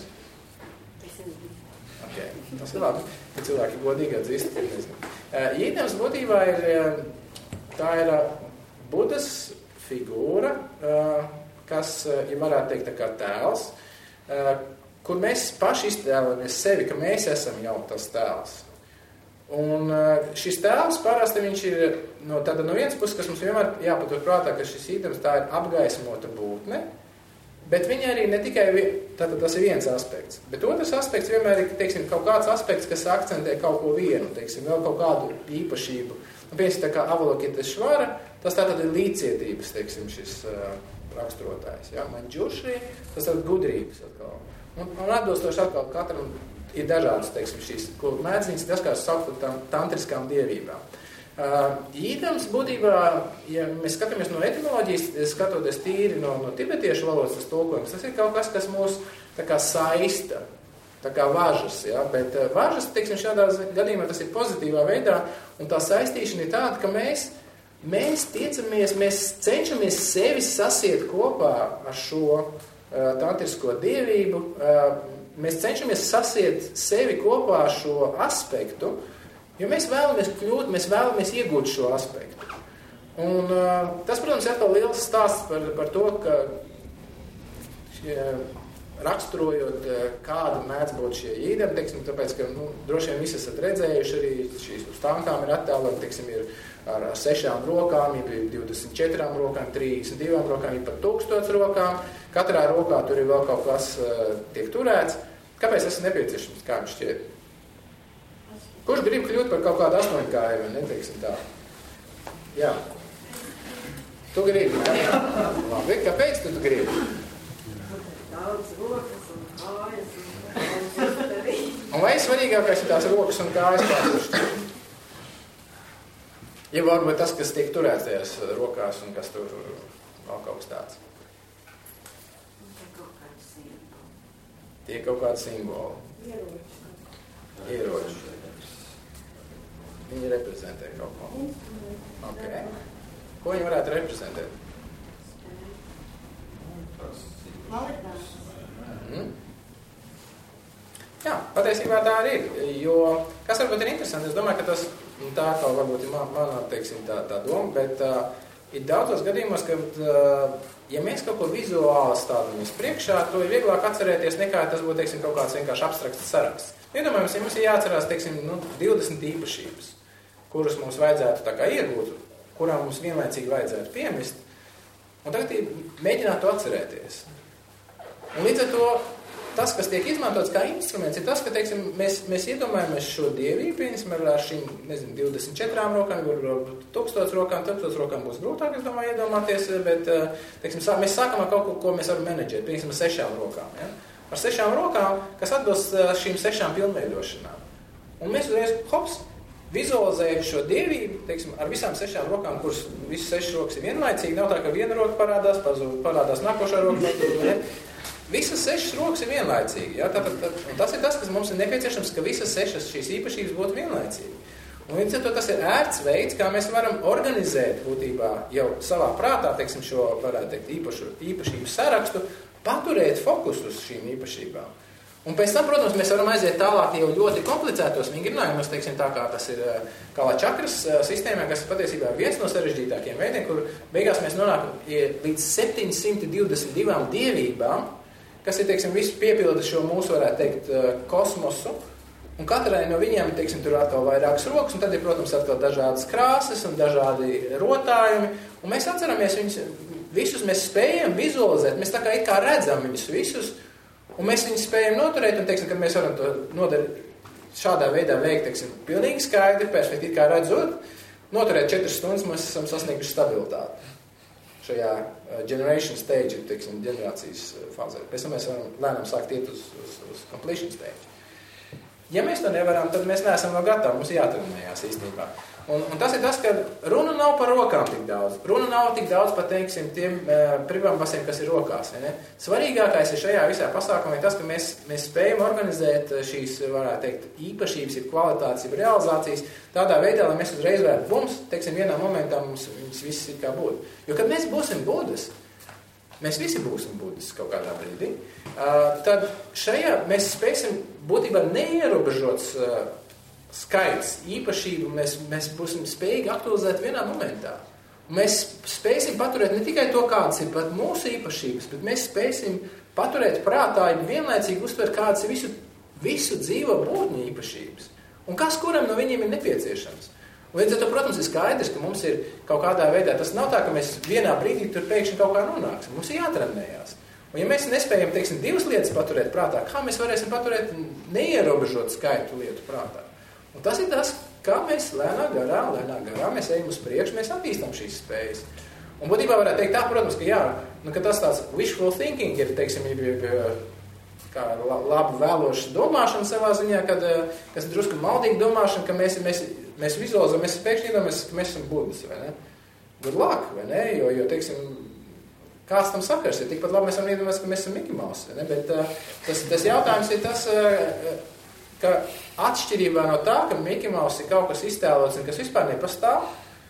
Ok, tas ir labi. Ja cilvēki godīgi atzīst, tad nezinu. Uh, jīdams būtībā ir, tā ir Budas figūra, uh, kas, ja varētu teikt, tā kā tēls, uh, kur mēs paši iztēlamies sevi, ka mēs esam jau tas tēls. Un šis tēls parasti viņš ir no, tāda no vienas puses, kas mums vienmēr jāpatur prātā, ka šis īdams tā ir apgaismota būtne, bet viņa arī ne tikai, tātad tas ir viens aspekts, bet otrs aspekts vienmēr ir, teiksim, kaut kāds aspekts, kas akcentē kaut ko vienu, teiksim, vēl kaut kādu īpašību. Un piemēram, tā kā Avalokiteshvara, tas tātad ir līdzcietības, teiksim, šis uh, raksturotājs. Ja? Manjushri, tas ir gudrības atkal. Un, un atbilstoši atkal katram ir dažādas, teiksim, šīs, ko mēdziņas dažkārt saukt par tantriskām dievībām. Uh, Jīdams būtībā, ja mēs skatāmies no etimoloģijas, skatoties tīri no, no tibetiešu valodas tas tulkojums, tas ir kaut kas, kas mūs tā kā saista, tā kā važas, ja? Bet uh, važas, teiksim, šādā gadījumā tas ir pozitīvā veidā, un tā saistīšana ir tāda, ka mēs, mēs tiecamies, mēs cenšamies sevi sasiet kopā ar šo uh, tantrisko dievību, uh, mēs cenšamies sasiet sevi kopā ar šo aspektu, jo mēs vēlamies kļūt, mēs vēlamies iegūt šo aspektu. Un uh, tas, protams, ir atkal liels stāsts par, par to, ka šie, raksturojot, kāda mēdz būt šie jīdami, teiksim, tāpēc, ka, nu, droši vien visi esat redzējuši arī šīs uz tankām ir attēlot, teiksim, ir ar, ar sešām rokām, ir divdesmit četrām rokām, trīsdesmit divām rokām, ir pat tūkstots rokām, katrā rokā tur ir vēl kaut kas uh, tiek turēts. Kāpēc tas ir nepieciešams, kā jums šķiet? Kurš grib kļūt par kaut kādu astoņkāju, vai neteiksim tā? Jā. Tu gribi, jā? Labi, kāpēc tu gribi? Daudz rokas un kājas un... Un vai svarīgākais ir tās rokas un kājas pārstušķi? Ja varbūt tas, kas tiek turēts tajās rokās un kas tur vēl kaut kas tāds. Tie kaut kādi simboli. Ieroči. Ieroči. Viņi reprezentē kaut ko. Ok. Ko viņi varētu reprezentēt? Mm. Jā, patiesībā tā arī ir. Jo, kas varbūt ir interesanti, es domāju, ka tas, tā kā varbūt ir man, man teiksim, tā, tā doma, bet uh, ir daudzos gadījumos, ka, ja mēs kaut ko vizuāli stādāmies priekšā, to ir vieglāk atcerēties nekā tas būtu, teiksim, kaut kāds vienkārši abstrakts saraksts. Iedomājamies, ja mums ir jāatcerās, teiksim, nu, divdesmit īpašības, kuras mums vajadzētu tā kā iegūt, kurām mums vienlaicīgi vajadzētu piemist, un tagad mēģināt to atcerēties. Un līdz ar to tas, kas tiek izmantots kā instruments, ir tas, ka, teiksim, mēs, mēs iedomājamies šo dievību, piemēram, ar šīm, nezinu, divdesmit četrām rokām, varbūt tūkstots rokām, tūkstots rokām būs grūtāk, es domāju, iedomāties, bet, teiksim, mēs sākam ar kaut ko, ko mēs varam menedžēt, piemēram, ar sešām rokām, ja? Ar sešām rokām, kas atbilst šīm sešām pilnveidošanām. Un mēs uzreiz, hops, vizualizējam šo dievību, teiksim, ar visām sešām rokām, kuras visas sešas rokas ir vienlaicīgi, nav tā, ka viena roka parādās, parādās nākošā roka, ne? Visas sešas rokas ir vienlaicīgi. Ja? Tātad, tā, tas ir tas, kas mums ir nepieciešams, ka visas sešas šīs īpašības būtu vienlaicīgi. Un līdz ar to tas ir ērts veids, kā mēs varam organizēt būtībā jau savā prātā, teiksim, šo, varētu teikt, īpašu, īpašību sarakstu, paturēt fokusu uz šīm īpašībām. Un pēc tam, protams, mēs varam aiziet tālāk jau ļoti komplicētos vingrinājumus, teiksim, tā kā tas ir kā čakras sistēmā, kas patiesībā ir viens no sarežģītākiem veidiem, kur beigās mēs nonākam līdz septiņsimt divdesmit divām dievībām, kas ir, teiksim, visu piepilda šo mūsu, varētu teikt, kosmosu, un katrai no viņiem, teiksim, tur atkal vairākas rokas, un tad ir, protams, atkal dažādas krāsas un dažādi rotājumi, un mēs atceramies viņus, visus mēs spējam vizualizēt, mēs tā kā it kā redzam viņus visus, un mēs viņus spējam noturēt, un, teiksim, kad mēs varam to nodarīt šādā veidā veikt, teiksim, pilnīgi skaidri, perspektīvi kā redzot, noturēt četras stundas, mēs esam sasnieguši stabilitāti šajā generation stage, teiksim, ģenerācijas fāzē. Pēc tam mēs varam lēnām sākt iet uz, uz, uz completion stage. Ja mēs to nevaram, tad mēs neesam vēl gatavi, mums jātrenējās īstenībā. Un, un tas ir tas, ka runa nav par rokām tik daudz. Runa nav tik daudz par, teiksim, tiem uh, privambasiem, kas ir rokās. Ja ne? Svarīgākais ir šajā visā pasākumā ir tas, ka mēs, mēs spējam organizēt šīs, varētu teikt, īpašības, ir kvalitātes, ir realizācijas tādā veidā, lai mēs uzreiz varētu bums, teiksim, vienā momentā mums viņas viss ir kā būtu. Jo, kad mēs būsim budas, mēs visi būsim budas kaut kādā brīdī, uh, tad šajā mēs spēsim būtībā neierobežots uh, skaits, īpašību, mēs, mēs būsim spējīgi aktualizēt vienā momentā. Un mēs spēsim paturēt ne tikai to, kādas ir pat mūsu īpašības, bet mēs spēsim paturēt prātā, vienlaicīgi uztvert, kādas ir visu, visu dzīvo būtņu īpašības. Un kas kuram no viņiem ir nepieciešams. Un līdz ar to, protams, ir skaidrs, ka mums ir kaut kādā veidā, tas nav tā, ka mēs vienā brīdī tur pēkšņi kaut kā nonāksim. Mums ir jātrenējās. Un ja mēs nespējam, teiksim, divas lietas paturēt prātā, kā mēs varēsim paturēt neierobežot skaitu lietu prātā? Un tas ir tas, kā mēs lēnā garā, lēnā garā mēs ejam uz priekšu, mēs attīstam šīs spējas. Un būtībā varētu teikt tā, protams, ka jā, nu, ka tas tāds wishful thinking ir, teiksim, ir, ir kā labu vēlošas domāšana savā ziņā, kad, kas ir drusku maldīgi domāšana, ka mēs, mēs, mēs vizualizam, mēs pēkšņi iedomājamies, ka mēs esam budas, vai ne? Good luck, vai ne? Jo, jo, teiksim, kāds tam sakars ir, tikpat labi mēs varam iedomāties, ka mēs esam Mickey Mouse, vai ne? Bet tas, tas jautājums ir tas, ka atšķirībā no tā, ka Mickey Mouse ir kaut kas iztēlots un kas vispār nepastāv,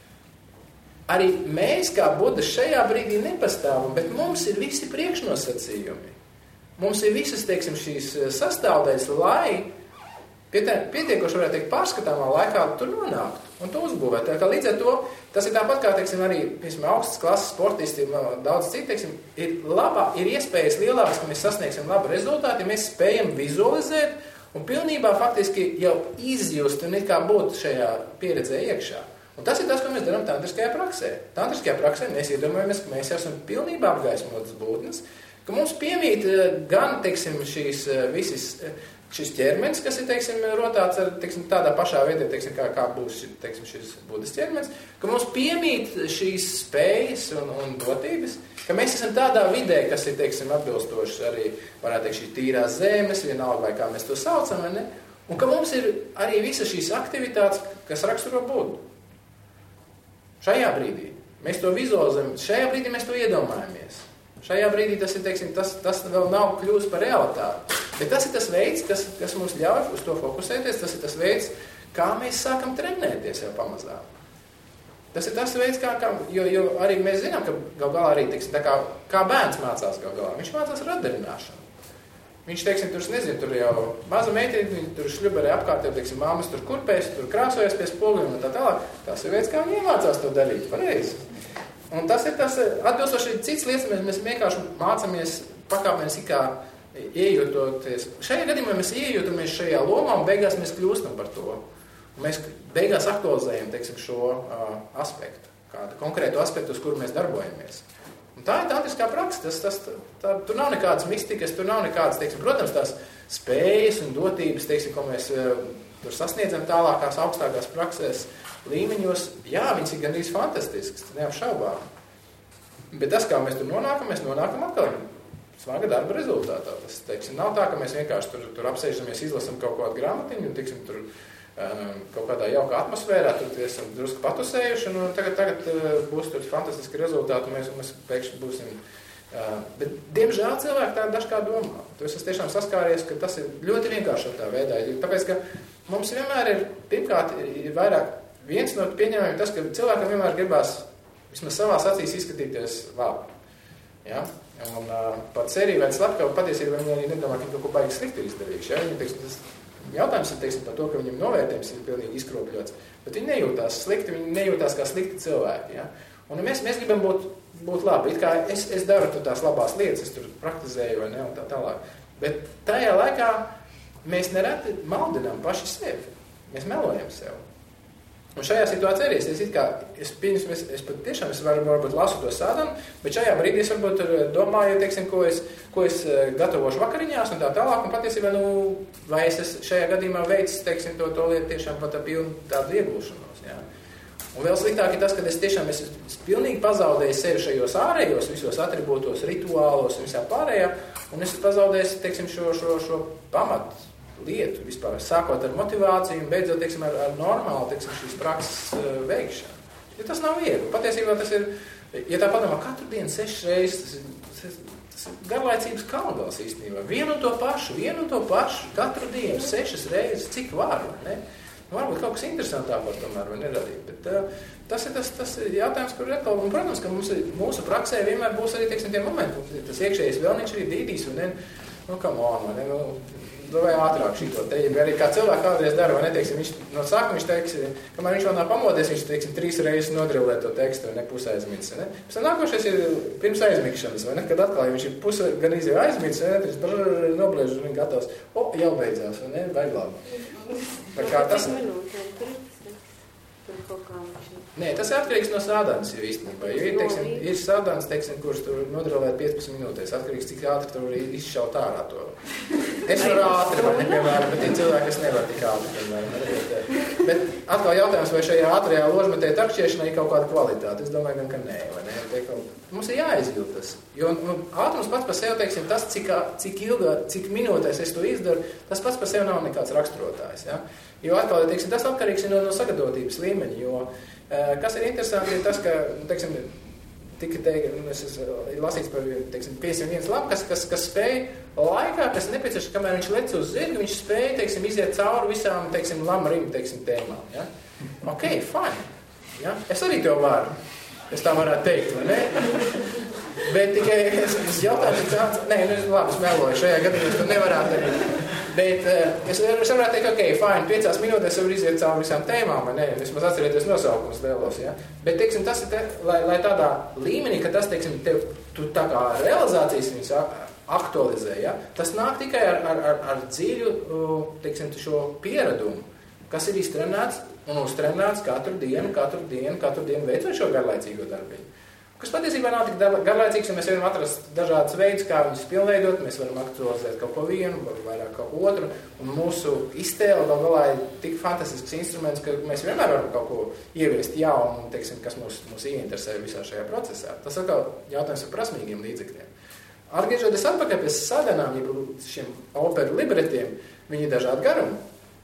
arī mēs kā budas šajā brīdī nepastāvam, bet mums ir visi priekšnosacījumi. Mums ir visas, teiksim, šīs sastāvdaļas, lai pietiekoši, varētu teikt, pārskatāmā laikā tur nonāktu un to uzbūvēt. Tā kā līdz ar to, tas ir tāpat kā, teiksim, arī, piemēram, augstas klases sportisti, daudz citu, teiksim, ir labā, ir iespējas lielākas, ka mēs sasniegsim labu rezultātu, ja mēs spējam vizualizēt un pilnībā faktiski jau izjust un it kā būt šajā pieredzē iekšā. Un tas ir tas, ko mēs darām tantriskajā praksē. Tantriskajā praksē mēs iedomājamies, ka mēs esam pilnībā apgaismotas būtnes, ka mums piemīt gan, teiksim, šīs visas, šis ķermenis, kas ir, teiksim, rotāts ar, teiksim, tādā pašā veidā, teiksim, kā, kā būs, teiksim, šis budas ķermenis, ka mums piemīt šīs spējas un, un dotības, ka mēs esam tādā vidē, kas ir, teiksim, atbilstošs arī, varētu teikt, šī tīrās zemes, vienalga, vai kā mēs to saucam, vai ne? Un ka mums ir arī visas šīs aktivitātes, kas raksturo budu. Šajā brīdī mēs to vizualizējam, šajā brīdī mēs to iedomājamies. Šajā brīdī tas ir, teiksim, tas, tas vēl nav kļūst par realitāti. Bet tas ir tas veids, kas, kas mums ļauj uz to fokusēties, tas ir tas veids, kā mēs sākam trenēties jau pamazām. Tas ir tas veids, kā, kā jo, jo arī mēs zinām, ka gal galā arī, teiksim, tā kā, kā bērns mācās gal galā. Viņš mācās radarināšanu. Viņš, teiksim, tur, nezinu, tur jau maza meitene, viņa tur šļuberē apkārt, jau, teiksim, māmas tur kurpēs, tur krāsojas pie spoguļiem un tā tālāk. Tas ir veids, kā viņi iemācās to darīt, pareizi. Un tas ir tas, atbilstoši cits lietas, mēs, mēs vienkārši mācāmies pakāpienis ikā iejūtoties. Šajā gadījumā mēs iejūtamies šajā lomā un beigās mēs kļūstam par to. Un mēs beigās aktualizējam, teiksim, šo uh, aspektu, kādu konkrētu aspektu, uz kuru mēs darbojamies. Un tā ir tantriskā praksa, tas, tas, tā, tur nav nekādas mistikas, tur nav nekādas, teiksim, protams, tās spējas un dotības, teiksim, ko mēs uh, tur sasniedzam tālākās, augstākās praksēs, līmeņos, jā, viņas ir gandrīz fantastiskas, neapšaubām. Bet tas, kā mēs tur nonākam, mēs nonākam atkal smaga darba rezultātā. Tas, teiksim, nav tā, ka mēs vienkārši tur, tur apsēžamies, izlasam kaut kādu grāmatiņu, un, teiksim, tur um, kaut kādā jaukā atmosfērā, tur esam drusku patusējuši, un tagad, tagad uh, būs tur fantastiski rezultāti, un mēs, un mēs pēkšņi būsim. Uh, bet, diemžēl, cilvēki tā dažkārt domā. Tu esi tiešām saskāries, ka tas ir ļoti vienkārši tā veidā. Tāpēc, ka mums vienmēr ir, pirmkārt, ir vairāk. Viens no pieņēmumiem tas, ka cilvēkam vienmēr gribās vismaz savās acīs izskatīties labi. Ja? Un uh, pat sērija vai slepkava patiesībā viņi arī nedomā, ka viņi kaut ko baigi slikti izdarījuši. Ja? Viņi, teiksim, tas jautājums ir, teiksim, par to, ka viņam novērtējums ir pilnīgi izkropļots. Bet viņi nejūtās slikti, viņi nejūtās kā slikti cilvēki. Ja? Un mēs, mēs gribam būt, būt labi. It kā es, es daru tur tās labās lietas, es tur praktizēju vai ne, un tā tālāk. Bet tajā laikā mēs nereti maldinām paši sevi. Mēs melojam sev. Un šajā situācijā arī es, es, kā, es, pieņems, es, es pat tiešām es varu, varbūt lasu to sādanu, bet šajā brīdī es varbūt domāju, teiksim, ko es, ko es gatavošu vakariņās un tā tālāk, un patiesībā, nu, vai es, es šajā gadījumā veicu, teiksim, to, to lietu tiešām pat ar pilnu tādu iegūšanos, jā. Un vēl sliktāk ir tas, ka es tiešām es, es pilnīgi pazaudēju sevi šajos ārējos, visos atribūtos, rituālos un visā pārējā, un es pazaudēju, teiksim, šo, šo, šo pamatu lietu vispār, sākot ar motivāciju un beidzot, teiksim, ar, ar normālu, teiksim, šīs prakses uh, veikšanu. Ja tas nav viegli. Patiesībā tas ir, ja tā padomā, katru dienu sešas reizes, tas ir, tas ir, tas ir garlaicības kalngals īstenībā. Vienu un to pašu, vienu un to pašu, katru dienu, sešas reizes, cik var, ne? Nu, varbūt kaut kas interesantāk var tomēr vai neradīt, bet uh, tas ir tas, tas ir jautājums, kur ir atkal, un, protams, ka mums, mūsu praksē vienmēr būs arī, teiksim, tie momenti, tas iekšējais vēlniņš arī dīdīs, un ne, nu, come on, vai ne, nu, vai ātrāk šito te, arī kā cilvēki kādreiz dara, vai neteiksim, viņš no sākuma viņš teiks, kamēr viņš vēl nav pamodies, viņš, teiksim, trīs reizes nodrillē to tekstu, vai ne, pus aizmirts, ne? Pēc tam nākošais ir pirms aizmigšanas, vai ne, kad atkal, ja viņš ir pus gan izjau aizmirts, vai ne, tad viņš brrr, nobliež un viņa gatavs, o, jau beidzās, vai ne, vai labi. Tā kā tas... Nē, tas ir atkarīgs no sādānas jau īstenībā, jo ir, teiksim, ir sādānas, teiksim, kurš tur nodrillēt piecpadsmit minūtēs, atkarīgs, cik ātri tur izšaut ārā to. Es varu ātri, vai ne, piemēram, bet ir cilvēki, kas nevar tik ātri, piemēram. Bet atkal jautājums, vai šajā ātrajā ložmetē takšķiešanā ir kaut kāda kvalitāte. Es domāju, gan, ka nē, vai ne? Teikam, mums ir jāizjūtas. Jo nu, ātrums pats par sevi, teiksim, tas, cik, cik ilgā, cik minūtēs es to izdaru, tas pats par sevi nav nekāds raksturotājs. Ja? Jo atkal, teiksim, tas atkarīgs no, no sagatavotības līmeņa, jo kas ir interesanti, ir tas, ka, teiksim, tika teikt, es esmu lasīts par, teiksim, piecsimt viens labu, kas, kas, kas spēja laikā, kas nepieciešams, kamēr viņš lec uz zirga, viņš spēja, teiksim, iziet cauri visām, teiksim, lama rim, teiksim, tēmām, ja? Ok, fine, ja? Es arī to varu, es tā varētu teikt, vai ne? Bet tikai, es, es jautāju, tāds, nē, nu, labi, es meloju, šajā gadījumā es to nevarētu darīt. Bet uh, es, es varētu teikt, ok, fine, piecās minūtēs var iziet cauri visām tēmām, vai ne? Vismaz atcerieties nosaukums vēlos, ja? Bet, teiksim, tas ir, te, lai, lai tādā līmenī, ka tas, teiksim, tev, tu tā kā realizācijas viņas aktualizē, ja? Tas nāk tikai ar, ar, ar, ar dziļu, teiksim, šo pieradumu, kas ir iztrenēts un uztrenēts katru dienu, katru dienu, katru dienu veicot šo garlaicīgo darbiņu. Kas patiesībā nav tik garlaicīgs, jo mēs varam atrast dažādas veidus, kā viņus pilnveidot, mēs varam aktualizēt kaut ko vienu, vairāk kaut ko otru, un mūsu iztēle gal galā ir tik fantastisks instruments, ka mēs vienmēr varam kaut ko ieviest jaunu, un, teiksim, kas mūs, mūs ieinteresē visā šajā procesā. Tas atkal jautājums ar prasmīgiem līdzekļiem. Atgriežoties atpakaļ pie sadanām, ja šiem operu libretiem, viņi ir dažādi garumi.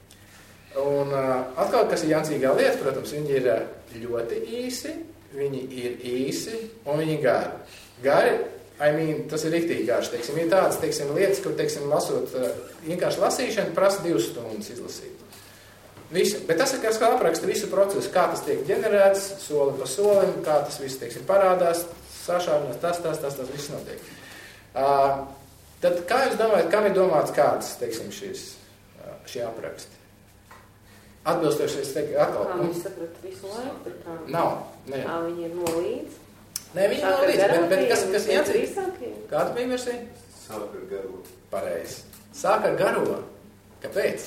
Un atkal, kas ir jancīgā lieta, protams, viņi ir ļoti īsi, viņi ir īsi un viņi gari. Gari, I mean, tas ir riktīgi garš, teiksim, ir tādas, teiksim, lietas, kur, teiksim, lasot, vienkārši lasīšana prasa divas stundas izlasīt. Visu, bet tas ir, kas kā apraksta visu procesu, kā tas tiek ģenerēts, soli pa solim, kā tas viss, teiksim, parādās, sašārinās, tas, tas, tas, tas viss notiek. Uh, tad, kā jūs domājat, kam ir domāts kādas, teiksim, šīs, šie apraksti? Atbilstoši, es teiktu, atkal. Kā viņi saprata visu laiku? Tā... Nav, ne. Kā viņi ir nolīdz? Nē, viņi nav līdzi, bet, bet kas, kas jācīt? Kāda bija versija? Sāk ar garo. Pareizi. Sāk ar garo. Kāpēc?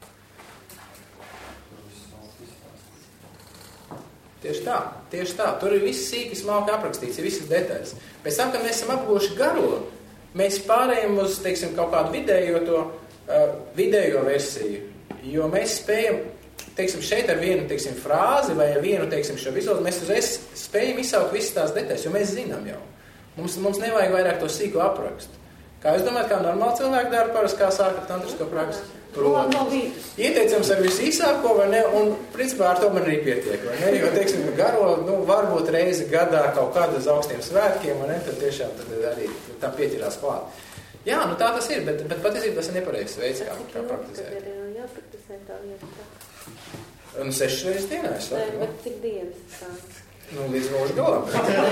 Tieši tā, tieši tā. Tur ir viss sīki smalki aprakstīts, ir visas detaļas. Pēc tam, kad mēs esam apguvuši garo, mēs pārējām uz, teiksim, kaut kādu vidējo to, uh, vidējo versiju, jo mēs spējam, teiksim, šeit ar vienu, teiksim, frāzi vai ar vienu, teiksim, šo vizuālu, mēs uzreiz spējam izsaukt visas tās detaļas, jo mēs zinām jau. Mums, mums nevajag vairāk to sīko aprakstu. Kā jūs domājat, kā normāli cilvēki dara parasti, kā sāk ar tantrisko praksu? Ieteicams ar visīsāko, vai ne, un principā ar to man arī pietiek, vai ne, jo, teiksim, garo, nu, varbūt reizi gadā kaut kāda uz augstiem svētkiem, vai ne, tad tiešām tad arī tam pieķirās klāt. Jā, nu tā tas ir, bet, bet patiesībā tas ir nepareizs veids, kā, kā praktizēt. Tad ir jāpraktisē tā vieta. Un sešas reizes dienā, es saku, Nē, bet cik dienas tā? Nu, līdz mūžu galam.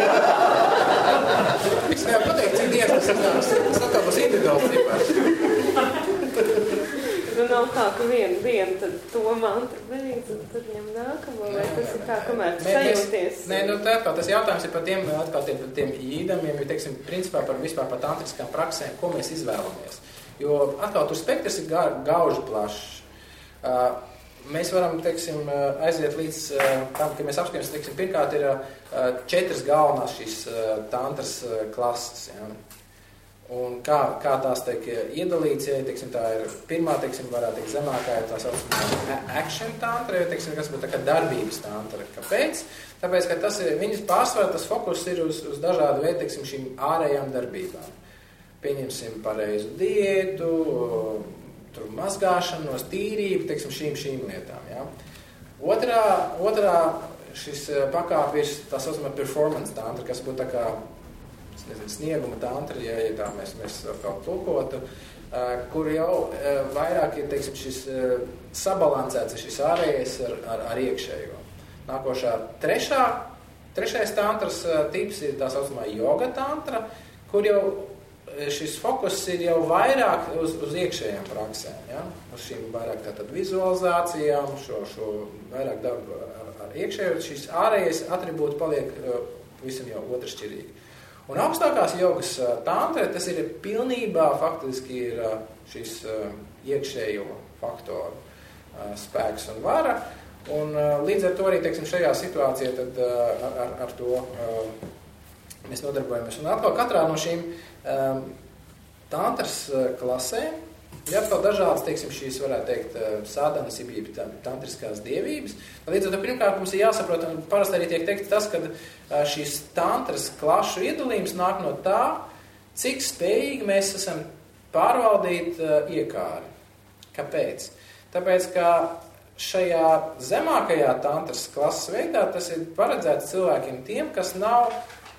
Es nevaru pateikt, cik dienas tas atnāks. Tas atkal būs individuāls tipārs. Nu, nav tā, ka vienu dienu tad to mantru beidz, un tad ņem nākamo, vai tas ir kā, kamēr tu sajūties? Nē, nu, tā atkal tas jautājums ir par tiem, atkal tiem, tiem īdamiem, jo, teiksim, principā par vispār par tantriskām praksēm, ko mēs izvēlamies. Jo, atkal, tur spektrs ir ga, gauži plašs. Uh, mēs varam, teiksim, aiziet līdz uh, tam, ka mēs apskatīsim, teiksim, pirmkārt ir uh, četras galvenās šīs uh, tantras uh, klases, ja. Un kā, kā tās tiek iedalīts, ja, teiksim, tā ir pirmā, teiksim, varētu teikt zemākā, ir tā saucamā action tantra, ja, teiksim, kas būtu tā kā darbības tantra. Kāpēc? Tāpēc, ka tas ir, viņas pārsvarā tas fokus ir uz, uz dažādu veidu, teiksim, šīm ārējām darbībām. Pieņemsim pareizu diētu, tur mazgāšanos, tīrību, teiksim, šīm, šīm lietām, ja. Otrā, otrā šis pakāpe ir tā saucamā performance tantra, kas būtu tā kā nezinu, snieguma tantra, ja, ja tā mēs, mēs kaut tulkotu, uh, kur jau uh, vairāk ir, teiksim, šis uh, sabalansēts šis ārējais ar, ar, ar iekšējo. Nākošā trešā, trešais tantras uh, tips ir tā saucamā joga tantra, kur jau šis fokus ir jau vairāk uz, uz iekšējām praksēm, ja? Uz šīm vairāk tātad vizualizācijām, šo, šo vairāk darbu ar, ar iekšējo, šis ārējais atribūti paliek uh, visam jau otršķirīgi. Un augstākās jogas tantra, tas ir pilnībā faktiski ir šis iekšējo faktoru spēks un vara. Un līdz ar to arī, teiksim, šajā situācijā tad ar, ar, ar to mēs nodarbojamies. Un atkal katrā no šīm tantras klasēm ir atkal dažādas, teiksim, šīs, varētu teikt, sādanas, jeb tantriskās dievības. Līdz ar to pirmkārt mums ir jāsaprot, un parasti arī tiek teikt tas, ka šīs tantras klašu iedalījums nāk no tā, cik spējīgi mēs esam pārvaldīt iekāri. Kāpēc? Tāpēc, ka šajā zemākajā tantras klases veidā tas ir paredzēts cilvēkiem tiem, kas nav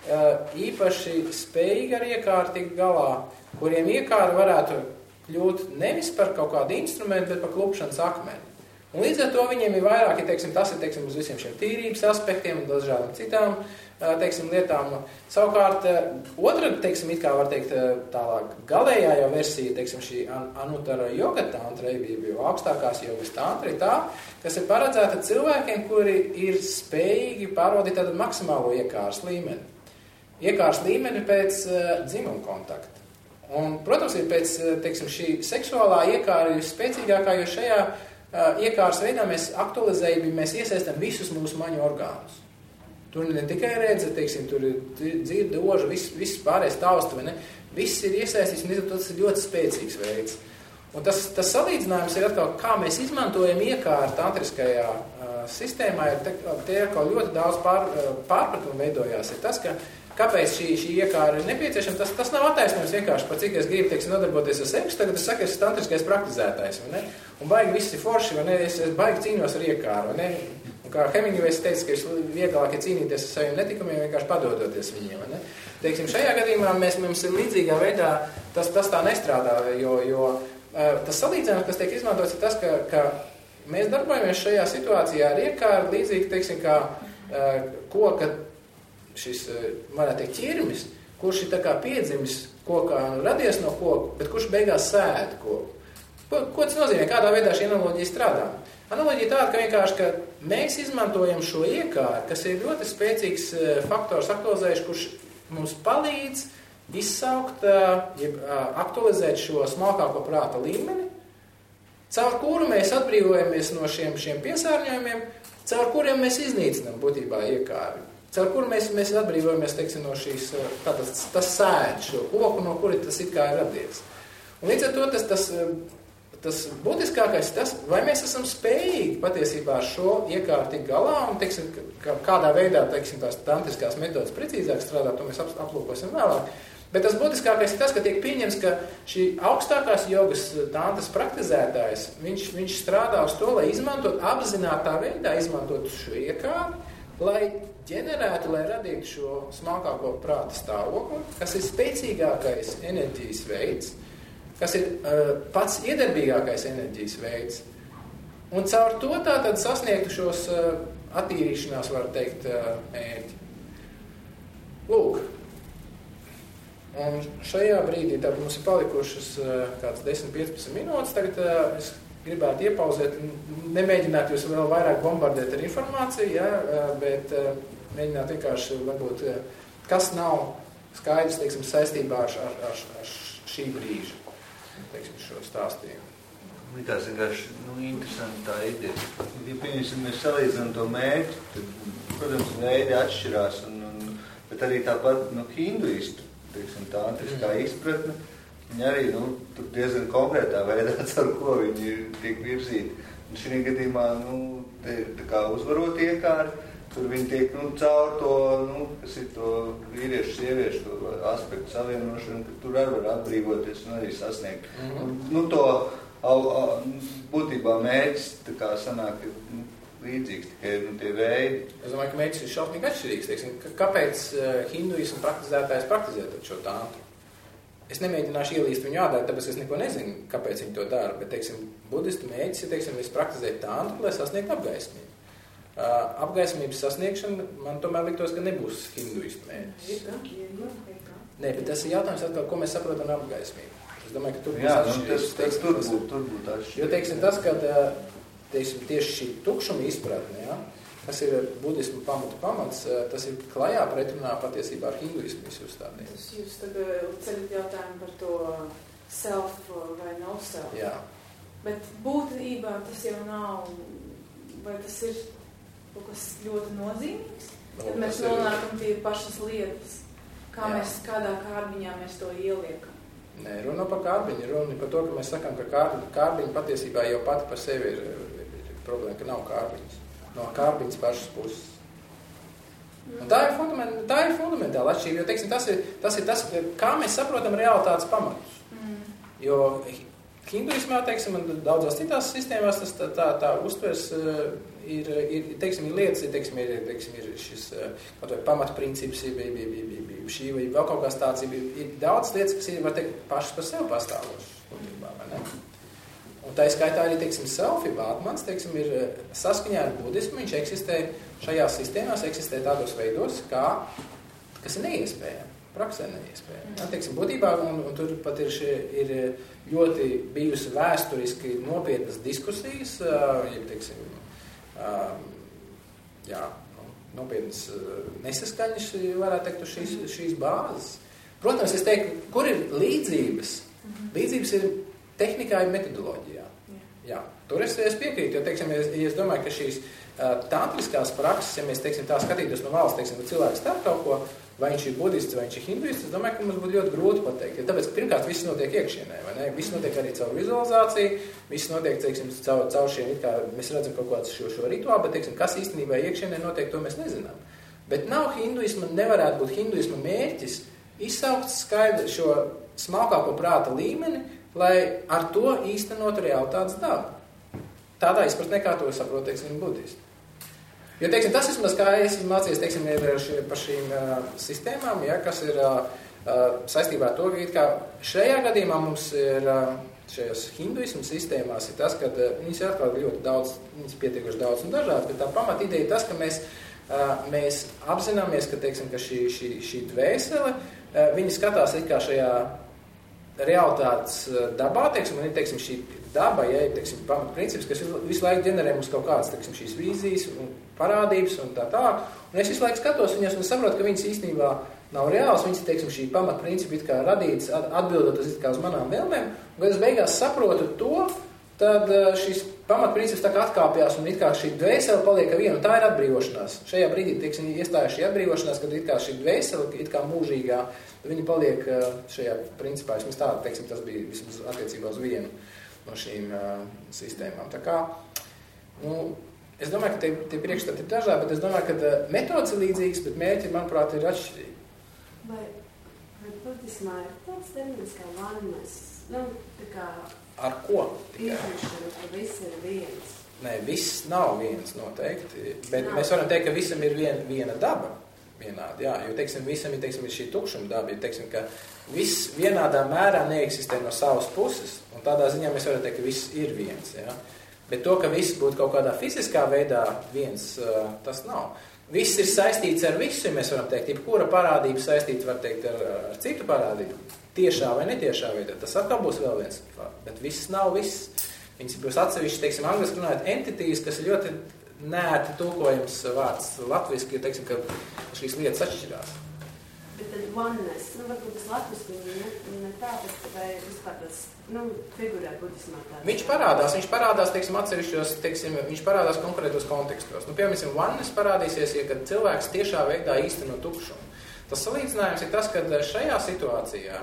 īpaši spējīgi ar iekāri tikt galā, kuriem iekāri varētu kļūt nevis par kaut kādu instrumentu, bet par klupšanas akmeni. Un līdz ar to viņiem ir vairāk, ja, teiksim, tas ir, teiksim, uz visiem šiem tīrības aspektiem un dažādām citām, teiksim, lietām. Savukārt, otra, teiksim, it kā var teikt tālāk, galējā jau versija, teiksim, šī Anuttara joga tantra, jau augstākās jogas tantra ir tā, kas ir paredzēta cilvēkiem, kuri ir spējīgi pārvaldīt tādu maksimālo iekāras līmeni. Iekāras līmeni pēc uh, dzimuma kontakta. Un, protams, ir pēc, teiksim, šī seksuālā iekāra ir spēcīgākā, jo šajā uh, iekāras veidā mēs aktualizējam, mēs iesaistam visus mūsu maņu orgānus. Tur ne tikai redze, teiksim, tur ir dzirde, oža, viss, viss pārējais tausta, vai ne? Viss ir iesaistīts, un tas ir ļoti spēcīgs veids. Un tas, tas salīdzinājums ir atkal, kā mēs izmantojam iekāru tantriskajā uh, sistēmā, ir te, te atkal ļoti daudz pār, uh, pārpratumu veidojās. Ir tas, ka kāpēc šī, šī iekāra ir nepieciešama, tas, tas nav attaisnojums vienkārši par cik es gribu, teiksim, nodarboties ar seksu, tagad es saku, es esmu tantriskais praktizētājs, vai ne? Un baigi viss ir forši, vai ne? Es, es baigi cīnos ar iekāru, vai ne? Un kā Hemingvejs teica, ka ir vieglāk ir cīnīties ar saviem netikumiem, vienkārši padodoties viņiem, vai ne? Teiksim, šajā gadījumā mēs, mums ir līdzīgā veidā, tas, tas tā nestrādā, jo, jo tas salīdzinājums, kas tiek izmantots, ir tas, ka, ka mēs darbojamies šajā situācijā ar iekāru līdzīgi, teiksim, kā koka, šis, varētu teikt, ķirmis, kurš ir tā kā piedzimis kokā, radies no koku, bet kurš beigās sēd koku. Ko, ko tas nozīmē? Kādā veidā šī analoģija strādā? Analoģija tāda, ka vienkārši, ka mēs izmantojam šo iekāru, kas ir ļoti spēcīgs faktors aktualizējuši, kurš mums palīdz izsaukt, jeb aktualizēt šo smalkāko prāta līmeni, caur kuru mēs atbrīvojamies no šiem, šiem piesārņojumiem, caur kuriem mēs iznīcinām būtībā iekāri. Caur kuru mēs, mēs atbrīvojamies, teiksim, no šīs, tātad, tas sēd, šo koku, no kuri tas it kā ir radies. Un līdz ar to tas, tas, tas būtiskākais tas, vai mēs esam spējīgi patiesībā ar šo iekārtu tikt galā un, teiksim, kādā veidā, teiksim, tās tantriskās metodas precīzāk strādā, to mēs aplūkosim vēlāk. Bet tas būtiskākais ir tas, ka tiek pieņems, ka šī augstākās jogas tantras praktizētājs, viņš, viņš strādā uz to, lai izmantot, apzinātā veidā izmantot šo iekārtu, lai ģenerētu, lai radītu šo smalkāko prāta stāvokli, kas ir spēcīgākais enerģijas veids, kas ir uh, pats iedarbīgākais enerģijas veids. Un caur to tātad sasniegtu šos uh, attīrīšanās, var teikt, uh, mērķi. Lūk. Un šajā brīdī tad mums ir palikušas uh, kāds desmit piecpadsmit minūtes. Tagad uh, es gribētu iepauzēt, nemēģināt jūs vēl vairāk bombardēt ar informāciju, ja, uh, bet uh, mēģināt vienkārši, varbūt, uh, kas nav skaidrs, teiksim, saistībā ar, ar, ar, ar šī brīža. Teiksim, šo stāstījumu. Likās vienkārši, nu, interesanti tā ideja. Ja pieņemsim, mēs salīdzinām to mērķi, tad, protams, veidi atšķirās, un, un, bet arī tāpat, nu, hinduistu, teiksim, tantriskā mm. izpratne, viņi arī, nu, tur diezgan konkrētā veidā, ar ko viņi tiek virzīti. Un šī gadījumā, nu, te ir tā kā uzvarot iekāri, tur viņi tiek, nu, caur to, nu, kas ir to vīriešu, sieviešu to aspektu savienošanu, ka tur arī var atbrīvoties un arī sasniegt. Mm-hmm. Nu, to au, au, būtībā mērķis tā kā sanāk, nu, līdzīgs, tikai, nu, tie veidi. Es domāju, ka mērķis ir šausmīgi atšķirīgs. Teiksim, kāpēc uh, hinduismu praktizētājs praktizē šo tantru? Es nemēģināšu ielīst viņu ādāt, tāpēc es neko nezinu, kāpēc viņi to dara, bet, teiksim, budistu mērķis ir, teiksim, es praktizēju tantru, lai sasniegtu apgaismību. Uh, apgaismības sasniegšana, man tomēr liktos, ka nebūs hinduistu mērķis. Nē, bet tas ir jautājums atkal, ko mēs saprotam ar apgaismību. Es domāju, ka tur būs atšķirības. Tas tur būtu, tur būtu atšķirības. Jo, teiksim, tas, kad, teiksim, tieši šī tukšuma izpratne, ja, kas ir budismu pamatu pamats, tas ir klajā pretrunā patiesībā ar hinduismu visu uzstādījumu. Jūs tagad ceļat jautājumu par to self vai no self. Jā. Bet būtībā tas jau nav, vai tas ir kaut kas ļoti nozīmīgs, kad mēs nonākam pie pašas lietas, kā Jā. Mēs, kādā kārbiņā mēs to ieliekam. Nē, runa par kārbiņu, runa par to, ka mēs sakām, ka kārbiņa, kārbiņa patiesībā jau pati par sevi ir, ir, ir problēma, ka nav kārbiņas. No kārbiņas pašas puses. Un tā ir, fundament, tā ir fundamentāla atšķirība, jo, teiksim, tas ir, tas ir tas, kā mēs saprotam realitātes pamatus. Mm. Jo hinduismā, teiksim, un daudzās citās sistēmās tas tā, tā, tā uztvers ir, ir, teiksim, ir lietas, ir, teiksim, ir, teiksim, ir šis kaut vai pamatprincips, ir, ir, ir, ir, ir, šī vai vēl kaut kāds tāds, ir, ir daudz lietas, kas ir, var teikt, pašas par sevi pastāvošas, būtībā, vai ne? Un tā skaitā arī, teiksim, selfie Bātmans, teiksim, ir saskaņā ar budismu, viņš eksistē šajās sistēmās, eksistē tādos veidos, kā, kas ir neiespējami. Praksē neiespējami. Ja, teiksim, būtībā, un, un tur pat ir, šie, ir ļoti bijusi vēsturiski nopietnas diskusijas, uh, ja, teiksim, uh, jā, nu, nopietnas uh, nesaskaņas, varētu teikt, uz šīs, šīs bāzes. Protams, es teiktu, kur ir līdzības? Līdzības ir tehnikā un metodoloģijā. Jā, tur es, es piekrītu, jo, teiksim, es, es domāju, ka šīs uh, tantriskās prakses, ja mēs, teiksim, tā skatītos no valsts, teiksim, ka cilvēks stāv kaut ko, vai viņš ir budists, vai viņš ir hinduists, es domāju, ka mums būtu ļoti grūti pateikt. Ja tāpēc, ka pirmkārt viss notiek iekšienē, vai ne? Viss notiek arī caur vizualizāciju, viss notiek, teiksim, caur, caur šiem, it kā mēs redzam kaut kādu šo, šo rituālu, bet, teiksim, kas īstenībā iekšienē notiek, to mēs nezinām. Bet nav hinduisma, nevarētu būt hinduisma mērķis izsaukt skaidru šo smalkāko prāta līmeni, lai ar to īstenotu realitātes dabu. Tādā izpratnē, kā to saprot, teiksim, budisti. Jo, teiksim, tas vismaz, kā es mācījos, teiksim, ir šie, par šīm uh, sistēmām, ja, kas ir uh, saistībā ar to, ka, ka šajā gadījumā mums ir uh, šajās hinduismu sistēmās ir tas, ka uh, viņas ir atkal ļoti daudz, viņas pietiekuši daudz un dažādas, bet tā pamat ideja ir tas, ka mēs, uh, mēs apzināmies, ka, teiksim, ka šī, šī, šī dvēsele, uh, viņi skatās it kā šajā realitātes dabā, teiksim, un ir, teiksim, šī daba, ja ir, teiksim, pamatprincips, kas visu laiku ģenerē mums kaut kādas, teiksim, šīs vīzijas un parādības un tā tā. Un es visu laiku skatos viņas un saprotu, ka viņas īstenībā nav reāls, viņas, teiksim, šī pamatprincipi it kā radītas, atbildot uz, it kā uz manām vēlmēm, un kad es beigās saprotu to, tad šis pamatprincips tā kā atkāpjās un it kā šī dvēsele paliek viena, un tā ir atbrīvošanās. Šajā brīdī, teiksim, iestājas šī atbrīvošanās, kad it kā šī dvēsele, it kā mūžīgā, viņa paliek šajā principā, vismaz tā, teiksim, tas bija vismaz attiecībā uz vienu no šīm uh, sistēmām. Tā kā, nu, es domāju, ka tie, tie priekšstati ir dažādi, bet es domāju, ka uh, metodas ir līdzīgas, bet mērķi, manuprāt, ir atšķirīgi. Vai, vai budismā ir tāds termins kā oneness? Nu, tā kā... Ar ko? Izmišana, ka viss ir viens. Nē, viss nav viens noteikti, bet nav. Mēs varam teikt, ka visam ir vien, viena daba vienādi, jā, jo, teiksim, visam ir, teiksim, ir šī tukšuma daba, jo, teiksim, ka viss vienādā mērā neeksistē no savas puses, un tādā ziņā mēs varam teikt, ka viss ir viens, jā. Bet to, ka viss būtu kaut kādā fiziskā veidā viens, tas nav. Viss ir saistīts ar visu, ja mēs varam teikt, jebkura parādība saistīta, var teikt, ar, ar citu parādību. Tiešā vai netiešā veidā. Tas atkal būs vēl viens. Bet viss nav viss. Viņas būs atsevišķi, teiksim, angliski runājot, entities, kas ir ļoti neērti tulkojams vārds latviski, jo, teiksim, ka šīs lietas atšķirās. Bet tad oneness, nu, varbūt tas latviski ne, ne tā, bet vai vispār tas, nu, figurē budismā tā. Viņš parādās, viņš parādās, teiksim, atsevišķos, teiksim, viņš parādās konkrētos kontekstos. Nu, piemēram, oneness parādīsies, ja kad cilvēks tiešā veidā īsteno tukšumu. Tas salīdzinājums ir tas, ka šajā situācijā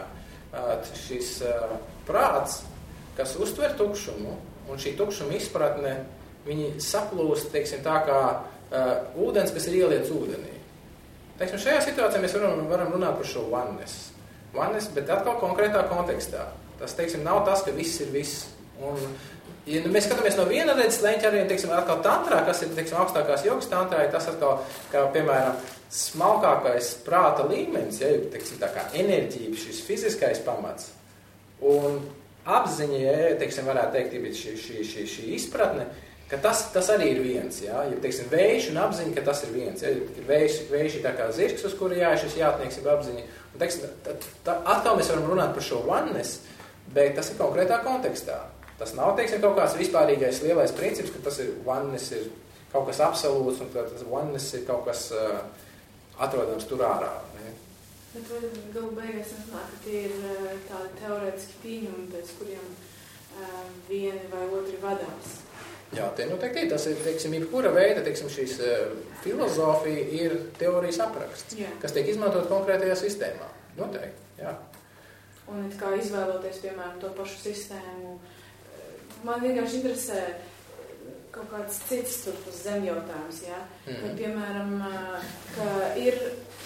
šis prāts, kas uztver tukšumu, un šī tukšuma izpratne, viņi saplūst, teiksim, tā kā uh, ūdens, kas ir ieliets ūdenī. Teiksim, šajā situācijā mēs varam, varam runāt par šo oneness. Oneness, bet atkal konkrētā kontekstā. Tas, teiksim, nav tas, ka viss ir viss. Un, ja mēs skatāmies no viena redzes leņķa arī, teiksim, atkal tantrā, kas ir, teiksim, augstākās jogas tantrā, ir tas atkal, kā, piemēram, smalkākais prāta līmenis, ja, teiksim, tā kā enerģija, šis fiziskais pamats. Un apziņa, ja, teiksim, varētu teikt, ja šī, šī, šī, šī izpratne, ka tas, tas arī ir viens, ja, ja teiksim, vējš un apziņa, ka tas ir viens, ja, vējš, vējš ir tā kā zirgs, uz kuru jāiet šis jātnieks ir apziņa, un, teiksim, tā, tā, atkal mēs varam runāt par šo oneness, bet tas ir konkrētā kontekstā. Tas nav, teiksim, kaut kāds vispārīgais lielais princips, ka tas ir oneness ir kaut kas absolūts, un ka tas oneness ir kaut kas uh, atrodams tur ārā. Ne? Bet galu beigās es domāju, ka tie ir tādi teorētiski pieņumi, pēc kuriem uh, vieni vai otri vadās. Jā, tie noteikti ir. Tas ir, teiksim, jebkura veida, teiksim, šīs uh, filozofija ir teorijas apraksts, jā. Kas tiek izmantot konkrētajā sistēmā. Noteikti, jā. Un it kā izvēloties, piemēram, to pašu sistēmu, man vienkārši interesē kaut kāds cits tur uz zemjautājums, jā. Mm. Kad, piemēram, ka ir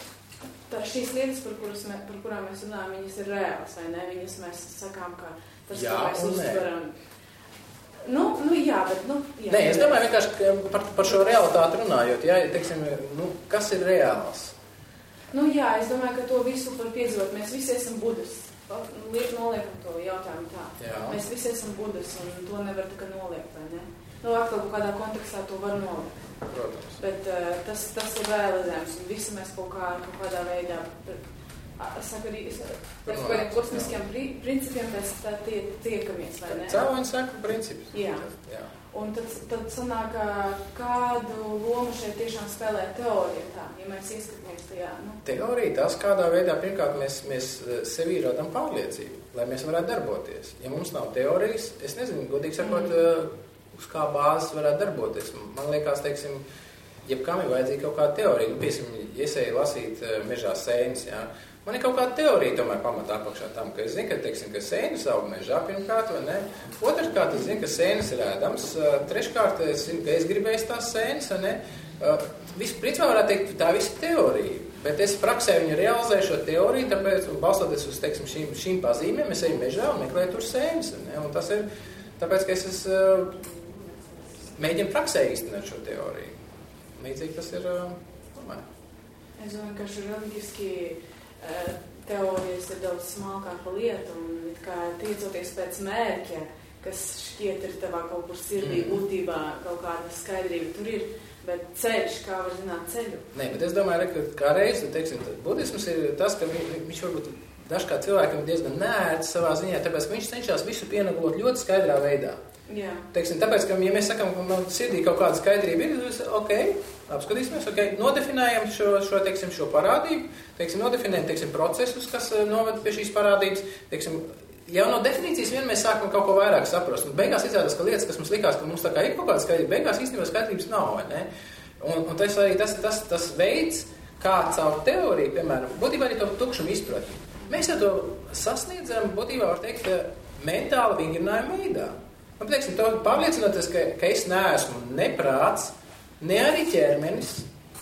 tā, šīs lietas, par, kuras mē, par kurām mēs runājam, viņas ir reāls, vai ne? Viņas mēs sakām, ka tas, jā, ko mēs uztveram. Nu, nu, jā, bet, nu, jā. Nē, es domāju vienkārši par, par šo realitāti runājot, jā, teiksim, nu, kas ir reāls? Nu, jā, es domāju, ka to visu var piedzīvot. Mēs visi esam budisti. Liek noliekam to jautājumu tā. Jā. Mēs visi esam budisti, un to nevar tā kā noliekt, vai ne? Nu, atkal kādā kontekstā to var noliekt. Protams. Bet uh, tas, tas ir realizējums, un visi mēs kaut, kā, kaut kādā veidā, es saku arī, pēc kādiem kosmiskiem principiem pēc tā tie, tiekamies, vai ne? Cēloņu seku princips. Jā. Jā. Un tad, tad sanāk, kādu lomu šeit tiešām spēlē teorija tā, ja mēs ieskatāmies tajā, nu. Teorija tas, kādā veidā, pirmkārt, mēs, mēs sevi radam pārliecību, lai mēs varētu darboties. Ja mums nav teorijas, es nezinu, godīgi sakot, mm. uz kā bāzes varētu darboties. Man liekas, teiksim, jebkam ir vajadzīga kaut kāda teorija. Nu, piemēram, ja es eju lasīt mežā sēnes, jā, man ir kaut kāda teorija tomēr pamatā apakšā tam, ka es zinu, ka, teiksim, ka sēnes aug mežā pirmkārt, vai ne? Otrkārt, es zinu, ka sēnes ir ēdams. Treškārt, es zinu, ka es gribēju tās sēnes, vai ne? Visu, principā varētu teikt, tā visa teorija. Bet es praksē viņu realizēju šo teoriju, tāpēc, balstoties uz, teiksim, šīm, šīm pazīmēm, es eju mežā un meklēju tur sēnes, vai ne? Un tas ir tāpēc, ka es, es mēģinu praksē īstenot šo teoriju. Līdzīgi tas ir, domāju. Es domāju, ka šo reliģiski teorijas ir daudz smalkāka lieta, un kā tiecoties pēc mērķa, kas šķiet ir tavā kaut kur sirdī, mm. būtībā kaut kāda skaidrība tur ir, bet ceļš, kā var zināt ceļu? Nē, bet es domāju, ka kā reizi, teiksim, budisms ir tas, ka viņš varbūt dažkārt cilvēkam diezgan nērts savā ziņā, tāpēc, ka viņš cenšas visu pieneglot ļoti skaidrā veidā. Jā. Teiksim, tāpēc, ka, ja mēs sakam, ka man sirdī kaut kāda skaidrība ir, ok, apskatīsimies, ok, nodefinējam šo, šo, teiksim, šo parādību, teiksim, nodefinējam, teiksim, procesus, kas noved pie šīs parādības, teiksim, jau no definīcijas vien mēs sākam kaut ko vairāk saprast, un beigās izrādās, ka lietas, kas mums likās, ka mums tā kā ir kaut kāda skaidrība, beigās īstenībā skaidrības nav, vai ne? Un, un tas arī tas, tas, tas veids, kā caur teoriju, piemēram, būtībā arī to tukšumu izpratni. Mēs jau to sasniedzam, būtībā var teikt, mentāla vingrinājuma veidā. Un, teiksim, to pārliecinoties, ka, ka es neesmu ne prāts, ne arī ķermenis,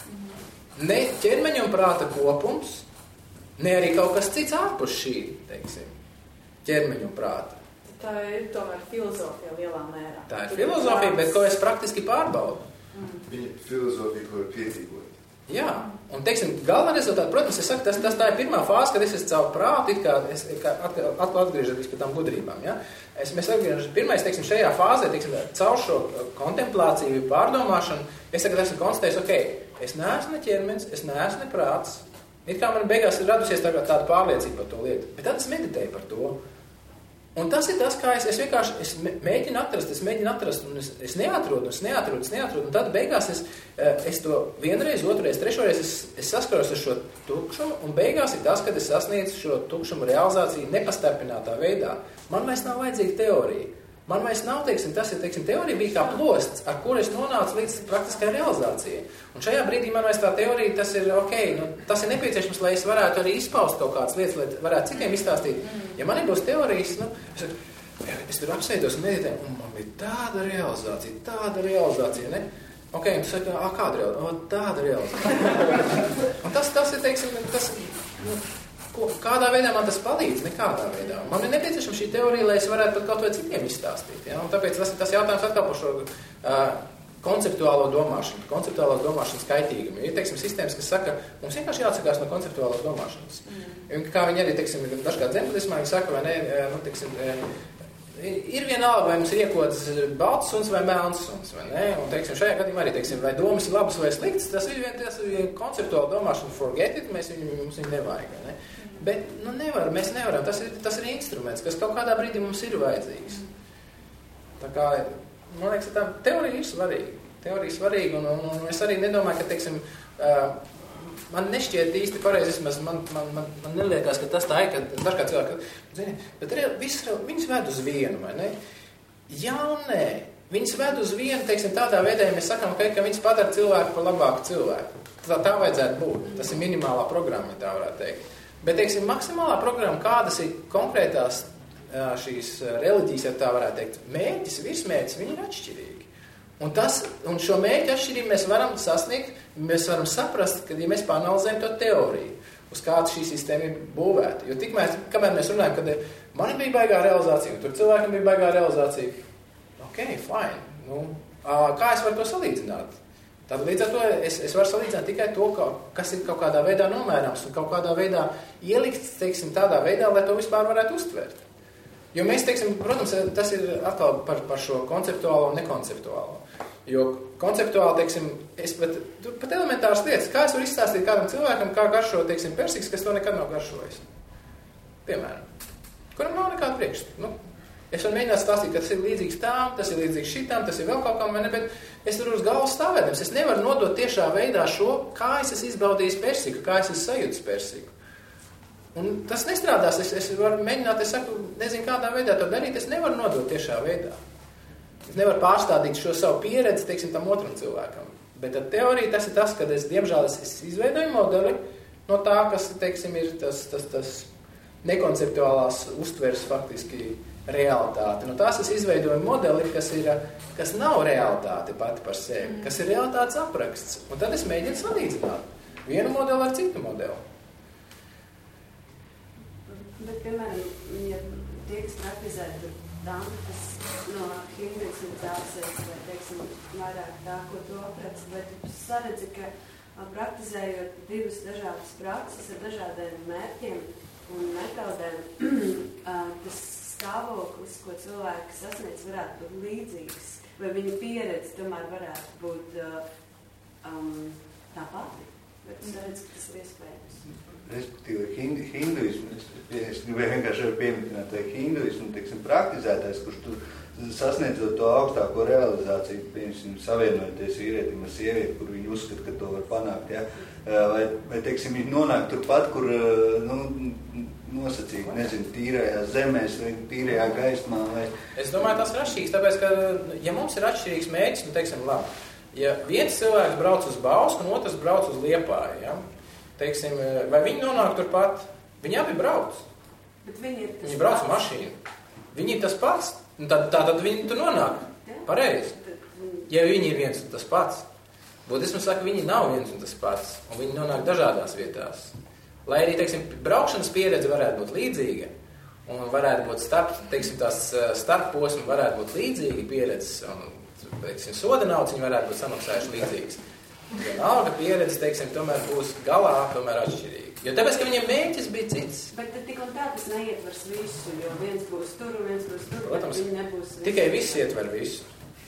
ne ķermeņa un prāta kopums, ne arī kaut kas cits ārpus šī, teiksim, ķermeņa un prāta. Tā ir tomēr filozofija lielā mērā. Tā ir filozofija, bet ko es praktiski pārbaudu. Viņa filozofija, ko ir piedzīvot. Jā, un, teiksim, galvenā rezultāta, protams, es saku, tas, tas tā ir pirmā fāze, kad es esmu caur prātu, it kā, es, kā atkal atgriežaties pie tām gudrībām, ja? Es, mēs atgriežamies, pirmais, teiksim, šajā fāzē, teiksim, caur šo kontemplāciju, pārdomāšanu, es tagad esmu konstatējis, ok, es neesmu ne ķermenis, es neesmu ne prāts, it kā man beigās ir radusies tāda, tāda pārliecība par to lietu, bet tad es meditēju par to. Un tas ir tas, kā es, es vienkārši es mēģinu atrast, es mēģinu atrast, un es, es neatrodu, es neatrodu, es neatrodu, un tad beigās es, es to vienreiz, otrreiz, trešoreiz, es, es saskaros ar šo tukšumu, un beigās ir tas, kad es sasniedzu šo tukšumu realizāciju nepastarpinātā veidā. Man vairs nav vajadzīga teorija. Man vairs nav, teiksim, tas ir, teiksim, teorija bija kā plosts, ar kur es nonācu līdz praktiskai realizācijai. Un šajā brīdī man vairs tā teorija, tas ir ok, nu, tas ir nepieciešams, lai es varētu arī izpaust kaut kādas lietas, lai varētu citiem izstāstīt. Ja man nebūs teorijas, nu, es, es tur apsēdos un meditēju, un man bija tāda realizācija, tāda realizācija, ne? Ok, un tu saki, ah, kāda realizācija? O, tāda realizācija. Un tas, tas ir, teiksim, tas... Nu, kādā veidā man tas palīdz, nekādā veidā. Man ir nepieciešama šī teorija, lai es varētu pat kaut vai citiem izstāstīt. Ja? Un tāpēc tas ir tas jautājums atkal par šo uh, konceptuālo domāšanu, konceptuālās domāšanas kaitīgumu. Ir, teiksim, sistēmas, kas saka, mums vienkārši jāatsakās no konceptuālās domāšanas. Mm. Un kā viņi arī, teiksim, dažkārt dzembulismā, viņi saka, vai ne, nu, teiksim, ir vienalga, vai mums ir iekodas balts suns vai melns suns, vai ne? Un, teiksim, šajā gadījumā arī, teiksim, vai domas ir labas vai sliktas, tas ir vien, tas ir konceptuāla domāšana, forget it, mēs viņu, mums viņu nevajag, vai ne? Bet, nu, nevar, mēs nevaram, tas ir, tas ir instruments, kas kaut kādā brīdī mums ir vajadzīgs. Tā kā, man liekas, tā teorija ir svarīga. Teorija ir svarīga, un, un, un es arī nedomāju, ka, teiksim, uh, man nešķiet īsti pareizi, man, man, man, man neliekās, ka tas tā ir, ka dažkārt cilvēki, zini, bet arī viss, viņas ved uz vienu, vai ne? Jā un nē. Viņas ved uz vienu, teiksim, tādā veidā, ja mēs sakām, ka, ka viņas padara cilvēku par labāku cilvēku. Tā, tā vajadzētu būt. Tas ir minimālā programma, ja tā varētu teikt. Bet, teiksim, maksimālā programma, kādas ir konkrētās šīs reliģijas, ja tā varētu teikt, mērķis, virsmērķis, viņi ir atšķirīgi. Un, tas, un šo mērķu atšķirību mēs varam sasniegt, mēs varam saprast, kad, ja mēs panalizējam to teoriju, uz kādu šī sistēma ir būvēta. Jo tikmēr, kamēr mēs runājam, kad man bija baigā realizācija, tur cilvēkam bija baigā realizācija, ok, fine, nu, kā es varu to salīdzināt? Tad līdz ar to es, es varu salīdzināt tikai to, ka, kas ir kaut kādā veidā nomērāms un kaut kādā veidā ielikts, teiksim, tādā veidā, lai to vispār varētu uztvert. Jo mēs, teiksim, protams, tas ir atkal par, par šo konceptuālo un nekonceptuālo. Jo konceptuāli, teiksim, es pat, pat elementāras lietas, kā es varu izstāstīt kādam cilvēkam, kā garšo, teiksim, persiks, kas to nekad nav garšojis. Piemēram, kuram nav nekāda priekšstata. Nu, es varu mēģināt stāstīt, ka tas ir līdzīgs tām, tas ir līdzīgs šitām, tas ir vēl kaut kam, vai ne, bet es tur uz galvas stāvēdams. Es nevaru nodot tiešā veidā šo, kā es esmu izbaudījis persiku, kā es esmu sajūtis persiku. Un tas nestrādās. Es, es varu mēģināt, es saku, nezinu, kādā veidā to darīt, es nevaru nodot tiešā veidā. Es nevaru pārstādīt šo savu pieredzi, teiksim, tam otram cilvēkam. Bet ar teoriju tas ir tas, kad es, diemžēl, es izveidoju modeli no tā, kas, teiksim, ir tas, tas, tas nekonceptuālās uztveres faktiski realitāte. No tās es izveidoju modeli, kas, ir, kas nav realitāte pati par sevi, kas ir realitātes apraksts. Un tad es mēģinu salīdzināt vienu modeli ar citu modeli. Bet, piemēram, ja tie, kas praktizē dantas no hipnotizācijas vai, teiksim, vairāk tā, ko tu apraksti, vai tu saredzi, ka praktizējot divas dažādas prakses ar dažādiem mērķiem un metodēm, tas stāvoklis, ko cilvēki sasniedz, varētu būt līdzīgs, vai viņa pieredze tomēr varētu būt um, tā pati. Bet es redzu, ka tas ir iespējams. Respektīvi, hinduismu, es gribēju vienkārši pieminēt, vai hinduismu, teiksim, praktizētājs, kurš tu sasniedzot to augstāko realizāciju, piemēram, savienojoties vīrietim ar sievieti, kur viņi uzskata, ka to var panākt, ja? vai, vai, teiksim, viņi nonāk turpat, kur, nu, nosacīt, nezinu, tīrajās zemēs vai tīrajā gaismā. Vai... Es domāju, tas ir atšķirīgs, tāpēc, ka, ja mums ir atšķirīgs mērķis, nu, teiksim, labi, ja viens cilvēks brauc uz Bausku un otrs brauc uz Liepāju, ja? Teiksim, vai viņi nonāk turpat, viņi abi brauc. Bet viņi ir tas viņi brauc mašīnu. Viņi ir tas pats. Tad, tā tad viņi tur nonāk. Pareizi. Ja viņi ir viens un tas pats. Budisms saka, viņi nav viens un tas pats. Un viņi nonāk dažādās vietās. Lai arī, teiksim, braukšanas pieredze varētu būt līdzīga. Un varētu būt starp, teiksim, tās starpposmi varētu būt līdzīgi pieredzes. Un, teiksim, soda naudas viņi varētu būt samaksājuši līdzīgas. Vienalga pieredze, teiksim, tomēr būs galā tomēr atšķirīga. Jo tāpēc, ka viņiem mērķis bija cits. Bet tik un tā tas neietvers visu, jo viens būs tur un viens būs tur, protams, bet viņi nebūs visu. Tikai viss ietver visu.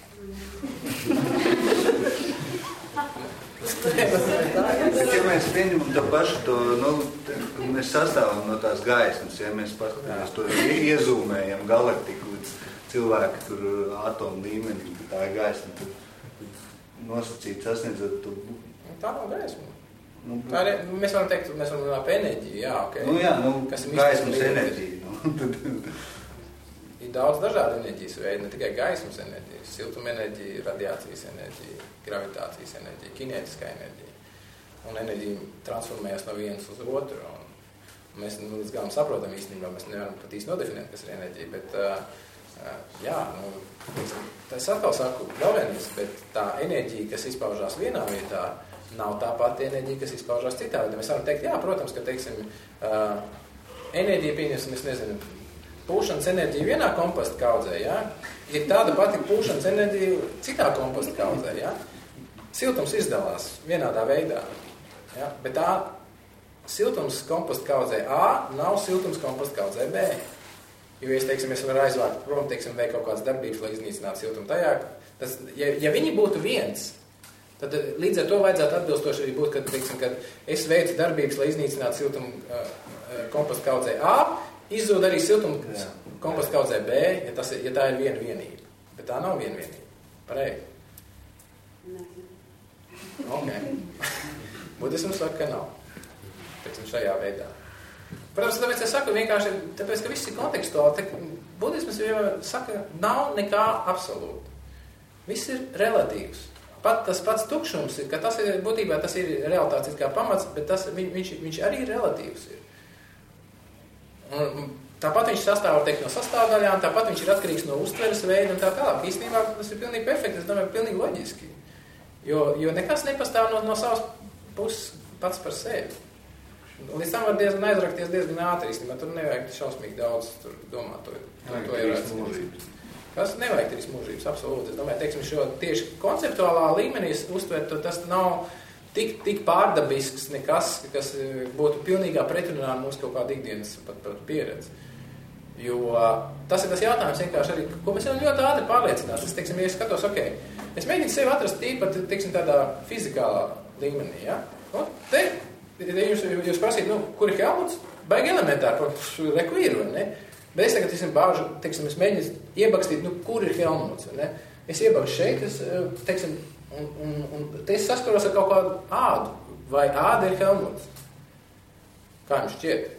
Bet, ja mēs pieņemam to pašu, to, nu, mēs sastāvam no tās gaismas, ja mēs paskatāmies to iezūmējam galaktiku līdz cilvēki tur atomu līmenī, tā ir gaisma, tad nosacīt sasniedzot to. Tā nav gaisma. Nu, tā ir, mēs varam teikt, mēs varam runāt par enerģiju, jā, ok. Nu jā, nu, kas ir gaismas enerģija. Nu. Ir daudz dažādu enerģijas veidu, ne tikai gaismas enerģija, siltuma enerģija, radiācijas enerģija, gravitācijas enerģija, kinētiskā enerģija. Un enerģija transformējas no vienas uz otru. Un mēs nu, līdz galam saprotam īstenībā, mēs nevaram pat īsti nodefinēt, kas ir enerģija, bet uh, jā, nu, tā es atkal saku galvenais, bet tā enerģija, kas izpaužās vienā vietā, nav tā pati enerģija, kas izpaužās citā vietā. Mēs varam teikt, jā, protams, ka, teiksim, uh, enerģija, pieņemsim, es nezinu, pūšanas enerģija vienā komposta kaudzē, jā, ir tāda pati pūšanas enerģija citā komposta kaudzē, jā. Siltums izdalās vienādā veidā, jā, bet tā siltums komposta kaudzē A nav siltums komposta kaudzē B. Jo, es, teiksim, es varu aizvākt prom, teiksim, vai kaut kādas darbības, lai iznīcinātu siltumu tajā, tas, ja, ja viņi būtu viens, tad līdz ar to vajadzētu atbilstoši arī būt, kad, teiksim, kad es veicu darbības, lai iznīcinātu siltumu uh, komposta kaudzē A, izzūd arī siltumu komposta kaudzē B, ja, tas ir, ja tā ir viena vienība. Bet tā nav viena vienība. Pareizi? Ok. Budisms saka, ka nav. Teiksim, šajā veidā. Protams, tāpēc es saku vienkārši, tāpēc, ka viss ir kontekstuāli. Budisms vienmēr saka, nav nekā absolūta. Viss ir relatīvs. Pat tas pats tukšums ir, ka tas ir, būtībā tas ir realitātes kā pamats, bet tas, viņ, viņš, viņš arī relatīvs ir. Un, tāpat viņš sastāv, teikt, no sastāvdaļām, tāpat viņš ir atkarīgs no uztveres veida un tā tālāk. Īstenībā tas ir pilnīgi perfekti, es domāju, pilnīgi loģiski. Jo, jo nekas nepastāv no, no savas puses pats par sevi. Līdz tam var diezgan aizrakties diezgan ātri, īstenībā tur nevajag šausmīgi daudz tur domāt. To, to, to ir Kas nevajag trīs mūžības, absolūti. Es domāju, teiksim, šo tieši konceptuālā līmenī uztvert, tas nav tik, tik pārdabisks nekas, kas būtu pilnīgā pretrunā mūsu kaut kāda ikdienas pat, pat pieredze. Jo tas ir tas jautājums vienkārši arī, ko mēs varam ļoti ātri pārliecināt. Es, teiksim, ja es skatos, ok, es mēģinu sevi atrast tīpat, teiksim, tādā fizikālā līmenī, ja? Nu, te, jūs, jūs prasīt, nu, kur ir Helmuts? Baigi elementāri, reku ir, vai ne? Bet es tagad, teiksim, bāžu, teiksim, es mēģinu iebakstīt, nu, kur ir Helmuts, ne? Es iebakšu šeit, es, teiksim, un, un, un te es saskaros ar kaut kādu ādu. Vai āda ir Helmuts? Kā jums šķiet?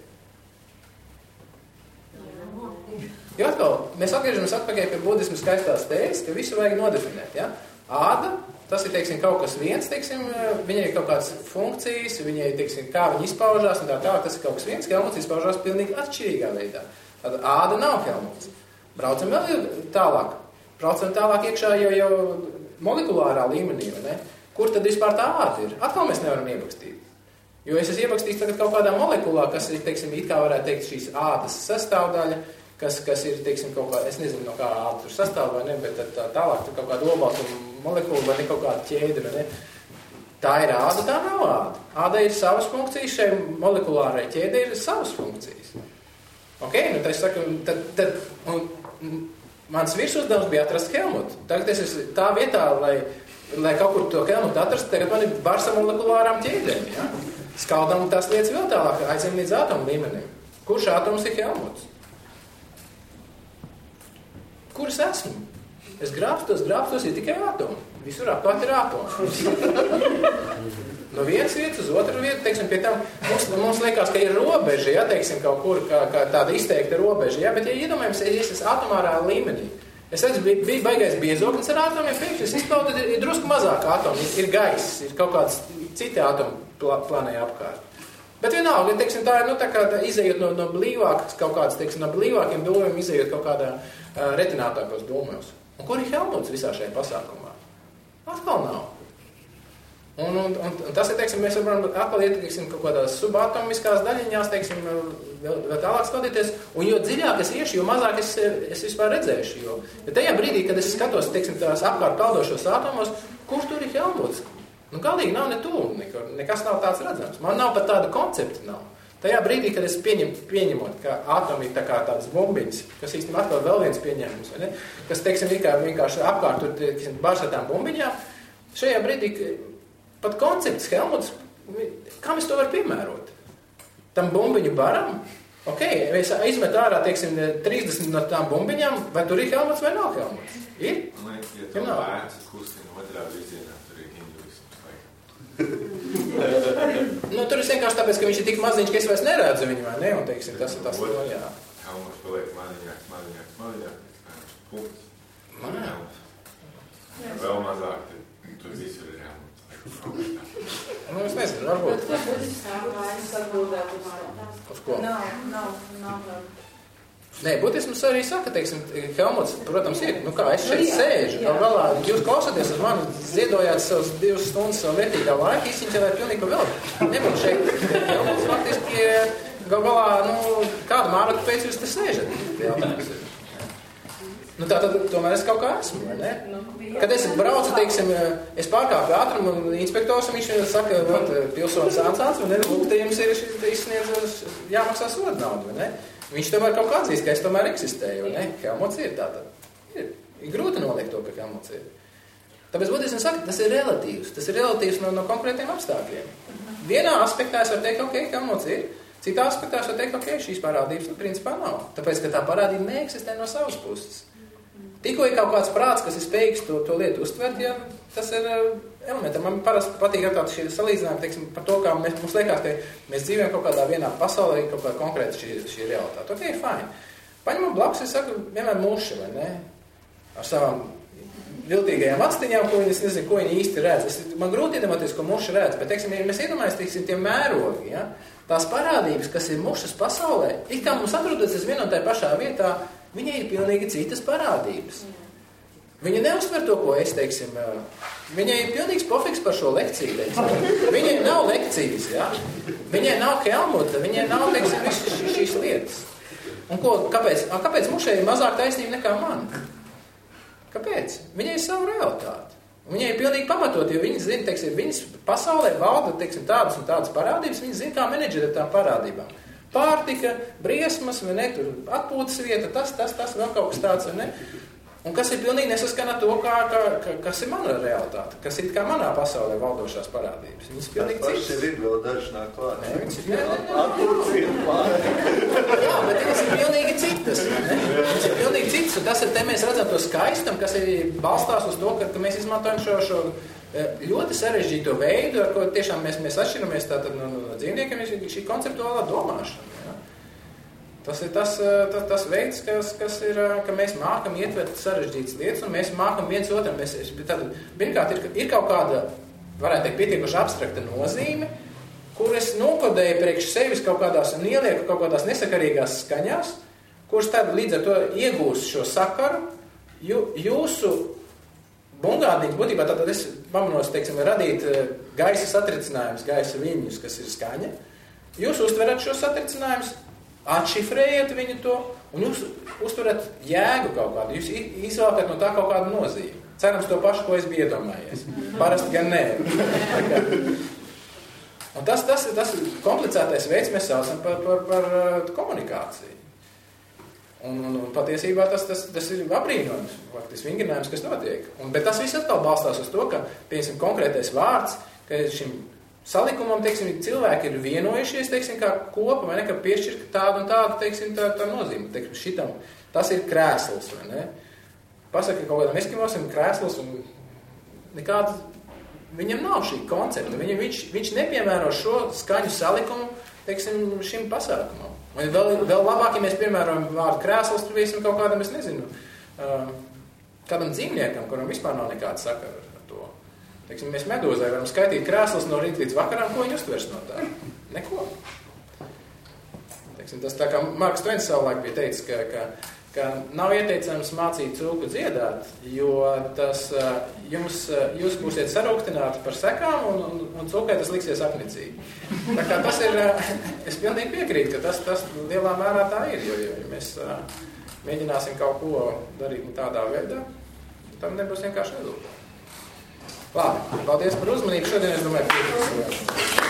Jo atkal, mēs atgriežamies atpakaļ pie budismu skaistās tēzes, ka visu vajag nodefinēt, ja? Āda, tas ir, teiksim, kaut kas viens, teiksim, viņai ir kaut kādas funkcijas, viņai, teiksim, kā viņa izpaužās, un tā tā, tas ir kaut kas viens, Helmuts izpaužās pilnīgi atšķirīgā veidā. Tad āda nav Helmuts. Braucam vēl tālāk. Braucam tālāk iekšā jau, jau molekulārā līmenī, ne? Kur tad vispār tā āda ir? Atkal mēs nevaram iebakstīt. Jo es esmu iebakstījis tagad kaut kādā molekulā, kas ir, teiksim, it kā varētu teikt šīs ādas sastāvdaļa, kas, kas ir, teiksim, kaut kā, es nezinu, no kā āda tur sastāv vai ne, bet tā, tā, tālāk tur kaut kāda obaltuma molekula vai ne kaut kāda ķēde, vai ne? Tā ir āda, tā nav āda. Āda ir savas funkcijas, šai molekulārai ķēdei ir savas funkcijas. Ok, nu tad es saku, tad, tad un, mans virsuzdevums bija atrast Helmutu. Tagad es esmu tā vietā, lai lai kaut kur to helmutu atrast, tagad man ir bars ar molekulārām ķēdēm, ja? Skaldām tās lietas vēl tālāk, aizem līdz atomu līmenim. Kurš atoms ir helmuts? Kur es esmu? Es grābstos, grābstos, ir tikai atomi. Visur apkārt ir atomi. No vienas vietas uz otru vietu, teiksim, pie tam, mums, mums liekas, ka ir robeža, ja, teiksim, kaut kur, kā, kā tāda izteikta robeža, ja, bet, ja iedomājums, es esmu atomārā līmenī, es redzu, bija, bija baigais biezoknis ar atomiem, pēkšņi es izpaudu, ir, ir drusku mazāk atomi, ir, ir gaiss, ir kaut kāds citi atomi planēja apkārt. Bet vienalga, teiksim, tā ir, nu, tā kā tā izejot no, no blīvākas, kaut kādas, teiksim, no blīvākiem domiem, izejot kaut kādā uh, retinātākos domos. Un kur ir helmuts visā šajā pasākumā? Atkal nav. Un, un, un, un tas ir, teiksim, mēs varam atkal iet, teiksim, kaut kādās subatomiskās daļiņās, teiksim, vēl, vēl tālāk skatīties, un jo dziļāk es iešu, jo mazāk es, es vispār redzēšu, jo, jo tajā brīdī, kad es skatos, teiksim, tās apkārt kaldošos atomos, kurš tur ir helmuts? Nu, galīgi nav ne tūlu, nekas nav tāds redzams. Man nav pat tāda koncepta nav. Tajā brīdī, kad es pieņem, pieņemot, ka atomi ir tā kā tādas bumbiņas, kas īstenībā atkal vēl viens pieņēmums, vai ne? Kas, teiksim, vienkārši apkārt tur, teiksim, bārs ar tām bumbiņām, šajā brīdī, pat koncepts helmuts, kā mēs to varam piemērot? Tam bumbiņu baram, ok, es izmetu ārā, teiksim, trīsdesmit no tām bumbiņām, vai tur ir helmuts vai nav helmuts? Ir? Man liekas, ja tev lēns kustina otrā virzienā, tur ir hinduisms. Nu, tur ir vienkārši tāpēc, ka viņš ir tik maziņš, ka es vairs neredzu viņu, vai ne? Un, teiksim, tas ir tas, no, jā. Helmuts paliek maziņāks, maziņāks, maziņāks, punkts. Helmuts. Vēl mazāk, tur visur ir helmuts. Nu, es nezinu, varbūt. Uz ko? Nav, nav, nav. Nē, būtisms arī saka, teiksim, helmuts, protams, ir. Nu kā, es šeit sēžu. Gal galā, jūs klausoties uz mani, ziedojāt savus divas stundas savu vērtīgā laika, izciņķelēt pilnīgi vēl. Nebūtu šeit. Helmuts faktiski, gal galā, nu, kādu māratu pēc jūs te sēžat? Jautājums ir. Nu tā tad tomēr es kaut kā esmu, vai ne? Kad es braucu, teiksim, es pārkāpu ātrumu inspektors, un viņš saka, vat, pilsonis atsāc, un lūk, te jums ir izsniedz jāmaksā soda naudu, vai ne? Viņš tomēr kaut kā atzīst, ka es tomēr eksistēju, vai ne? Helmuts ir tātad. Ir, ir grūti noliekt to, ka helmuts ir. Tāpēc būtībā es saku, tas ir relatīvs. Tas ir relatīvs no, no konkrētiem apstākļiem. Vienā aspektā es varu teikt, ok, helmuts ir. Citā aspektā es varu teikt, ok, šīs parādības, nu, principā nav. Tāpēc, ka tā parādība neeksistē no savas puses. Tikko ir kaut kāds prāts, kas ir spējīgs to, to lietu uztvert, ja tas ir elementi. Man parasti patīk ar tādu šī salīdzinājumi, teiksim, par to, kā mēs, mums liekas, ka mēs dzīvojam kaut kādā vienā pasaulē, kaut kādā konkrēta šī, šī realitāte. Ok, fine. Paņemam blakus, es saku, vienmēr muši, vai ne? Ar savām viltīgajām atstiņām, ko viņi, es nezinu, ko viņi īsti redz. Es, man grūti iedomāties, ko muši redz, bet, teiksim, ja mēs iedomājamies, teiksim, tie mērogi, ja? Tās parādības, kas ir mušas pasaulē, it kā mums atrodas vienā un tajā pašā vietā, viņai ir pilnīgi citas parādības. Viņa neuztver to, ko es, teiksim, viņai ir pilnīgs pofiks par šo lekciju, teiksim. Viņai nav lekcijas, ja? Viņai nav helmuta, viņai nav, teiksim, visas šīs lietas. Un ko, kāpēc? A, kāpēc mušai ir mazāk taisnība nekā man? Kāpēc? Viņai ir savu realitāti. Viņai ir pilnīgi pamatot, jo viņi zina, teiksim, viņas pasaulē valda, teiksim, tādas un tādas parādības, viņi zina, kā menedžēt tām parādībām. Pārtika, briesmas, vai ne, tur atpūtas vieta, tas, tas, tas, vēl kaut kas tāds, vai ne? Un kas ir pilnīgi nesaskan ar to, kā, kā, kā, kas ir mana realitāte, kas ir kā manā pasaulē valdošās parādības. Viņas ir pilnīgi citas. Tas ir vēl daži nāk klāt. Nē, viņas ir pilnīgi atpūtas vieta pārējā. Jā, bet viņas ir pilnīgi citas, vai ne? Viņas ir pilnīgi citas, un tas ir, te mēs redzam to skaistam, kas ir balstās uz to, ka, ka mēs izmantojam šo, šo ļoti sarežģīto veidu, ar ko tiešām mēs, mēs atšķiramies tātad no, no dzīvniekiem, ir šī konceptuālā domāšana. Ja? Tas ir tas, tas, tas veids, kas, kas ir, ka mēs mākam ietvert sarežģītas lietas, un mēs mākam viens otram. Mēs, tātad, pirmkārt, ir, ir kaut kāda, varētu teikt, pietiekuši abstrakta nozīme, kur es nokodēju priekš sevis kaut kādās un ielieku kaut kādās nesakarīgās skaņās, kuras tad līdz ar to iegūst šo sakaru, jū, jūsu bungādīgs, būtībā tātad es pamanos, teiksim, radīt gaisa satricinājumus, gaisa viļņus, kas ir skaņa. Jūs uztverat šos satricinājumus, atšifrējat viņu to, un jūs uztverat jēgu kaut kādu. Jūs izvēlkat no tā kaut kādu nozīmi. Cerams to pašu, ko es biju iedomājies. Parasti gan nē. Un tas, tas, tas komplicētais veids mēs saucam par, par, par komunikāciju. Un, un, un patiesībā tas, tas, tas ir abrīnojums, faktiski vingrinājums, kas notiek. Un, bet tas viss atkal balstās uz to, ka, piemēram, konkrētais vārds, ka šim salikumam, teiksim, cilvēki ir vienojušies, teiksim, kā kopa, vai ne, ka piešķir tādu un tādu, teiksim, tā, tā nozīme. Teiksim, šitam, tas ir krēsls, vai ne? Pasaka, ka kaut kādam eskimosim krēsls un nekāds, viņam nav šī koncepta. Viņam, viņš, viņš nepiemēro šo skaņu salikumu, teiksim, šim pasākumam. Un vēl, vēl labāk, ja mēs piemērojam vārdu krēsls, tur viesim kaut kādam, es nezinu, kādam dzīvniekam, kuram vispār nav nekāda sakara ar to. Teiksim, mēs medūzai varam skaitīt krēsls no rīta līdz vakaram, ko viņi uztvers no tā? Neko. Teiksim, tas tā kā Marks Twains savulaik bija teicis, ka, ka, ka nav ieteicams mācīt cūku dziedāt, jo tas jums, jūs būsiet sarūktināti par sekām un, un, un cūkai tas liksies apnicīgi. Tā kā tas ir, es pilnīgi piekrītu, ka tas, tas lielā mērā tā ir, jo, jo ja mēs mēģināsim kaut ko darīt tādā veidā, tam nebūs vienkārši rezultāti. Labi, paldies par uzmanību. Šodien es domāju, piekrītu.